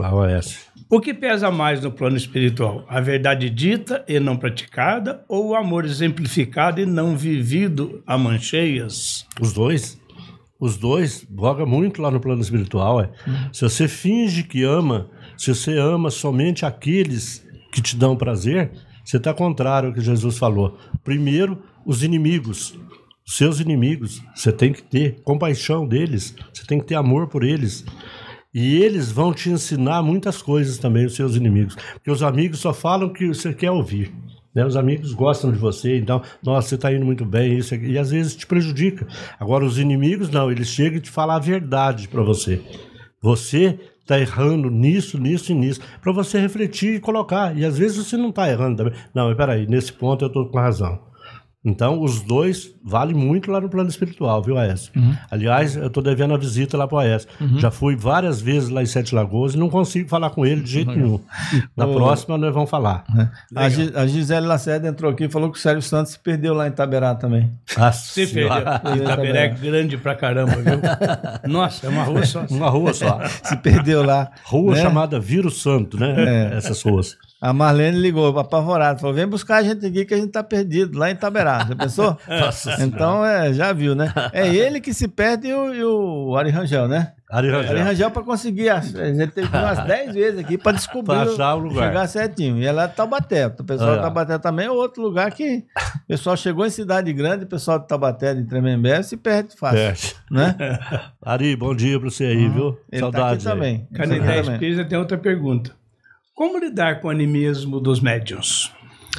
O que pesa mais no plano espiritual? A verdade dita e não praticada ou o amor exemplificado e não vivido a mancheias? Os dois. Os dois voga muito lá no plano espiritual. Se você finge que ama, se você ama somente aqueles que te dão prazer, você está contrário ao que Jesus falou. Primeiro, os inimigos. Seus inimigos. Você tem que ter compaixão deles. Você tem que ter amor por eles. E eles vão te ensinar muitas coisas também, os seus inimigos. Porque os amigos só falam o que você quer ouvir. Né? Os amigos gostam de você, então, nossa, você está indo muito bem, isso aqui, e às vezes te prejudica. Agora, os inimigos, não, eles chegam e te falam a verdade para você. Você está errando nisso, nisso e nisso, para você refletir e colocar. E às vezes você não está errando também. Não, mas peraí, nesse ponto eu estou com razão. Então, os dois valem muito lá no plano espiritual, viu, Aécio? Aliás, eu estou devendo a visita lá para o Aécio. Já fui várias vezes lá em Sete Lagoas e não consigo falar com ele de jeito nenhum. Na próxima, nós vamos falar. A Gisele Lacerda entrou aqui e falou que o Sérgio Santos se perdeu lá em Itaberá também. Se perdeu. Itaberá é grande pra caramba, viu? Nossa, é uma rua só. Uma rua só. Se perdeu lá. Rua chamada Viro Santo, né? Essas ruas. A Marlene ligou apavorada, falou: vem buscar a gente aqui que a gente tá perdido lá em Itaberá. Já pensou? Nossa então, já viu, né? É ele que se perde e o Ari Rangel, né? Ari Rangel para conseguir, a gente teve umas 10 vezes aqui para descobrir, pra achar o lugar. Chegar certinho. E ela é de Taubaté. O pessoal de Taubaté também é outro lugar que o pessoal chegou em cidade grande, o pessoal de Taubaté, de Tremembé, se perde fácil. Né? Ari, bom dia para você aí, viu? Ele Saudades tá aqui também. Canidé Espírita tem outra pergunta. Como lidar com o animismo dos médiuns?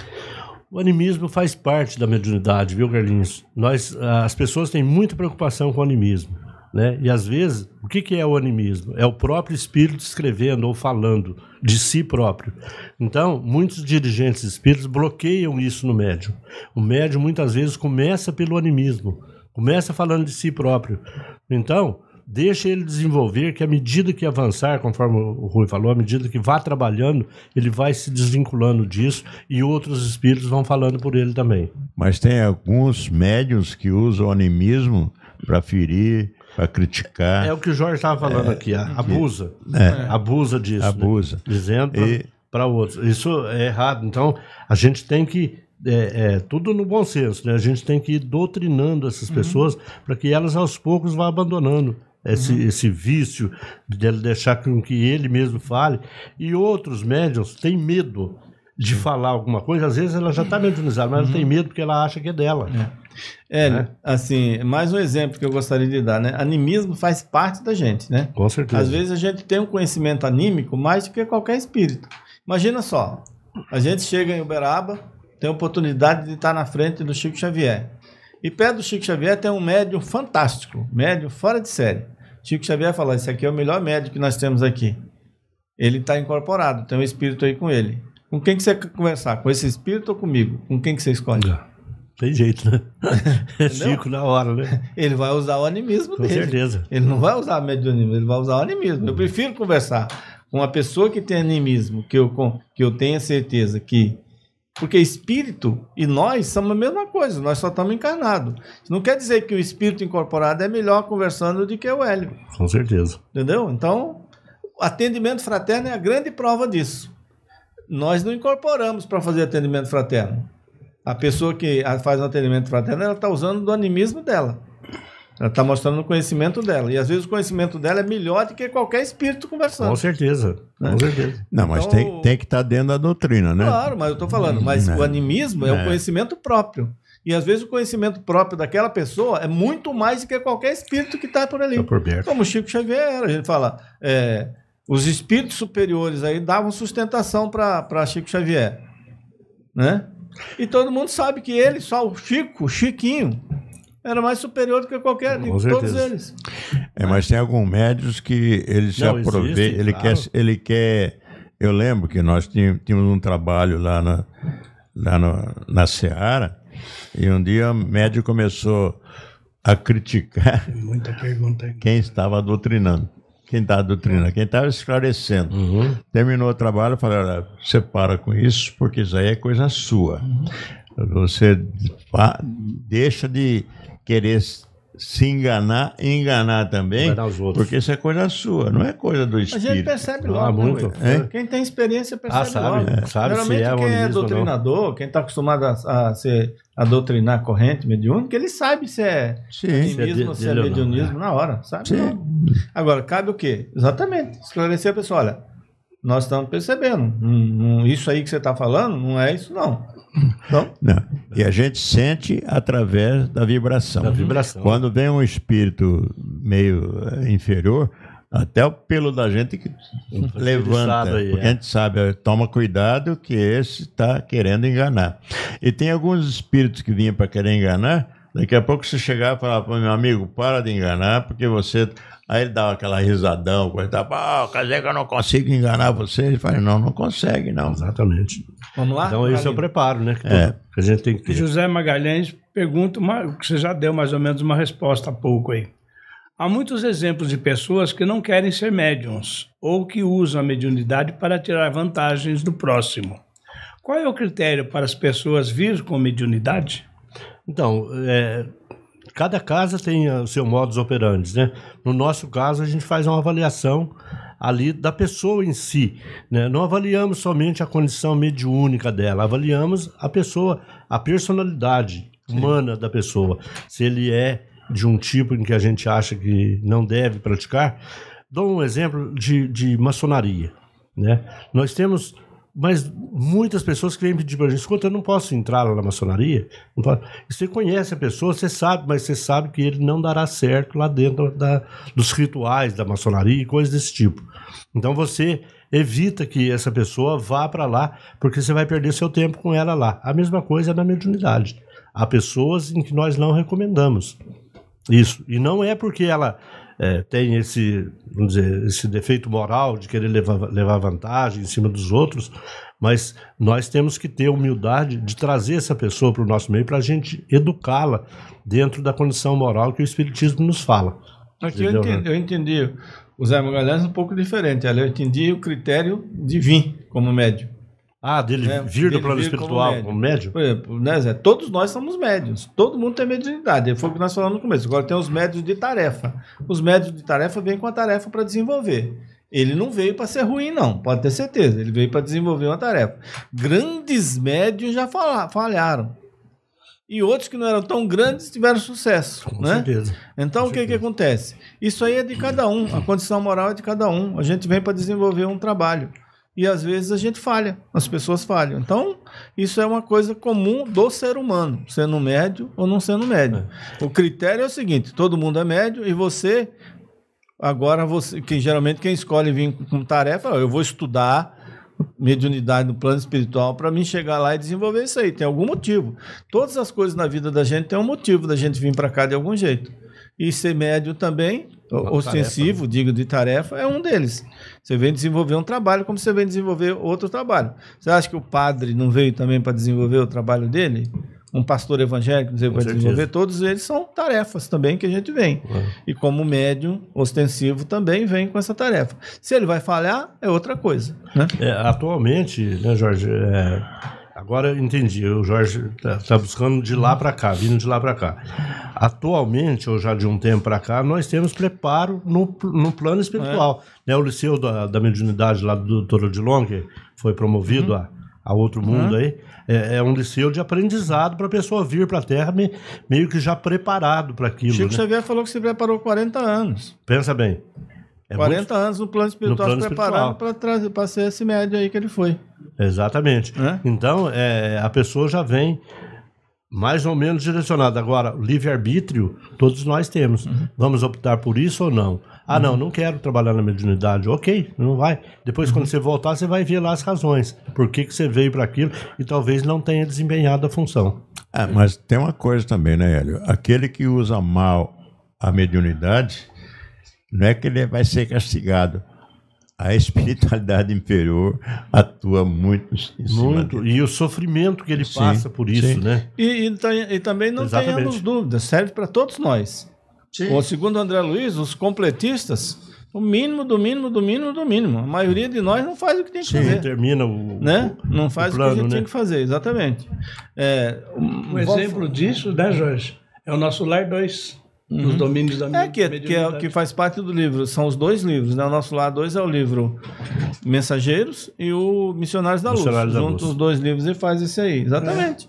O animismo faz parte da mediunidade, viu, Carlinhos? As pessoas têm muita preocupação com o animismo, né? E às vezes, o que é o animismo? É o próprio espírito escrevendo ou falando de si próprio. Então, muitos dirigentes espíritas bloqueiam isso no médium. O médium muitas vezes começa pelo animismo, começa falando de si próprio. Então, deixa ele desenvolver, que à medida que avançar, conforme o Rui falou, à medida que vá trabalhando, ele vai se desvinculando disso e outros espíritos vão falando por ele também. Mas tem alguns médiuns que usam o animismo para ferir, para criticar. É o que o Jorge estava falando aqui, abusa. Abusa disso. Abusa. Né? Dizendo para outros. Isso é errado. Então, a gente tem que tudo no bom senso, né? A gente tem que ir doutrinando essas pessoas para que elas aos poucos vão abandonando esse vício de deixar com que ele mesmo fale. E outros médiuns têm medo de falar alguma coisa. Às vezes ela já está mediunizada, mas ela tem medo porque ela acha que é dela. Assim, mais um exemplo que eu gostaria de dar, né? Animismo faz parte da gente, né? Com certeza. Às vezes a gente tem um conhecimento anímico mais do que qualquer espírito. Imagina só, a gente chega em Uberaba, tem a oportunidade de estar na frente do Chico Xavier. E perto do Chico Xavier tem um médium fantástico, médium fora de série. Chico Xavier fala: esse aqui é o melhor médium que nós temos aqui. Ele está incorporado, tem um espírito aí com ele. Com quem que você quer conversar? Com esse espírito ou comigo? Com quem que você escolhe? Tem jeito, né? É Chico na hora, né? Ele vai usar o animismo Com dele. certeza. Ele não vai usar mediunismo, ele vai usar o animismo. Eu prefiro conversar com uma pessoa que tem animismo, que eu tenha certeza que... Porque espírito e nós somos a mesma coisa, nós só estamos encarnados. Isso não quer dizer que o espírito incorporado é melhor conversando do que o Hélio. Com certeza. Entendeu? Então, o atendimento fraterno é a grande prova disso. Nós não incorporamos para fazer atendimento fraterno. A pessoa que faz um atendimento fraterno, ela está usando do animismo dela. Ela está mostrando o conhecimento dela. E às vezes o conhecimento dela é melhor do que qualquer espírito conversando. Com certeza. Né? Com certeza. Não, mas Então, tem que estar dentro da doutrina, né? Claro, mas eu estou falando. Mas o animismo é o conhecimento próprio. E às vezes o conhecimento próprio daquela pessoa é muito mais do que qualquer espírito que está por ali. Tá por perto. Como o Chico Xavier, a gente fala, os espíritos superiores aí davam sustentação para Chico Xavier, né? E todo mundo sabe que ele, só o Chiquinho, era mais superior do que qualquer de todos eles. Mas tem alguns médios que ele se aproveita, ele quer... Eu lembro que nós tínhamos um trabalho lá na Seara, e um dia o médio começou a criticar Muita pergunta aí. quem estava doutrinando. Quem estava esclarecendo. Terminou o trabalho, eu falei, olha, você para com isso, porque isso aí é coisa sua. Você deixa de querer se enganar e enganar também, porque isso é coisa sua, não é coisa do espírito. A gente percebe logo. Muito. Quem tem experiência percebe logo. Sabe Geralmente se é quem é doutrinador, quem está acostumado a doutrinar a corrente mediúnica, ele sabe se é animismo ou se é mediunismo na hora. Sabe? Agora, cabe o quê? Exatamente. Esclarecer a pessoa, olha, nós estamos percebendo. Isso aí que você está falando, não é isso não. Não. E a gente sente através da vibração. Quando vem um espírito meio inferior, até o pelo da gente que levanta. Porque a gente sabe, toma cuidado que esse está querendo enganar. E tem alguns espíritos que vinham para querer enganar, daqui a pouco você chegava e falava, meu amigo, para de enganar, porque você... Aí ele dava aquela risadão, quer dizer que eu não consigo enganar você? Ele fala, não consegue, não. Exatamente. Vamos lá? Então esse é o preparo, né? Que a gente tem que ter. José Magalhães pergunta, que você já deu mais ou menos uma resposta há pouco aí. Há muitos exemplos de pessoas que não querem ser médiums ou que usam a mediunidade para tirar vantagens do próximo. Qual é o critério para as pessoas vir com mediunidade? Então, cada casa tem o seu modus operandi, né? No nosso caso, a gente faz uma avaliação ali da pessoa em si, né? Não avaliamos somente a condição mediúnica dela, avaliamos a pessoa, a personalidade humana da pessoa. Se ele é de um tipo em que a gente acha que não deve praticar. Dou um exemplo de maçonaria, né? Nós temos... Mas muitas pessoas que vêm pedir para a gente, escuta, eu não posso entrar lá na maçonaria. Não posso. Você conhece a pessoa, você sabe, mas você sabe que ele não dará certo lá dentro dos rituais da maçonaria e coisas desse tipo. Então você evita que essa pessoa vá para lá, porque você vai perder seu tempo com ela lá. A mesma coisa na mediunidade. Há pessoas em que nós não recomendamos isso. E não é porque ela... tem esse, vamos dizer, esse defeito moral de querer levar vantagem em cima dos outros, mas nós temos que ter humildade de trazer essa pessoa para o nosso meio para a gente educá-la dentro da condição moral que o Espiritismo nos fala. Aqui eu entendi o Zé Magalhães um pouco diferente. Eu entendi o critério de vir como médium. Dele vir do plano espiritual como médium? Por exemplo, né, Zé? Todos nós somos médiuns. Todo mundo tem mediunidade. Foi o que nós falamos no começo. Agora tem os médiuns de tarefa. Os médiuns de tarefa vêm com a tarefa para desenvolver. Ele não veio para ser ruim, não. Pode ter certeza. Ele veio para desenvolver uma tarefa. Grandes médiuns já falharam. E outros que não eram tão grandes tiveram sucesso. Com né? certeza. Então, o que acontece? Isso aí é de cada um. A condição moral é de cada um. A gente vem para desenvolver um trabalho. E às vezes a gente falha, as pessoas falham. Então, isso é uma coisa comum do ser humano, sendo médio ou não sendo médio. O critério é o seguinte, todo mundo é médio e você, geralmente quem escolhe vir com tarefa, eu vou estudar mediunidade no plano espiritual para mim chegar lá e desenvolver isso aí. Tem algum motivo. Todas as coisas na vida da gente tem um motivo da gente vir para cá de algum jeito. E ser médio também, ostensivo, digo, de tarefa, é um deles. Você vem desenvolver um trabalho como você vem desenvolver outro trabalho. Você acha que o padre não veio também para desenvolver o trabalho dele? um pastor evangélico vai desenvolver, todos eles são tarefas também que a gente vem. E como médium ostensivo também vem com essa tarefa. Se ele vai falhar, é outra coisa. Né? Atualmente, né, Jorge, agora eu entendi, o Jorge está buscando de lá para cá, vindo de lá para cá. Atualmente, ou já de um tempo para cá, nós temos preparo no plano espiritual. Né, o liceu da mediunidade lá do Dr. Odilon, que foi promovido a outro mundo aí, é um liceu de aprendizado para a pessoa vir para a Terra meio que já preparado para aquilo. Chico né? Xavier falou que se preparou 40 anos. Pensa bem. 40 anos no plano espiritual, se preparando para ser esse médio aí que ele foi. Exatamente. Então, a pessoa já vem mais ou menos direcionada. Agora, livre-arbítrio, todos nós temos. Vamos optar por isso ou não? Não quero trabalhar na mediunidade. Ok, não vai. Depois, quando você voltar, você vai ver lá as razões. Por que você veio para aquilo e talvez não tenha desempenhado a função. Mas tem uma coisa também, né, Hélio? Aquele que usa mal a mediunidade, não é que ele vai ser castigado. A espiritualidade inferior atua muito em cima dele. E o sofrimento que ele passa por isso, né? E também não tenhamos dúvidas, serve para todos nós. Ou, segundo André Luiz, os completistas, o mínimo do mínimo do mínimo do mínimo. A maioria de nós não faz o que tem que fazer. Termina não faz o que a gente tem que fazer, exatamente. Um exemplo disso, né, Jorge? É o nosso Lar 2. Nos domínios da mediunidade. Que faz parte do livro, são os dois livros, né? O nosso Lar 2 é o livro Mensageiros e o Missionários da Luz. Juntos os dois livros e faz esse aí, exatamente.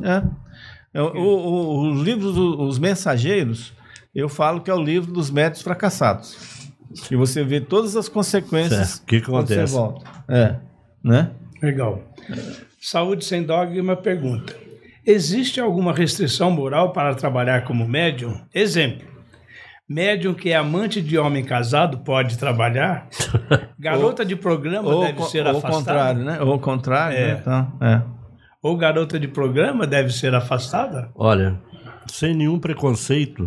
Os livros, os Mensageiros, eu falo que é o livro dos médiuns fracassados. E você vê todas as consequências que acontece. Você volta. Né? Legal. Saúde Sem Dogma pergunta: existe alguma restrição moral para trabalhar como médium? Exemplo: médium que é amante de homem casado pode trabalhar? Garota de programa deve ser afastada? Ou o contrário, né? Então, Ou garota de programa deve ser afastada? Olha, sem nenhum preconceito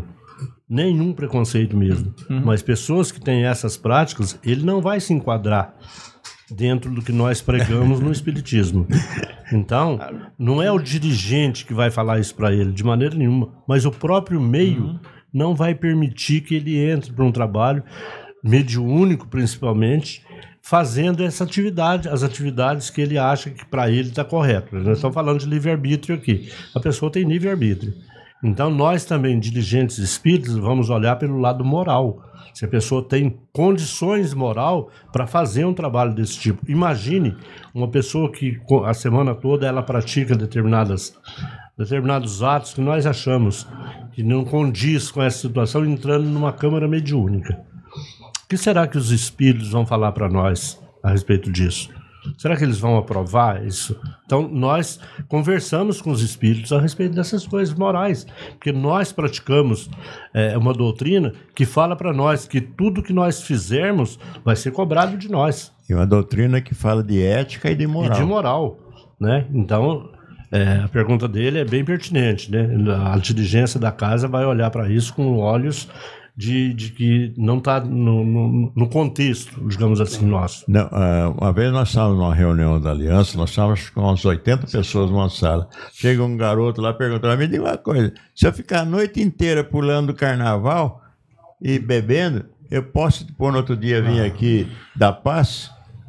mesmo, mas pessoas que têm essas práticas, ele não vai se enquadrar dentro do que nós pregamos no Espiritismo. Então, não é o dirigente que vai falar isso para ele, de maneira nenhuma, mas o próprio meio não vai permitir que ele entre para um trabalho mediúnico, principalmente, fazendo essa atividade, as atividades que ele acha que para ele está correto. Nós estamos falando de livre-arbítrio aqui. A pessoa tem livre-arbítrio. Então, nós também, dirigentes espíritas, vamos olhar pelo lado moral. Se a pessoa tem condições moral para fazer um trabalho desse tipo. Imagine uma pessoa que a semana toda ela pratica determinados atos que nós achamos que não condiz com essa situação, entrando numa câmara mediúnica. O que será que os espíritos vão falar para nós a respeito disso? Será que eles vão aprovar isso? Então, nós conversamos com os espíritos a respeito dessas coisas morais, porque nós praticamos uma doutrina que fala para nós que tudo que nós fizermos vai ser cobrado de nós. E uma doutrina que fala de ética e de moral. E de moral, né? Então, a pergunta dele é bem pertinente, né? A dirigência da casa vai olhar para isso com olhos de que não está no contexto, digamos assim, nosso. Não, uma vez nós estávamos numa reunião da Aliança, nós estávamos com umas 80 pessoas numa sala. Chega um garoto lá perguntando: me diga uma coisa, se eu ficar a noite inteira pulando o carnaval e bebendo, eu posso pôr no outro dia vir aqui dar paz?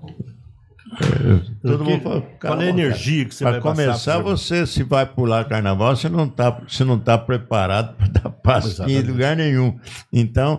Todo mundo fala, qual é a energia que você vai passar? Para começar, você se vai pular carnaval, você não está preparado para dar paz em lugar nenhum. Então,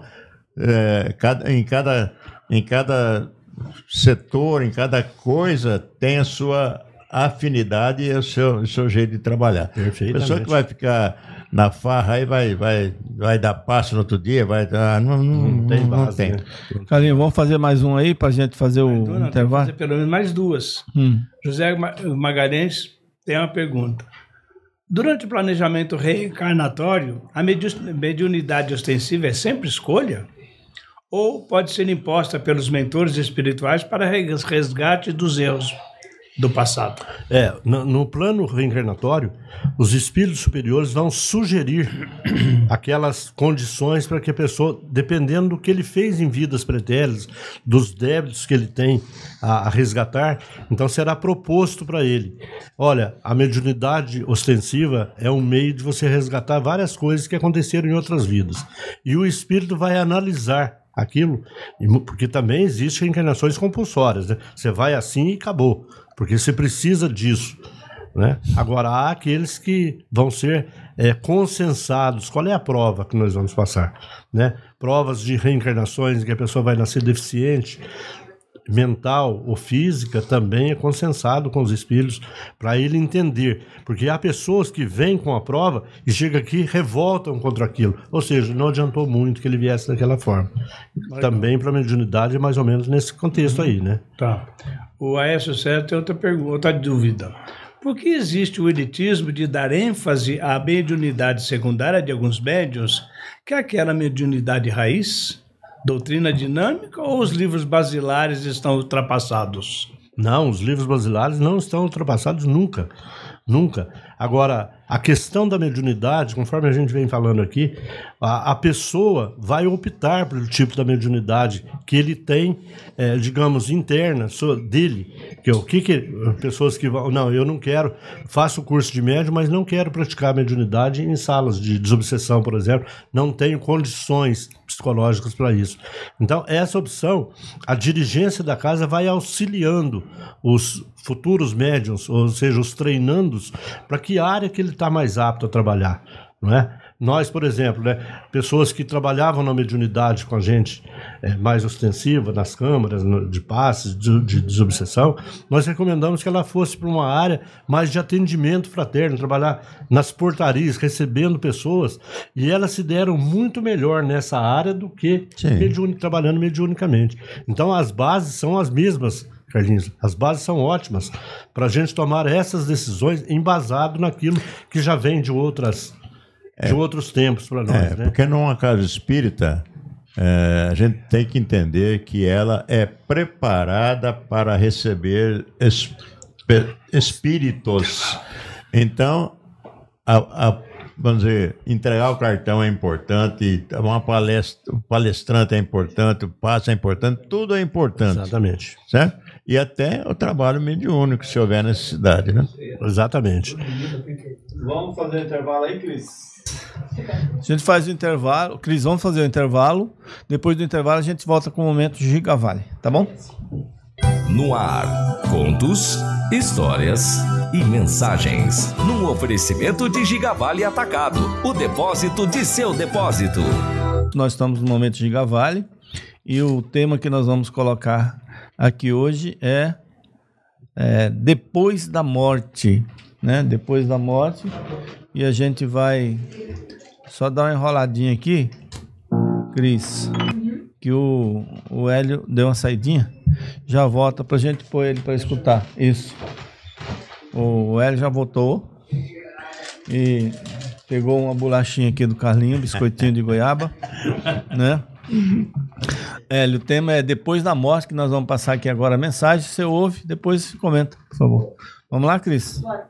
em cada setor, em cada coisa, tem a sua afinidade e o seu jeito de trabalhar. A pessoa que vai ficar na farra aí vai dar passo no outro dia, não tem base. Né? Carlinhos, vamos fazer mais um aí para a gente fazer o intervalo? Vamos fazer pelo menos mais duas. José Magalhães tem uma pergunta. Durante o planejamento reencarnatório, a mediunidade ostensiva é sempre escolha? Ou pode ser imposta pelos mentores espirituais para resgate dos erros? do passado. No plano reencarnatório, os espíritos superiores vão sugerir aquelas condições para que a pessoa, dependendo do que ele fez em vidas pretéritas, dos débitos que ele tem a resgatar, então será proposto para ele: olha, a mediunidade ostensiva é um meio de você resgatar várias coisas que aconteceram em outras vidas. E o espírito vai analisar aquilo, porque também existem reencarnações compulsórias, né? Você vai assim e acabou, porque você precisa disso, né? Agora, há aqueles que vão ser consensados. Qual é a prova que nós vamos passar, né? Provas de reencarnações em que a pessoa vai nascer deficiente, mental ou física, também é consensado com os espíritos para ele entender, porque há pessoas que vêm com a prova e chegam aqui e revoltam contra aquilo, ou seja, não adiantou muito que ele viesse daquela forma. Também para a mediunidade é mais ou menos nesse contexto aí, né? Tá. O Aécio Sérgio tem outra pergunta, outra dúvida. Por que existe o elitismo de dar ênfase à mediunidade secundária de alguns médiuns, que é aquela mediunidade raiz? Doutrina dinâmica, ou os livros basilares estão ultrapassados? Não, os livros basilares não estão ultrapassados nunca. Nunca. Agora, a questão da mediunidade, conforme a gente vem falando aqui, a pessoa vai optar pelo tipo da mediunidade que ele tem, digamos, interna dele. Pessoas que vão, não, eu não quero, faço o curso de médium, mas não quero praticar mediunidade em salas de desobsessão, por exemplo, não tenho condições psicológicas para isso. Então, essa opção, a dirigência da casa vai auxiliando os futuros médiums, ou seja, os treinandos, para que área que ele está mais apto a trabalhar, não é? Nós, por exemplo, né, pessoas que trabalhavam na mediunidade com a gente mais ostensiva, nas câmaras de passes, de desobsessão, nós recomendamos que ela fosse para uma área mais de atendimento fraterno, trabalhar nas portarias, recebendo pessoas, e elas se deram muito melhor nessa área do que trabalhando mediunicamente. Então, as bases são as mesmas, Carlinhos. As bases são ótimas para a gente tomar essas decisões embasado naquilo que já vem de outros tempos para nós. Né? Porque numa casa espírita, a gente tem que entender que ela é preparada para receber espíritos. Então, vamos dizer, entregar o cartão é importante, o palestrante é importante, o passe é importante, tudo é importante. Exatamente. Certo? E até o trabalho mediúnico, se houver necessidade, né? Exatamente. Vamos fazer um intervalo aí, Cris? A gente faz o intervalo. Cris, vamos fazer o intervalo. Depois do intervalo a gente volta com o momento Giga Vale, tá bom? No ar, contos, histórias e mensagens. Num oferecimento de Giga Vale Atacado, o depósito de seu depósito. Nós estamos no momento Giga Vale e o tema que nós vamos colocar aqui hoje é depois da morte, né? Depois da morte. E a gente vai só dar uma enroladinha aqui, Cris, que o Hélio deu uma saidinha. Já volta pra gente pôr ele para escutar. Isso. O Hélio já voltou e pegou uma bolachinha aqui do Carlinho, biscoitinho de goiaba, né? Hélio, o tema é depois da morte, que nós vamos passar aqui agora a mensagem. Você ouve, depois comenta, por favor. Vamos lá, Cris? Bora.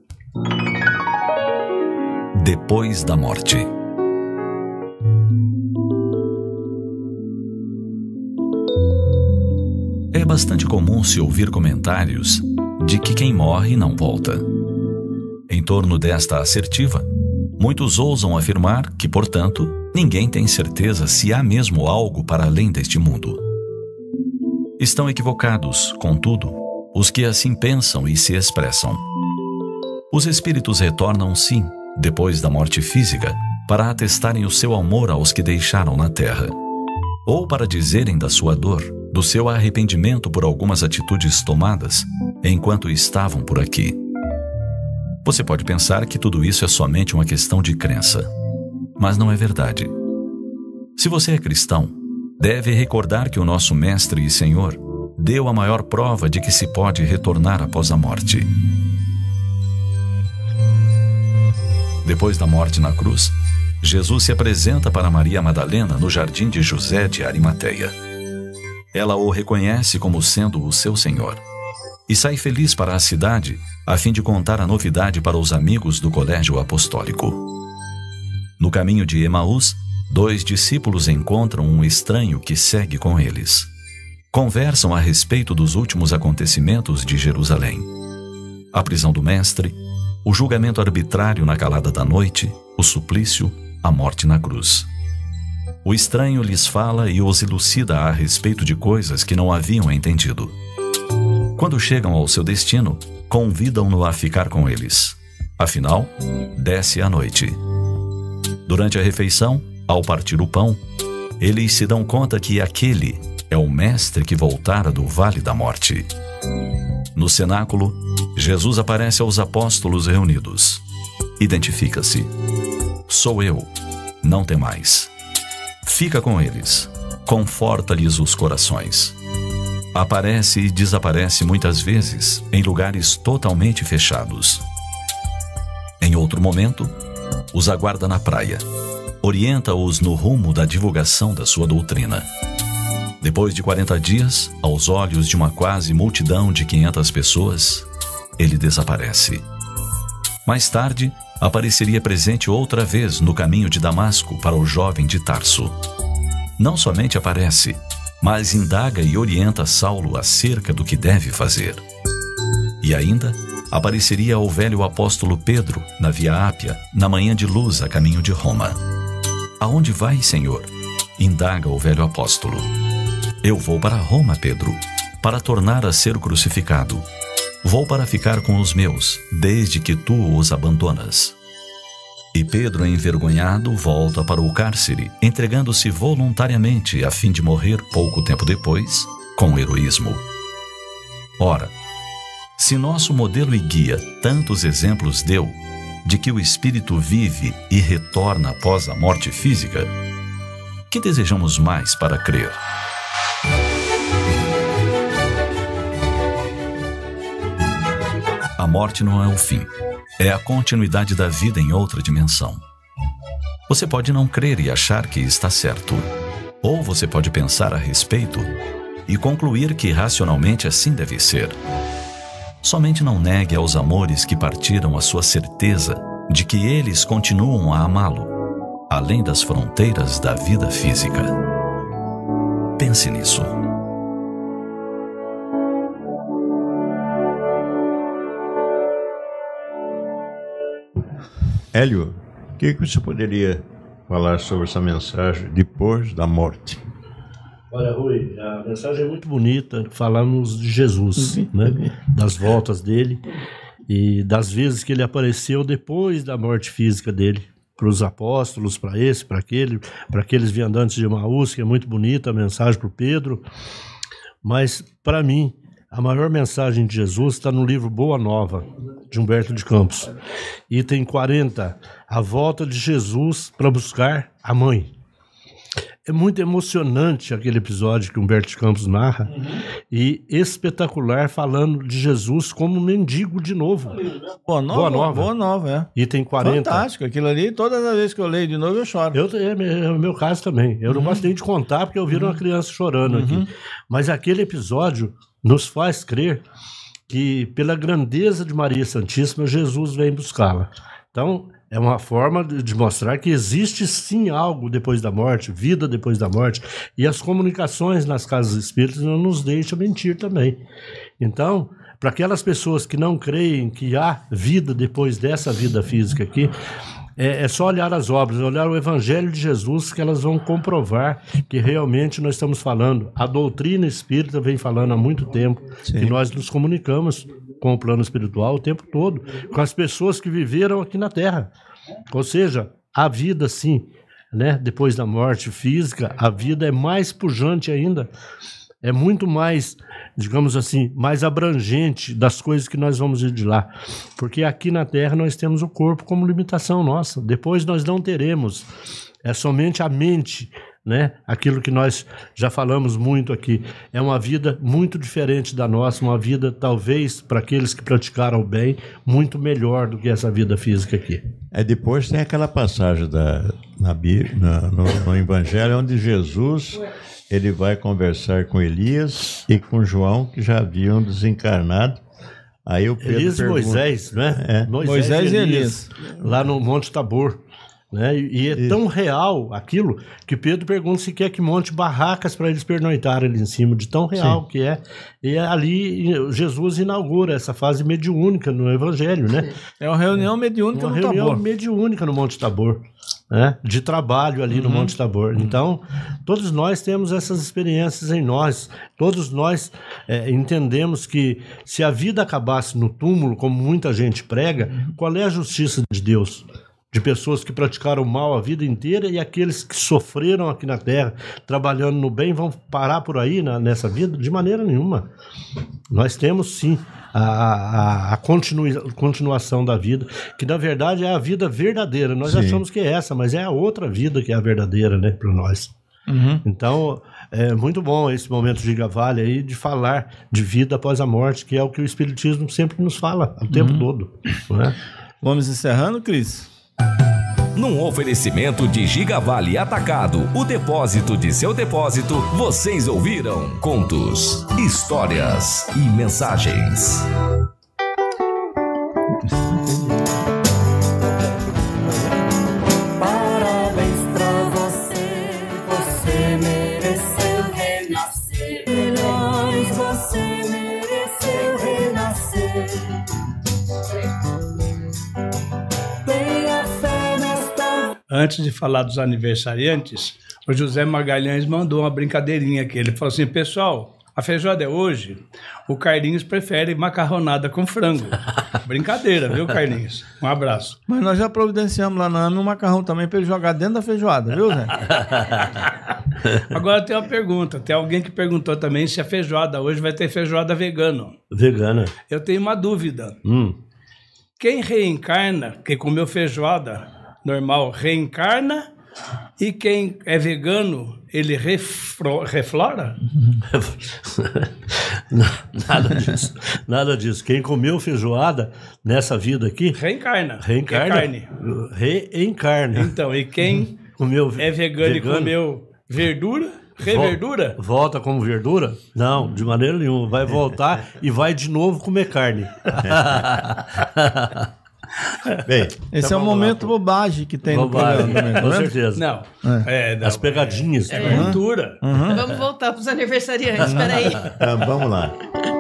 Depois da morte. É bastante comum se ouvir comentários de que quem morre não volta. Em torno desta assertiva, muitos ousam afirmar que, portanto, ninguém tem certeza se há mesmo algo para além deste mundo. Estão equivocados, contudo, os que assim pensam e se expressam. Os espíritos retornam, sim, depois da morte física, para atestarem o seu amor aos que deixaram na terra, ou para dizerem da sua dor, do seu arrependimento por algumas atitudes tomadas enquanto estavam por aqui. Você pode pensar que tudo isso é somente uma questão de crença, mas não é verdade. Se você é cristão, deve recordar que o nosso Mestre e Senhor deu a maior prova de que se pode retornar após a morte. Depois da morte na cruz, Jesus se apresenta para Maria Madalena no jardim de José de Arimateia. Ela o reconhece como sendo o seu Senhor. e sai feliz para a cidade, a fim de contar a novidade para os amigos do colégio apostólico. No caminho de Emaús, 2 discípulos encontram um estranho que segue com eles. Conversam a respeito dos últimos acontecimentos de Jerusalém: a prisão do mestre, o julgamento arbitrário na calada da noite, o suplício, a morte na cruz. O estranho lhes fala e os elucida a respeito de coisas que não haviam entendido. Quando chegam ao seu destino, convidam-no a ficar com eles. Afinal, desce a noite. Durante a refeição, ao partir o pão, eles se dão conta que aquele é o mestre que voltara do vale da morte. No cenáculo, Jesus aparece aos apóstolos reunidos. Identifica-se: sou eu, não temais. Fica com eles, conforta-lhes os corações. Aparece e desaparece muitas vezes em lugares totalmente fechados. Em outro momento, os aguarda na praia, orienta-os no rumo da divulgação da sua doutrina. Depois de 40 dias, aos olhos de uma quase multidão de 500 pessoas, ele desaparece. Mais tarde, apareceria presente outra vez no caminho de Damasco para o jovem de Tarso. Não somente aparece, mas indaga e orienta Saulo acerca do que deve fazer. E ainda apareceria ao velho apóstolo Pedro na Via Ápia, na manhã de luz a caminho de Roma. Aonde vai, Senhor? Indaga o velho apóstolo. Eu vou para Roma, Pedro, para tornar a ser crucificado. Vou para ficar com os meus, desde que tu os abandonas. E Pedro, envergonhado, volta para o cárcere, entregando-se voluntariamente a fim de morrer pouco tempo depois, com heroísmo. Ora, se nosso modelo e guia tantos exemplos deu de que o espírito vive e retorna após a morte física, que desejamos mais para crer? A morte não é o fim, é a continuidade da vida em outra dimensão. Você pode não crer e achar que está certo, ou você pode pensar a respeito e concluir que racionalmente assim deve ser. Somente não negue aos amores que partiram a sua certeza de que eles continuam a amá-lo, além das fronteiras da vida física. Pense nisso. Hélio, o que você poderia falar sobre essa mensagem depois da morte? Olha, Rui, a mensagem é muito bonita. Falamos de Jesus, né? Das voltas dele e das vezes que ele apareceu depois da morte física dele, para os apóstolos, para esse, para aqueles viandantes de Emaús, que é muito bonita a mensagem para o Pedro. Mas, para mim, a maior mensagem de Jesus está no livro Boa Nova, de Humberto de Campos. Item 40, a volta de Jesus para buscar a mãe. É muito emocionante aquele episódio que Humberto de Campos narra, e espetacular, falando de Jesus como mendigo de novo. Boa Nova, é. Item 40. Fantástico, aquilo ali, todas as vezes que eu leio de novo eu choro. É o meu caso também. Eu não gosto nem de contar, porque eu vi uma criança chorando aqui. Mas aquele episódio nos faz crer que, pela grandeza de Maria Santíssima, Jesus vem buscá-la. Então, é uma forma de mostrar que existe sim algo depois da morte, vida depois da morte, e as comunicações nas casas espíritas não nos deixam mentir também. Então, para aquelas pessoas que não creem que há vida depois dessa vida física aqui, é só olhar as obras, olhar o Evangelho de Jesus, que elas vão comprovar que realmente nós estamos falando. A doutrina espírita vem falando há muito tempo, que nós nos comunicamos com o plano espiritual o tempo todo, com as pessoas que viveram aqui na Terra. Ou seja, a vida sim, né? Depois da morte física, a vida é mais pujante ainda, é muito mais, digamos assim, mais abrangente das coisas que nós vamos ir de lá. Porque aqui na Terra nós temos o corpo como limitação nossa, depois nós não teremos, é somente a mente, né? Aquilo que nós já falamos muito aqui, é uma vida muito diferente da nossa, uma vida talvez para aqueles que praticaram o bem, muito melhor do que essa vida física aqui. Depois tem aquela passagem no Evangelho onde Jesus ele vai conversar com Elias e com João, que já haviam desencarnado. Aí o Pedro Elias e Moisés, né? Moisés e Elias. Lá no Monte Tabor. Né? E é tão real aquilo que Pedro pergunta se quer que monte barracas para eles pernoitarem ali em cima, de tão real que é. E ali Jesus inaugura essa fase mediúnica no Evangelho, né? É uma reunião mediúnica no Tabor. Uma reunião mediúnica no Monte Tabor, né? De trabalho ali no Monte Tabor. Então, todos nós temos essas experiências em nós. Todos nós entendemos que se a vida acabasse no túmulo, como muita gente prega, qual é a justiça de Deus? De pessoas que praticaram mal a vida inteira e aqueles que sofreram aqui na Terra, trabalhando no bem, vão parar por aí nessa vida? De maneira nenhuma. Nós temos, sim, a continuação da vida, que na verdade é a vida verdadeira. Nós achamos que é essa, mas é a outra vida que é a verdadeira, né, para nós. Então, é muito bom esse momento de Giga Vale aí, de falar de vida após a morte, que é o que o Espiritismo sempre nos fala o tempo todo. Não é? Vamos encerrando, Cris? Num oferecimento de Giga Vale Atacado, o depósito de seu depósito, vocês ouviram contos, histórias e mensagens. Parabéns pra você, você mereceu renascer. Milhões, você mereceu renascer. Antes de falar dos aniversariantes, o José Magalhães mandou uma brincadeirinha aqui. Ele falou assim: pessoal, a feijoada é hoje, o Carlinhos prefere macarronada com frango. Brincadeira, viu, Carlinhos? Um abraço. Mas nós já providenciamos lá na AME um macarrão também para ele jogar dentro da feijoada, viu, Zé? Agora tem uma pergunta. Tem alguém que perguntou também se a feijoada hoje vai ter feijoada vegana. Vegana. Eu tenho uma dúvida. Quem reencarna, quem comeu feijoada normal, reencarna, e quem é vegano, ele reflora? Nada disso. Quem comeu feijoada nessa vida aqui... Reencarna. Reencarna. Então, e quem é vegano e comeu verdura... Reverdura? Volta como verdura? Não, de maneira nenhuma. Vai voltar e vai de novo comer carne. Bem, esse é o momento bobagem que tem no programa. Com certeza. Não. As pegadinhas. É cultura. Vamos voltar para os aniversariantes, peraí. Vamos lá.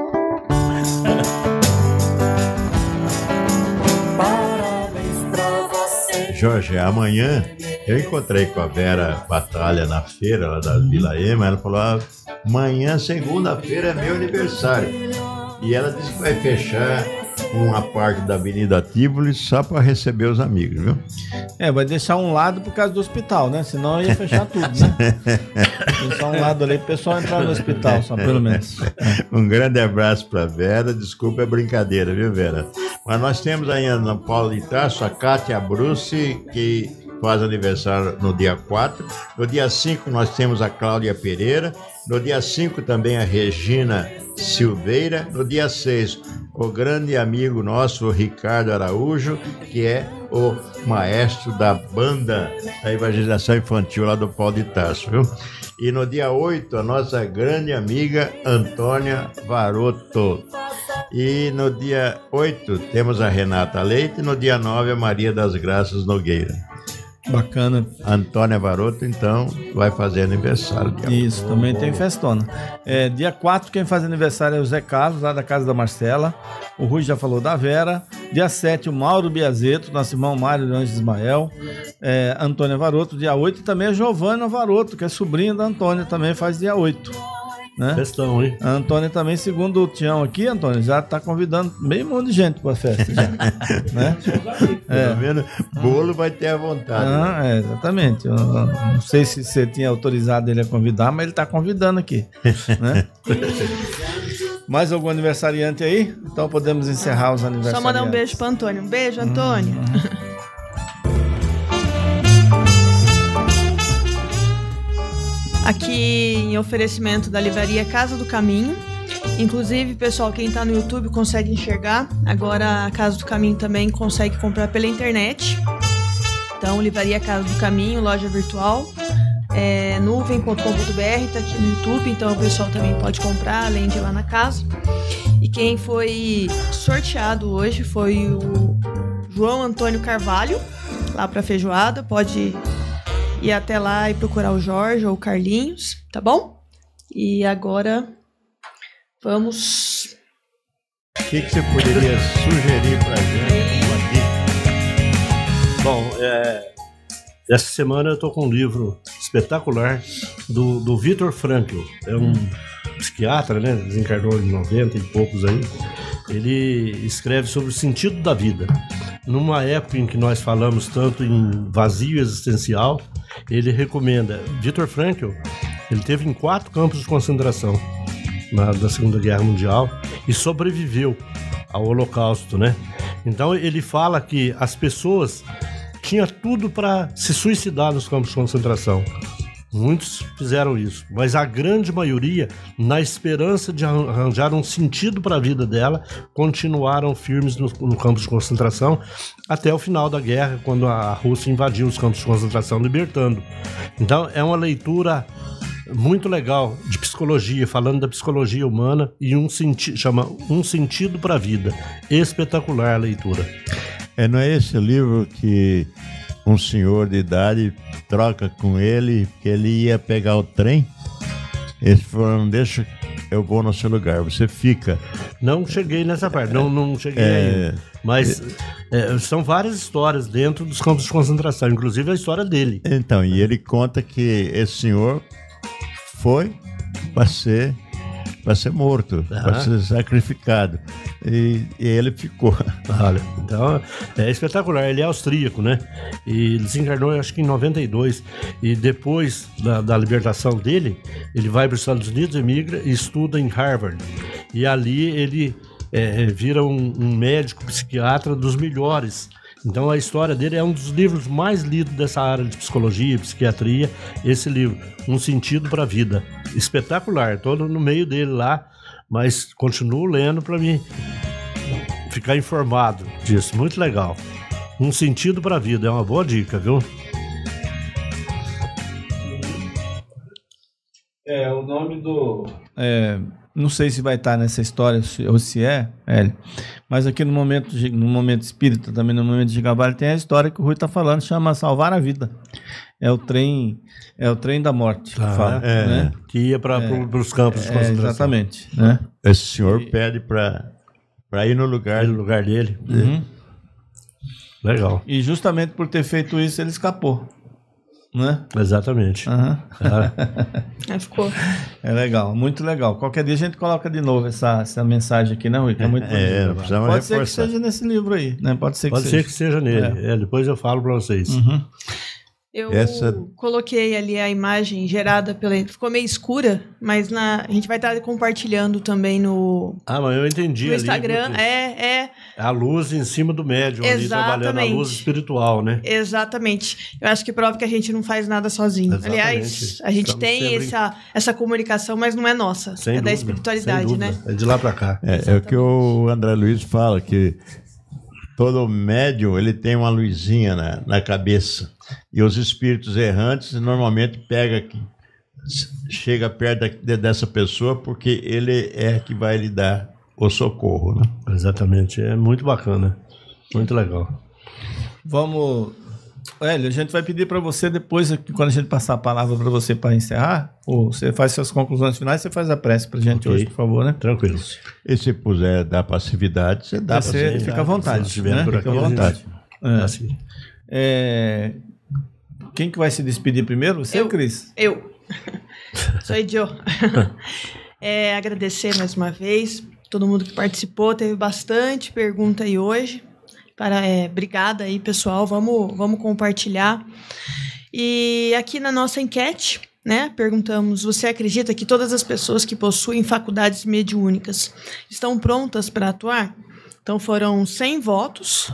Parabéns pra você. Jorge, amanhã eu encontrei com a Vera Batalha na feira lá da Vila Ema. Ela falou: amanhã, segunda-feira, é meu aniversário. E ela disse que vai fechar uma parte da Avenida Tívoli só para receber os amigos, viu? Vai deixar um lado por causa do hospital, né? Senão ia fechar tudo, né? Deixar um lado ali pro pessoal entrar no hospital, só pelo menos. Um grande abraço para Vera. Desculpa a brincadeira, viu, Vera? Mas nós temos ainda na Paulo de Tarso a Kátia Bruce, que faz aniversário no dia 4. No dia 5 nós temos a Cláudia Pereira. No dia 5 também a Regina Silveira. No dia 6, o grande amigo nosso, o Ricardo Araújo, que é o maestro da banda da evangelização infantil lá do Paulo de Tarso, viu? E no dia 8, a nossa grande amiga Antônia Varoto. E no dia 8 temos a Renata Leite. E no dia 9, a Maria das Graças Nogueira. Bacana. Antônia Varoto, então, vai fazer aniversário. Isso, também tem festona. Dia 4, quem faz aniversário é o Zé Carlos, lá da casa da Marcela. O Rui já falou da Vera. Dia 7, o Mauro Biazeto, nosso irmão Mário Lange Ismael. Antônia Varoto, dia 8. E também a Giovana Varoto, que é sobrinha da Antônia, também faz dia 8. Né? Festão, hein? A Antônia também, segundo o Tião aqui, Antônia, já está convidando meio monte de gente para a festa. Já, né? Tá vendo? Bolo vai ter à vontade. Exatamente. Eu não sei se você tinha autorizado ele a convidar, mas ele está convidando aqui. Né? Mais algum aniversariante aí? Então podemos encerrar os aniversariantes. Só mandar um beijo para Antônio. Um beijo, Antônio. Aqui em oferecimento da livraria Casa do Caminho. Inclusive, pessoal, quem está no YouTube consegue enxergar. Agora a Casa do Caminho também consegue comprar pela internet. Então, livraria Casa do Caminho, loja virtual. nuvem.com.br, tá aqui no YouTube, então o pessoal também pode comprar, além de ir lá na casa. E quem foi sorteado hoje foi o João Antônio Carvalho, lá pra feijoada. Pode ir até lá e procurar o Jorge ou o Carlinhos, tá bom? E agora vamos... O que você poderia sugerir pra gente uma dica? Bom, essa semana eu estou com um livro espetacular do Viktor Frankl. É um psiquiatra, né? Desencarnou em 90 e poucos aí. Ele escreve sobre o sentido da vida. Numa época em que nós falamos tanto em vazio existencial, ele recomenda. Viktor Frankl, ele teve em 4 campos de concentração da Segunda Guerra Mundial e sobreviveu ao Holocausto, né? Então ele fala que as pessoas tinham tudo para se suicidar nos campos de concentração. Muitos fizeram isso, mas a grande maioria, na esperança de arranjar um sentido para a vida dela, continuaram firmes no campo de concentração até o final da guerra, quando a Rússia invadiu os campos de concentração, libertando. Então é uma leitura muito legal de psicologia, falando da psicologia humana e chama Um Sentido para a Vida. Espetacular a leitura. Não é esse livro que um senhor de idade troca com ele, que ele ia pegar o trem? Eles falaram, não deixa, eu vou no seu lugar, você fica. Não cheguei nessa parte, não cheguei ainda. Mas são várias histórias dentro dos campos de concentração, inclusive a história dele. Então, e ele conta que esse senhor foi para ser morto, para ser sacrificado. E ele ficou. Olha, então é espetacular. Ele é austríaco, né? E desencarnou, acho que em 92. E depois da libertação dele, ele vai para os Estados Unidos, emigra e estuda em Harvard. E ali ele vira um médico psiquiatra dos melhores. Então a história dele é um dos livros mais lidos dessa área de psicologia e psiquiatria. Esse livro, Um Sentido para a Vida. Espetacular, estou no meio dele lá, mas continuo lendo para mim ficar informado disso. Muito legal. Um Sentido para a Vida, é uma boa dica, viu? O nome do... não sei se vai estar nessa história ou se Hélio, mas aqui no momento espírita, também no momento de Gigabal, tem a história que o Rui está falando, chama Salvar a Vida. É o trem da morte, que fala, né? Que ia para os campos de concentração. Exatamente. Né? Esse senhor pede para ir no lugar dele. Uhum. Legal. E justamente por ter feito isso, ele escapou. Né? Exatamente. Ficou. É legal, muito legal. Qualquer dia a gente coloca de novo essa mensagem aqui, né, Rui? Que é muito bonito. Pode ser que seja nesse livro aí, né? Pode ser que seja nele. Depois eu falo para vocês. Uhum. Eu coloquei ali a imagem gerada ficou meio escura, mas a gente vai estar compartilhando também no... mas eu entendi. No Instagram, A luz em cima do médium, ali trabalhando a luz espiritual, né? Exatamente. Eu acho que prova que a gente não faz nada sozinho. Exatamente. Aliás, a gente tem essa comunicação, mas não é nossa. Sem dúvida, da espiritualidade, né? É de lá para cá. É o que o André Luiz fala, que todo médium ele tem uma luzinha na cabeça. E os espíritos errantes normalmente chega perto dessa pessoa porque ele é que vai lhe dar o socorro, né? Exatamente, é muito bacana, muito legal. Vamos, Hélio, a gente vai pedir para você depois, quando a gente passar a palavra para você para encerrar, ou você faz suas conclusões finais, você faz a prece para a gente hoje, por favor, né? Tranquilo. E se puser dar passividade, você dá passividade. Fica à vontade, né? Fica à vontade. Assim. Quem que vai se despedir primeiro? Você ou Cris? Eu. Sou eu. Agradecer mais uma vez todo mundo que participou. Teve bastante pergunta aí hoje. Obrigada aí, pessoal. Vamos compartilhar. E aqui na nossa enquete, né, perguntamos: você acredita que todas as pessoas que possuem faculdades mediúnicas estão prontas para atuar? Então foram 100 votos.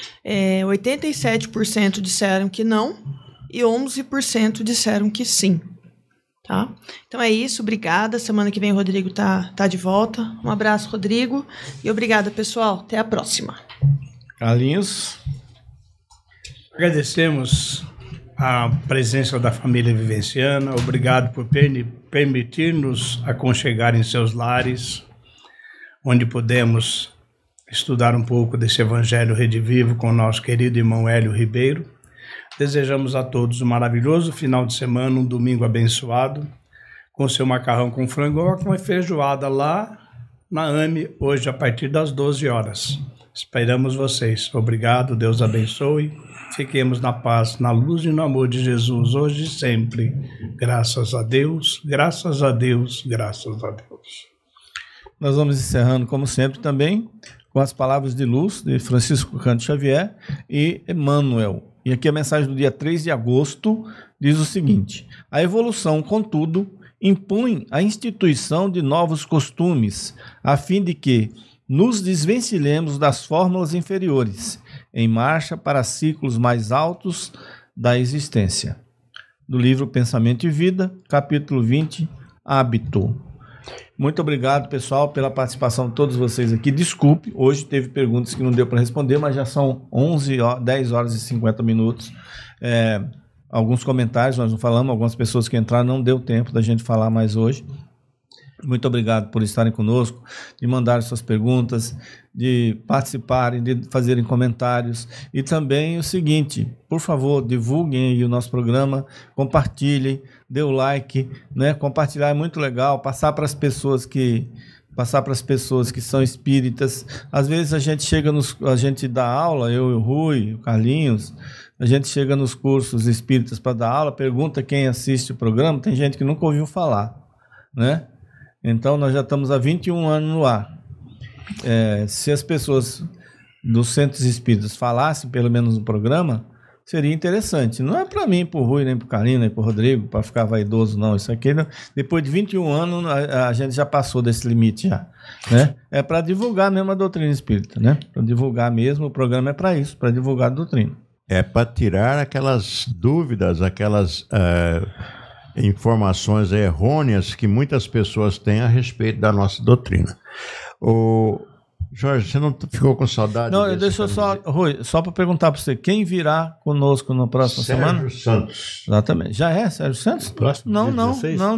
87% disseram que não. E 11% disseram que sim. Tá? Então é isso, obrigada. Semana que vem o Rodrigo tá de volta. Um abraço, Rodrigo. E obrigada, pessoal. Até a próxima. Carlinhos. Agradecemos a presença da família vivenciana, obrigado por permitir-nos aconchegar em seus lares, onde podemos estudar um pouco desse Evangelho Redivivo com o nosso querido irmão Hélio Ribeiro. Desejamos a todos um maravilhoso final de semana, um domingo abençoado, com seu macarrão com frango ou com uma feijoada lá na AME, hoje a partir das 12 horas. Esperamos vocês. Obrigado, Deus abençoe. Fiquemos na paz, na luz e no amor de Jesus, hoje e sempre. Graças a Deus, graças a Deus, graças a Deus. Nós vamos encerrando, como sempre, também com as palavras de luz de Francisco Cândido Xavier e Emmanuel. E aqui a mensagem do dia 3 de agosto diz o seguinte: a evolução, contudo, impõe a instituição de novos costumes, a fim de que nos desvencilhemos das fórmulas inferiores, em marcha para ciclos mais altos da existência. Do livro Pensamento e Vida, capítulo 20, Hábito. Muito obrigado, pessoal, pela participação de todos vocês aqui. Desculpe, hoje teve perguntas que não deu para responder, mas já são 10 horas e 50 minutos. Alguns comentários nós não falamos, algumas pessoas que entraram não deu tempo da gente falar mais hoje. Muito obrigado por estarem conosco, de mandarem suas perguntas, de participarem, de fazerem comentários. E também o seguinte, por favor, divulguem aí o nosso programa, compartilhem, dê o like, né? Compartilhar é muito legal, passar para as pessoas que são espíritas. Às vezes a gente dá aula, eu e o Rui, o Carlinhos, a gente chega nos cursos espíritas para dar aula, pergunta quem assiste o programa, tem gente que nunca ouviu falar, né? Então, nós já estamos há 21 anos no ar. Se as pessoas dos centros espíritas falassem, pelo menos no programa, seria interessante. Não é para mim, para o Rui, nem para o Carlinhos, nem para o Rodrigo, para ficar vaidoso, não. Isso aqui, depois de 21 anos, a gente já passou desse limite já, né? É para divulgar mesmo a doutrina espírita, né? Para divulgar mesmo, o programa é para isso, para divulgar a doutrina. É para tirar aquelas dúvidas, aquelas informações errôneas que muitas pessoas têm a respeito da nossa doutrina. Jorge, você não ficou com saudade? Não, deixa eu só, Rui, só para perguntar para você, quem virá conosco na próxima semana? Sérgio Santos. Exatamente. Já é Sérgio Santos? Próximo não. Não.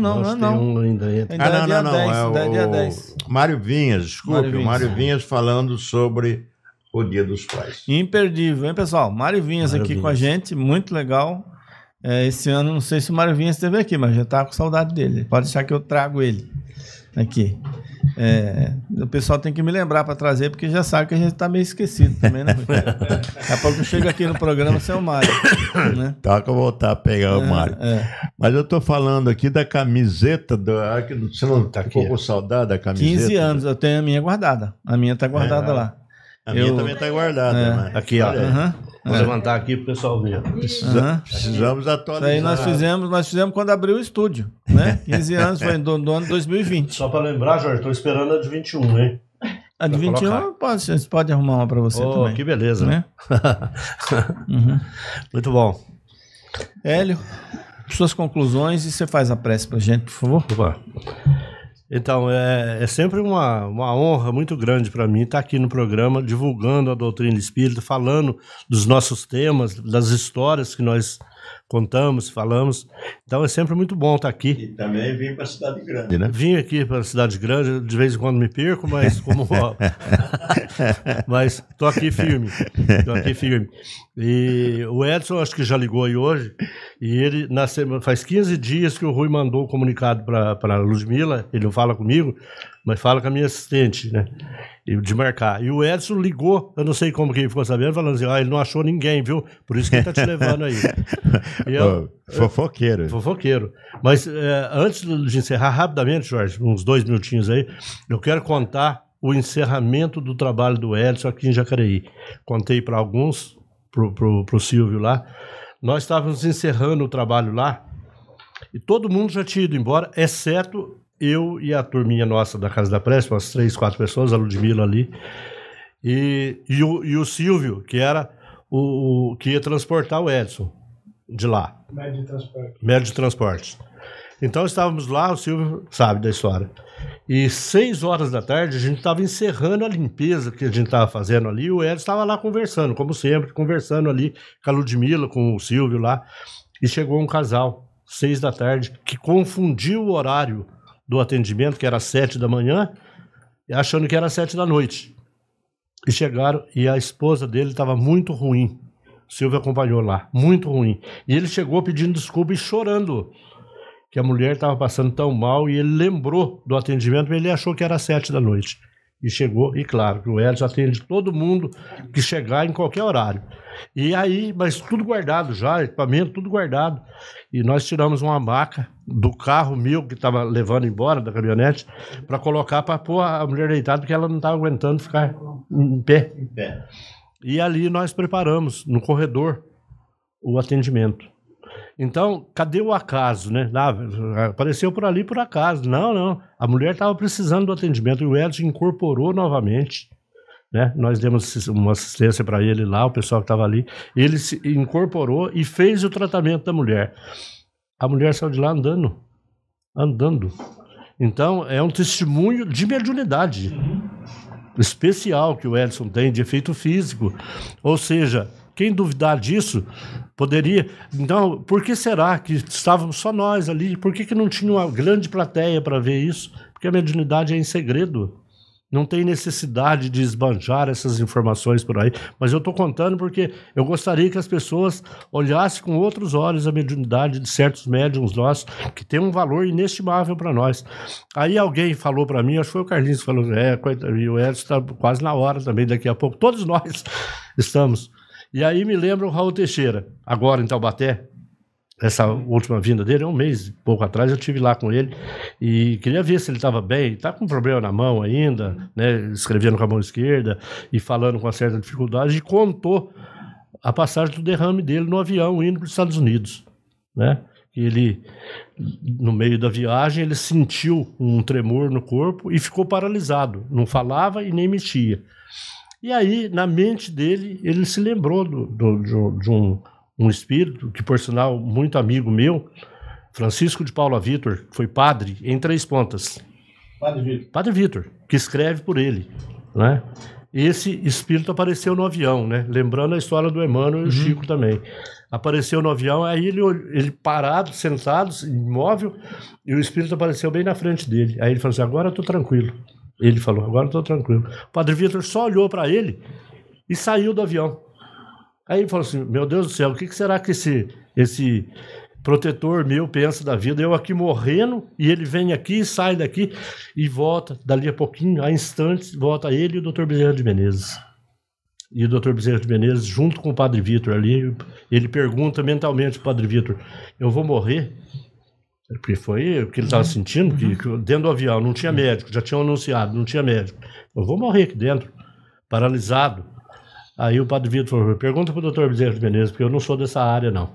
É dia 10. Mário Vinhas, desculpe, o Mário Vinhas falando sobre o Dia dos Pais. Imperdível, hein, pessoal? Mário Vinhas aqui com a gente, muito legal. Esse ano, não sei se o Mário Vinhas esteve aqui, mas já está com saudade dele. Pode deixar que eu trago ele aqui. O pessoal tem que me lembrar para trazer, porque já sabe que a gente está meio esquecido também, né? Daqui a pouco eu chego aqui no programa sem o Mário, né? Tá que eu voltar a pegar o Mário. Mas eu estou falando aqui da camiseta. Você não ficou com saudade da camiseta? 15 anos, eu tenho a minha guardada. A minha está guardada lá. A minha também está guardada. Né? Aqui, ó. Vou levantar aqui para o pessoal ver. Precisamos atualizar. Isso aí nós fizemos quando abriu o estúdio, né? 15 anos, foi no ano de 2020. Só para lembrar, Jorge, estou esperando a de 21, hein? A de 21 pode arrumar uma para você também. Que beleza, né? Muito bom. Hélio, suas conclusões e você faz a prece para a gente, por favor. Opa. Então, é sempre uma honra muito grande para mim estar aqui no programa, divulgando a doutrina espírita, falando dos nossos temas, das histórias que nós contamos, falamos. Então, é sempre muito bom estar aqui. E também vim para a cidade grande, né? Vim aqui para a cidade grande, de vez em quando me perco, mas mas estou aqui firme. E o Edson, acho que já ligou aí hoje, e ele, faz 15 dias que o Rui mandou o comunicado para a Ludmila, ele não fala comigo, mas fala com a minha assistente, né? De marcar. E o Edson ligou, eu não sei como que ele ficou sabendo, falando assim, ele não achou ninguém, viu? Por isso que ele tá te levando aí. Fofoqueiro. Fofoqueiro. Mas antes de encerrar rapidamente, Jorge, uns 2 minutinhos aí, eu quero contar o encerramento do trabalho do Edson aqui em Jacareí. Contei para alguns, pro Silvio lá. Nós estávamos encerrando o trabalho lá e todo mundo já tinha ido embora, exceto eu e a turminha nossa da Casa da Prece, umas 3, 4 pessoas, a Ludmila ali, e o Silvio, que era o que ia transportar o Edson de lá. Médio de transporte. Então estávamos lá, o Silvio sabe da história. E 6 horas da tarde a gente estava encerrando a limpeza que a gente estava fazendo ali, e o Edson estava lá conversando, como sempre, conversando ali com a Ludmila, com o Silvio lá. e chegou um casal, 6 da tarde, que confundiu o horário do atendimento, que era 7 da manhã, achando que era 7 da noite. E chegaram, e a esposa dele estava muito ruim. O Silvio acompanhou lá, muito ruim. E ele chegou pedindo desculpa e chorando, que a mulher estava passando tão mal, e ele lembrou do atendimento, mas ele achou que era 7 da noite. E chegou, e claro, que o Edson atende todo mundo que chegar em qualquer horário. E aí, mas tudo guardado já, equipamento, tudo guardado. E nós tiramos uma maca do carro meu que estava levando embora, da caminhonete, para colocar para pôr a mulher deitada, porque ela não estava aguentando ficar em pé. E ali nós preparamos, no corredor, o atendimento. Então, cadê o acaso, né? Apareceu por ali por acaso. Não. A mulher estava precisando do atendimento e o Edson incorporou novamente, né? Nós demos uma assistência para ele lá, o pessoal que estava ali. Ele se incorporou e fez o tratamento da mulher. A mulher saiu de lá andando. Então, é um testemunho de mediunidade especial que o Edson tem, de efeito físico. Ou seja, quem duvidar disso poderia... Então, por que será que estávamos só nós ali? Por que não tinha uma grande plateia para ver isso? Porque a mediunidade é em segredo. Não tem necessidade de esbanjar essas informações por aí. Mas eu estou contando porque eu gostaria que as pessoas olhassem com outros olhos a mediunidade de certos médiuns nossos, que tem um valor inestimável para nós. Aí alguém falou para mim, acho que foi o Carlinhos que falou, e o Edson está quase na hora também, daqui a pouco. Todos nós estamos... E aí me lembra o Raul Teixeira, agora em Taubaté, essa última vinda dele, um mês e pouco atrás, eu estive lá com ele e queria ver se ele estava bem. Está com um problema na mão ainda, né, escrevendo com a mão esquerda e falando com uma certa dificuldade, e contou a passagem do derrame dele no avião indo para os Estados Unidos, né? Ele, no meio da viagem, ele sentiu um tremor no corpo e ficou paralisado, não falava e nem mexia. E aí, na mente dele, ele se lembrou de um espírito, que por sinal, muito amigo meu, Francisco de Paula Vitor, que foi padre em Três Pontas. Padre Vitor, que escreve por ele, né? Esse espírito apareceu no avião, né? Lembrando a história do Emmanuel e o Chico também. Apareceu no avião, aí ele parado, sentado, imóvel, e o espírito apareceu bem na frente dele. Aí ele falou assim, agora eu estou tranquilo. Ele falou, agora eu estou tranquilo. O Padre Vitor só olhou para ele e saiu do avião. Aí ele falou assim, meu Deus do céu, o que será que esse protetor meu pensa da vida? Eu aqui morrendo, e ele vem aqui, sai daqui e volta, dali a pouquinho, a instantes, volta ele e o Dr. Bezerra de Menezes. E o Dr. Bezerra de Menezes, junto com o Padre Vitor ali, ele pergunta mentalmente ao Padre Vitor, eu vou morrer? Porque foi o que ele estava sentindo, que dentro do avião não tinha médico, já tinham anunciado, não tinha médico. Eu vou morrer aqui dentro, paralisado. Aí o Padre Vitor falou, pergunta para o Dr. Bezerra de Menezes, porque eu não sou dessa área, não.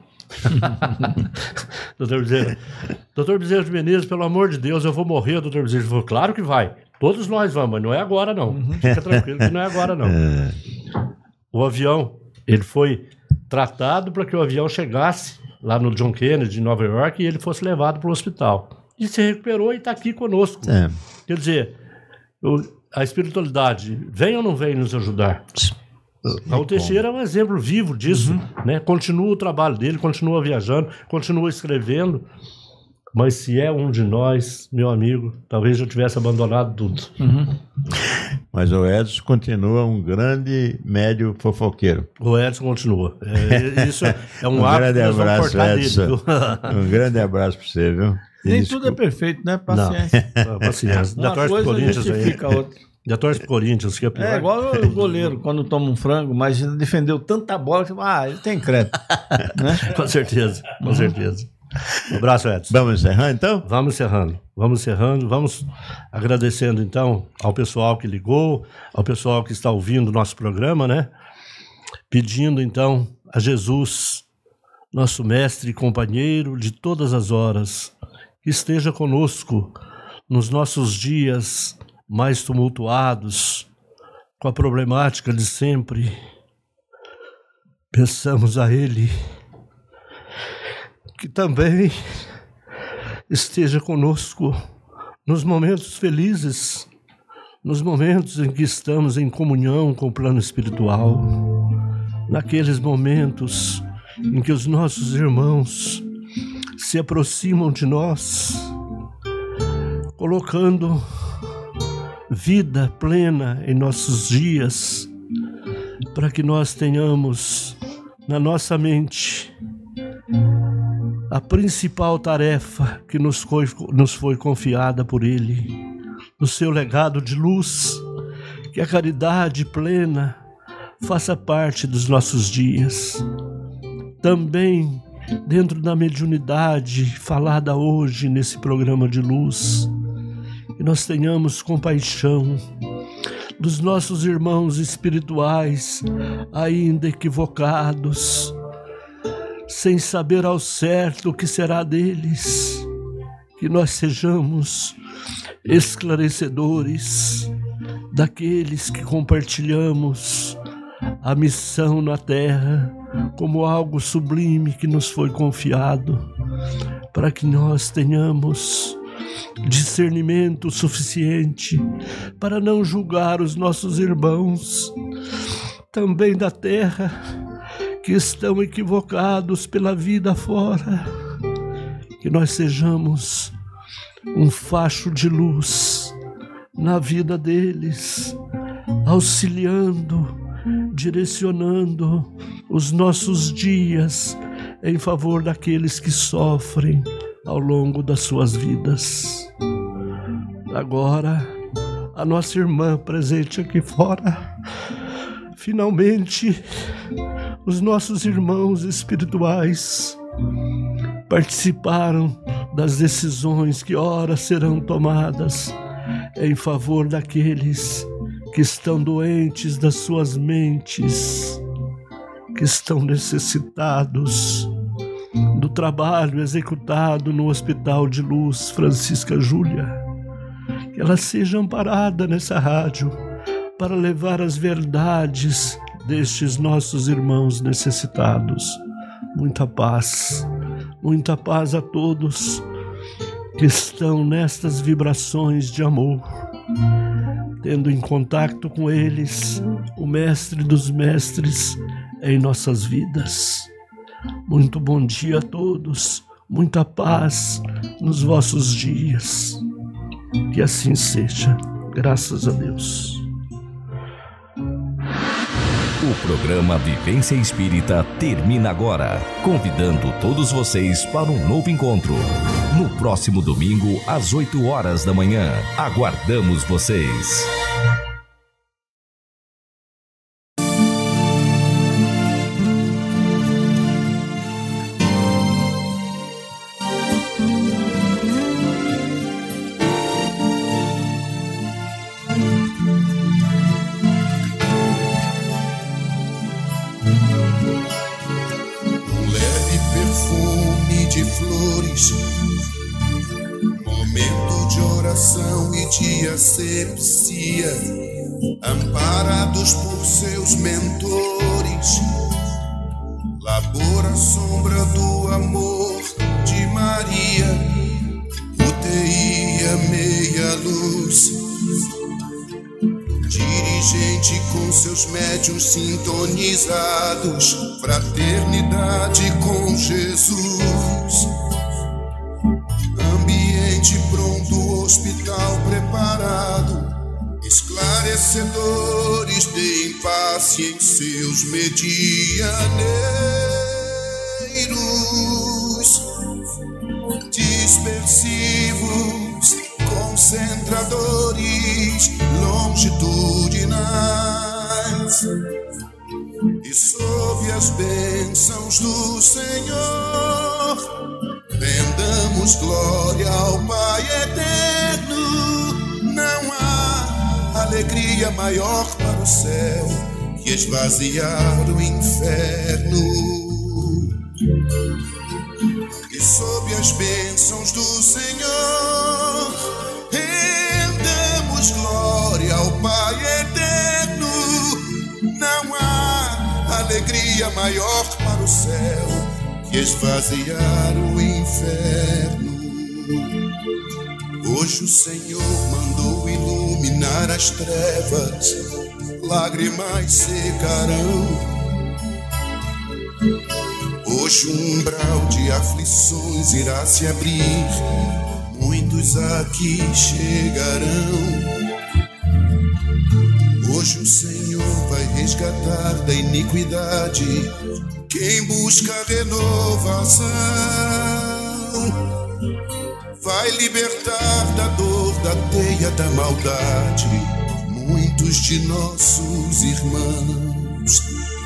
Dr. Bezerra de Menezes, pelo amor de Deus, eu vou morrer. O Dr. Bezerra falou, claro que vai. Todos nós vamos, mas não é agora, não. Fica tranquilo que não é agora, não. O avião, ele foi tratado para que o avião chegasse lá no John Kennedy, em Nova York, e ele fosse levado para o hospital. E se recuperou e está aqui conosco. Quer dizer, a espiritualidade vem ou não vem nos ajudar? O Teixeira é um exemplo vivo disso, né? Continua o trabalho dele, continua viajando, continua escrevendo, mas se é um de nós, meu amigo, talvez eu tivesse abandonado tudo. Mas o Edson continua um grande médio fofoqueiro. O Edson continua. Isso é um hábito que nós vamos cortar dele. Um grande abraço para você, viu? Nem tudo é perfeito, né? Paciência. Paciência. Uma coisa justifica a outra. Já torce pro Corinthians, que é pior. É igual o goleiro, quando toma um frango, mas defendeu tanta bola que ele tem crédito. Né? Com certeza, com certeza. Um abraço, Edson. Vamos encerrar, então? Vamos encerrando. Vamos agradecendo, então, ao pessoal que ligou, ao pessoal que está ouvindo o nosso programa, né? Pedindo, então, a Jesus, nosso mestre e companheiro de todas as horas, que esteja conosco nos nossos dias mais tumultuados, com a problemática de sempre. Peçamos a Ele que também esteja conosco nos momentos felizes, nos momentos em que estamos em comunhão com o plano espiritual, naqueles momentos em que os nossos irmãos se aproximam de nós, colocando vida plena em nossos dias, para que nós tenhamos na nossa mente a principal tarefa que nos foi confiada por Ele, o seu legado de luz, que a caridade plena faça parte dos nossos dias. Também dentro da mediunidade falada hoje nesse programa de luz, que nós tenhamos compaixão dos nossos irmãos espirituais ainda equivocados, sem saber ao certo o que será deles, que nós sejamos esclarecedores daqueles que compartilhamos a missão na terra como algo sublime que nos foi confiado, para que nós tenhamos discernimento suficiente para não julgar os nossos irmãos também da terra que estão equivocados pela vida fora, que nós sejamos um facho de luz na vida deles, auxiliando, direcionando os nossos dias em favor daqueles que sofrem ao longo das suas vidas. Agora, a nossa irmã presente aqui fora, finalmente, os nossos irmãos espirituais participaram das decisões que ora serão tomadas em favor daqueles que estão doentes das suas mentes, que estão necessitados do trabalho executado no Hospital de Luz Francisca Júlia. Que ela seja amparada nessa rádio para levar as verdades destes nossos irmãos necessitados. Muita paz a todos que estão nestas vibrações de amor, tendo em contato com eles o Mestre dos Mestres em nossas vidas. Muito bom dia a todos, muita paz nos vossos dias. Que assim seja, graças a Deus. O programa Vivência Espírita termina agora, convidando todos vocês para um novo encontro. No próximo domingo, às 8 horas da manhã. Aguardamos vocês. Asepsia, amparados por seus mentores, labor à sombra do amor de Maria, UTI a meia luz, dirigente com seus médiuns sintonizados, fraternidade com Jesus. Ambiente pronto, hospital preparado, esclarecedores deem passe em seus medianeiros, dispersivos, concentradores, longitudinais, e sob as bênçãos do Senhor rendamos glória ao Pai eterno. Não há alegria maior para o céu que esvaziar o inferno. E sob as bênçãos do Senhor rendamos glória ao Pai eterno. Não há alegria maior para o céu que esvaziar o inferno. Hoje o Senhor mandou iluminar as trevas, lágrimas secarão. Hoje um umbral de aflições irá se abrir, muitos aqui chegarão. Hoje o Senhor vai resgatar da iniquidade quem busca renovação. Vai libertar da dor, da teia, da maldade muitos de nossos irmãos.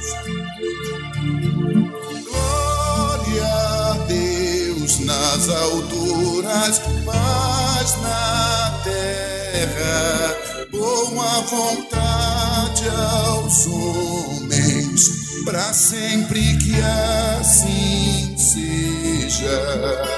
Glória a Deus nas alturas, paz na terra, boa vontade aos homens, para sempre que assim seja.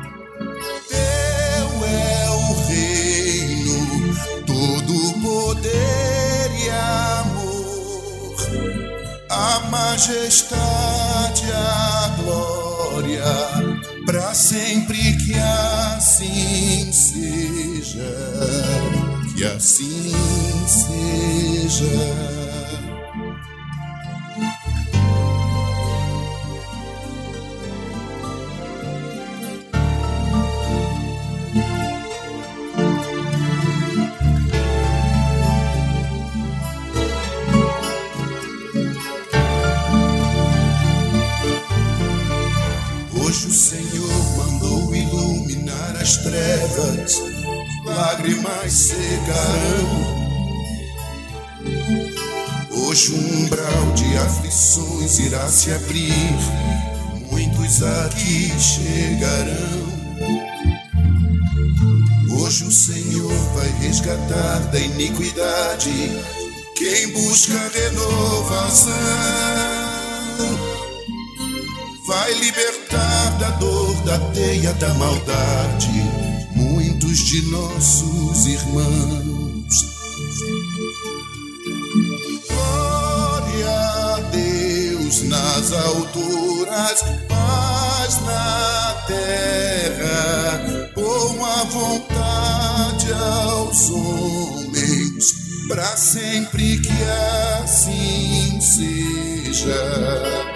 Teu é o reino, todo poder e amor, a majestade, a glória, para sempre que assim seja. Que assim seja. Hoje o Senhor mandou iluminar as trevas, lágrimas secarão. Hoje um umbral de aflições irá se abrir, muitos aqui chegarão. Hoje o Senhor vai resgatar da iniquidade quem busca renovação. Vai libertar da dor, da teia, da maldade muitos de nossos irmãos. Glória a Deus nas alturas, paz na terra, boa vontade aos homens, para sempre que assim seja.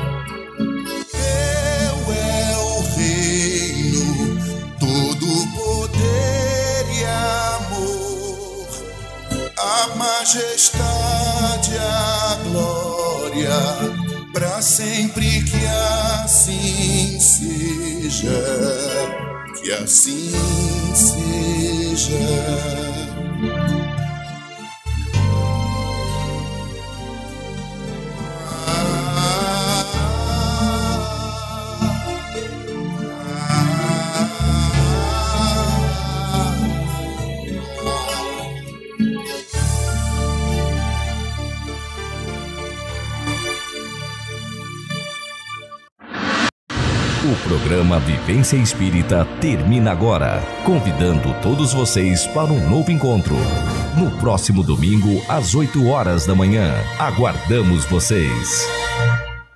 A majestade, a glória, para sempre que assim seja. Que assim seja. O programa Vivência Espírita termina agora, convidando todos vocês para um novo encontro. No próximo domingo, às 8 horas da manhã. Aguardamos vocês.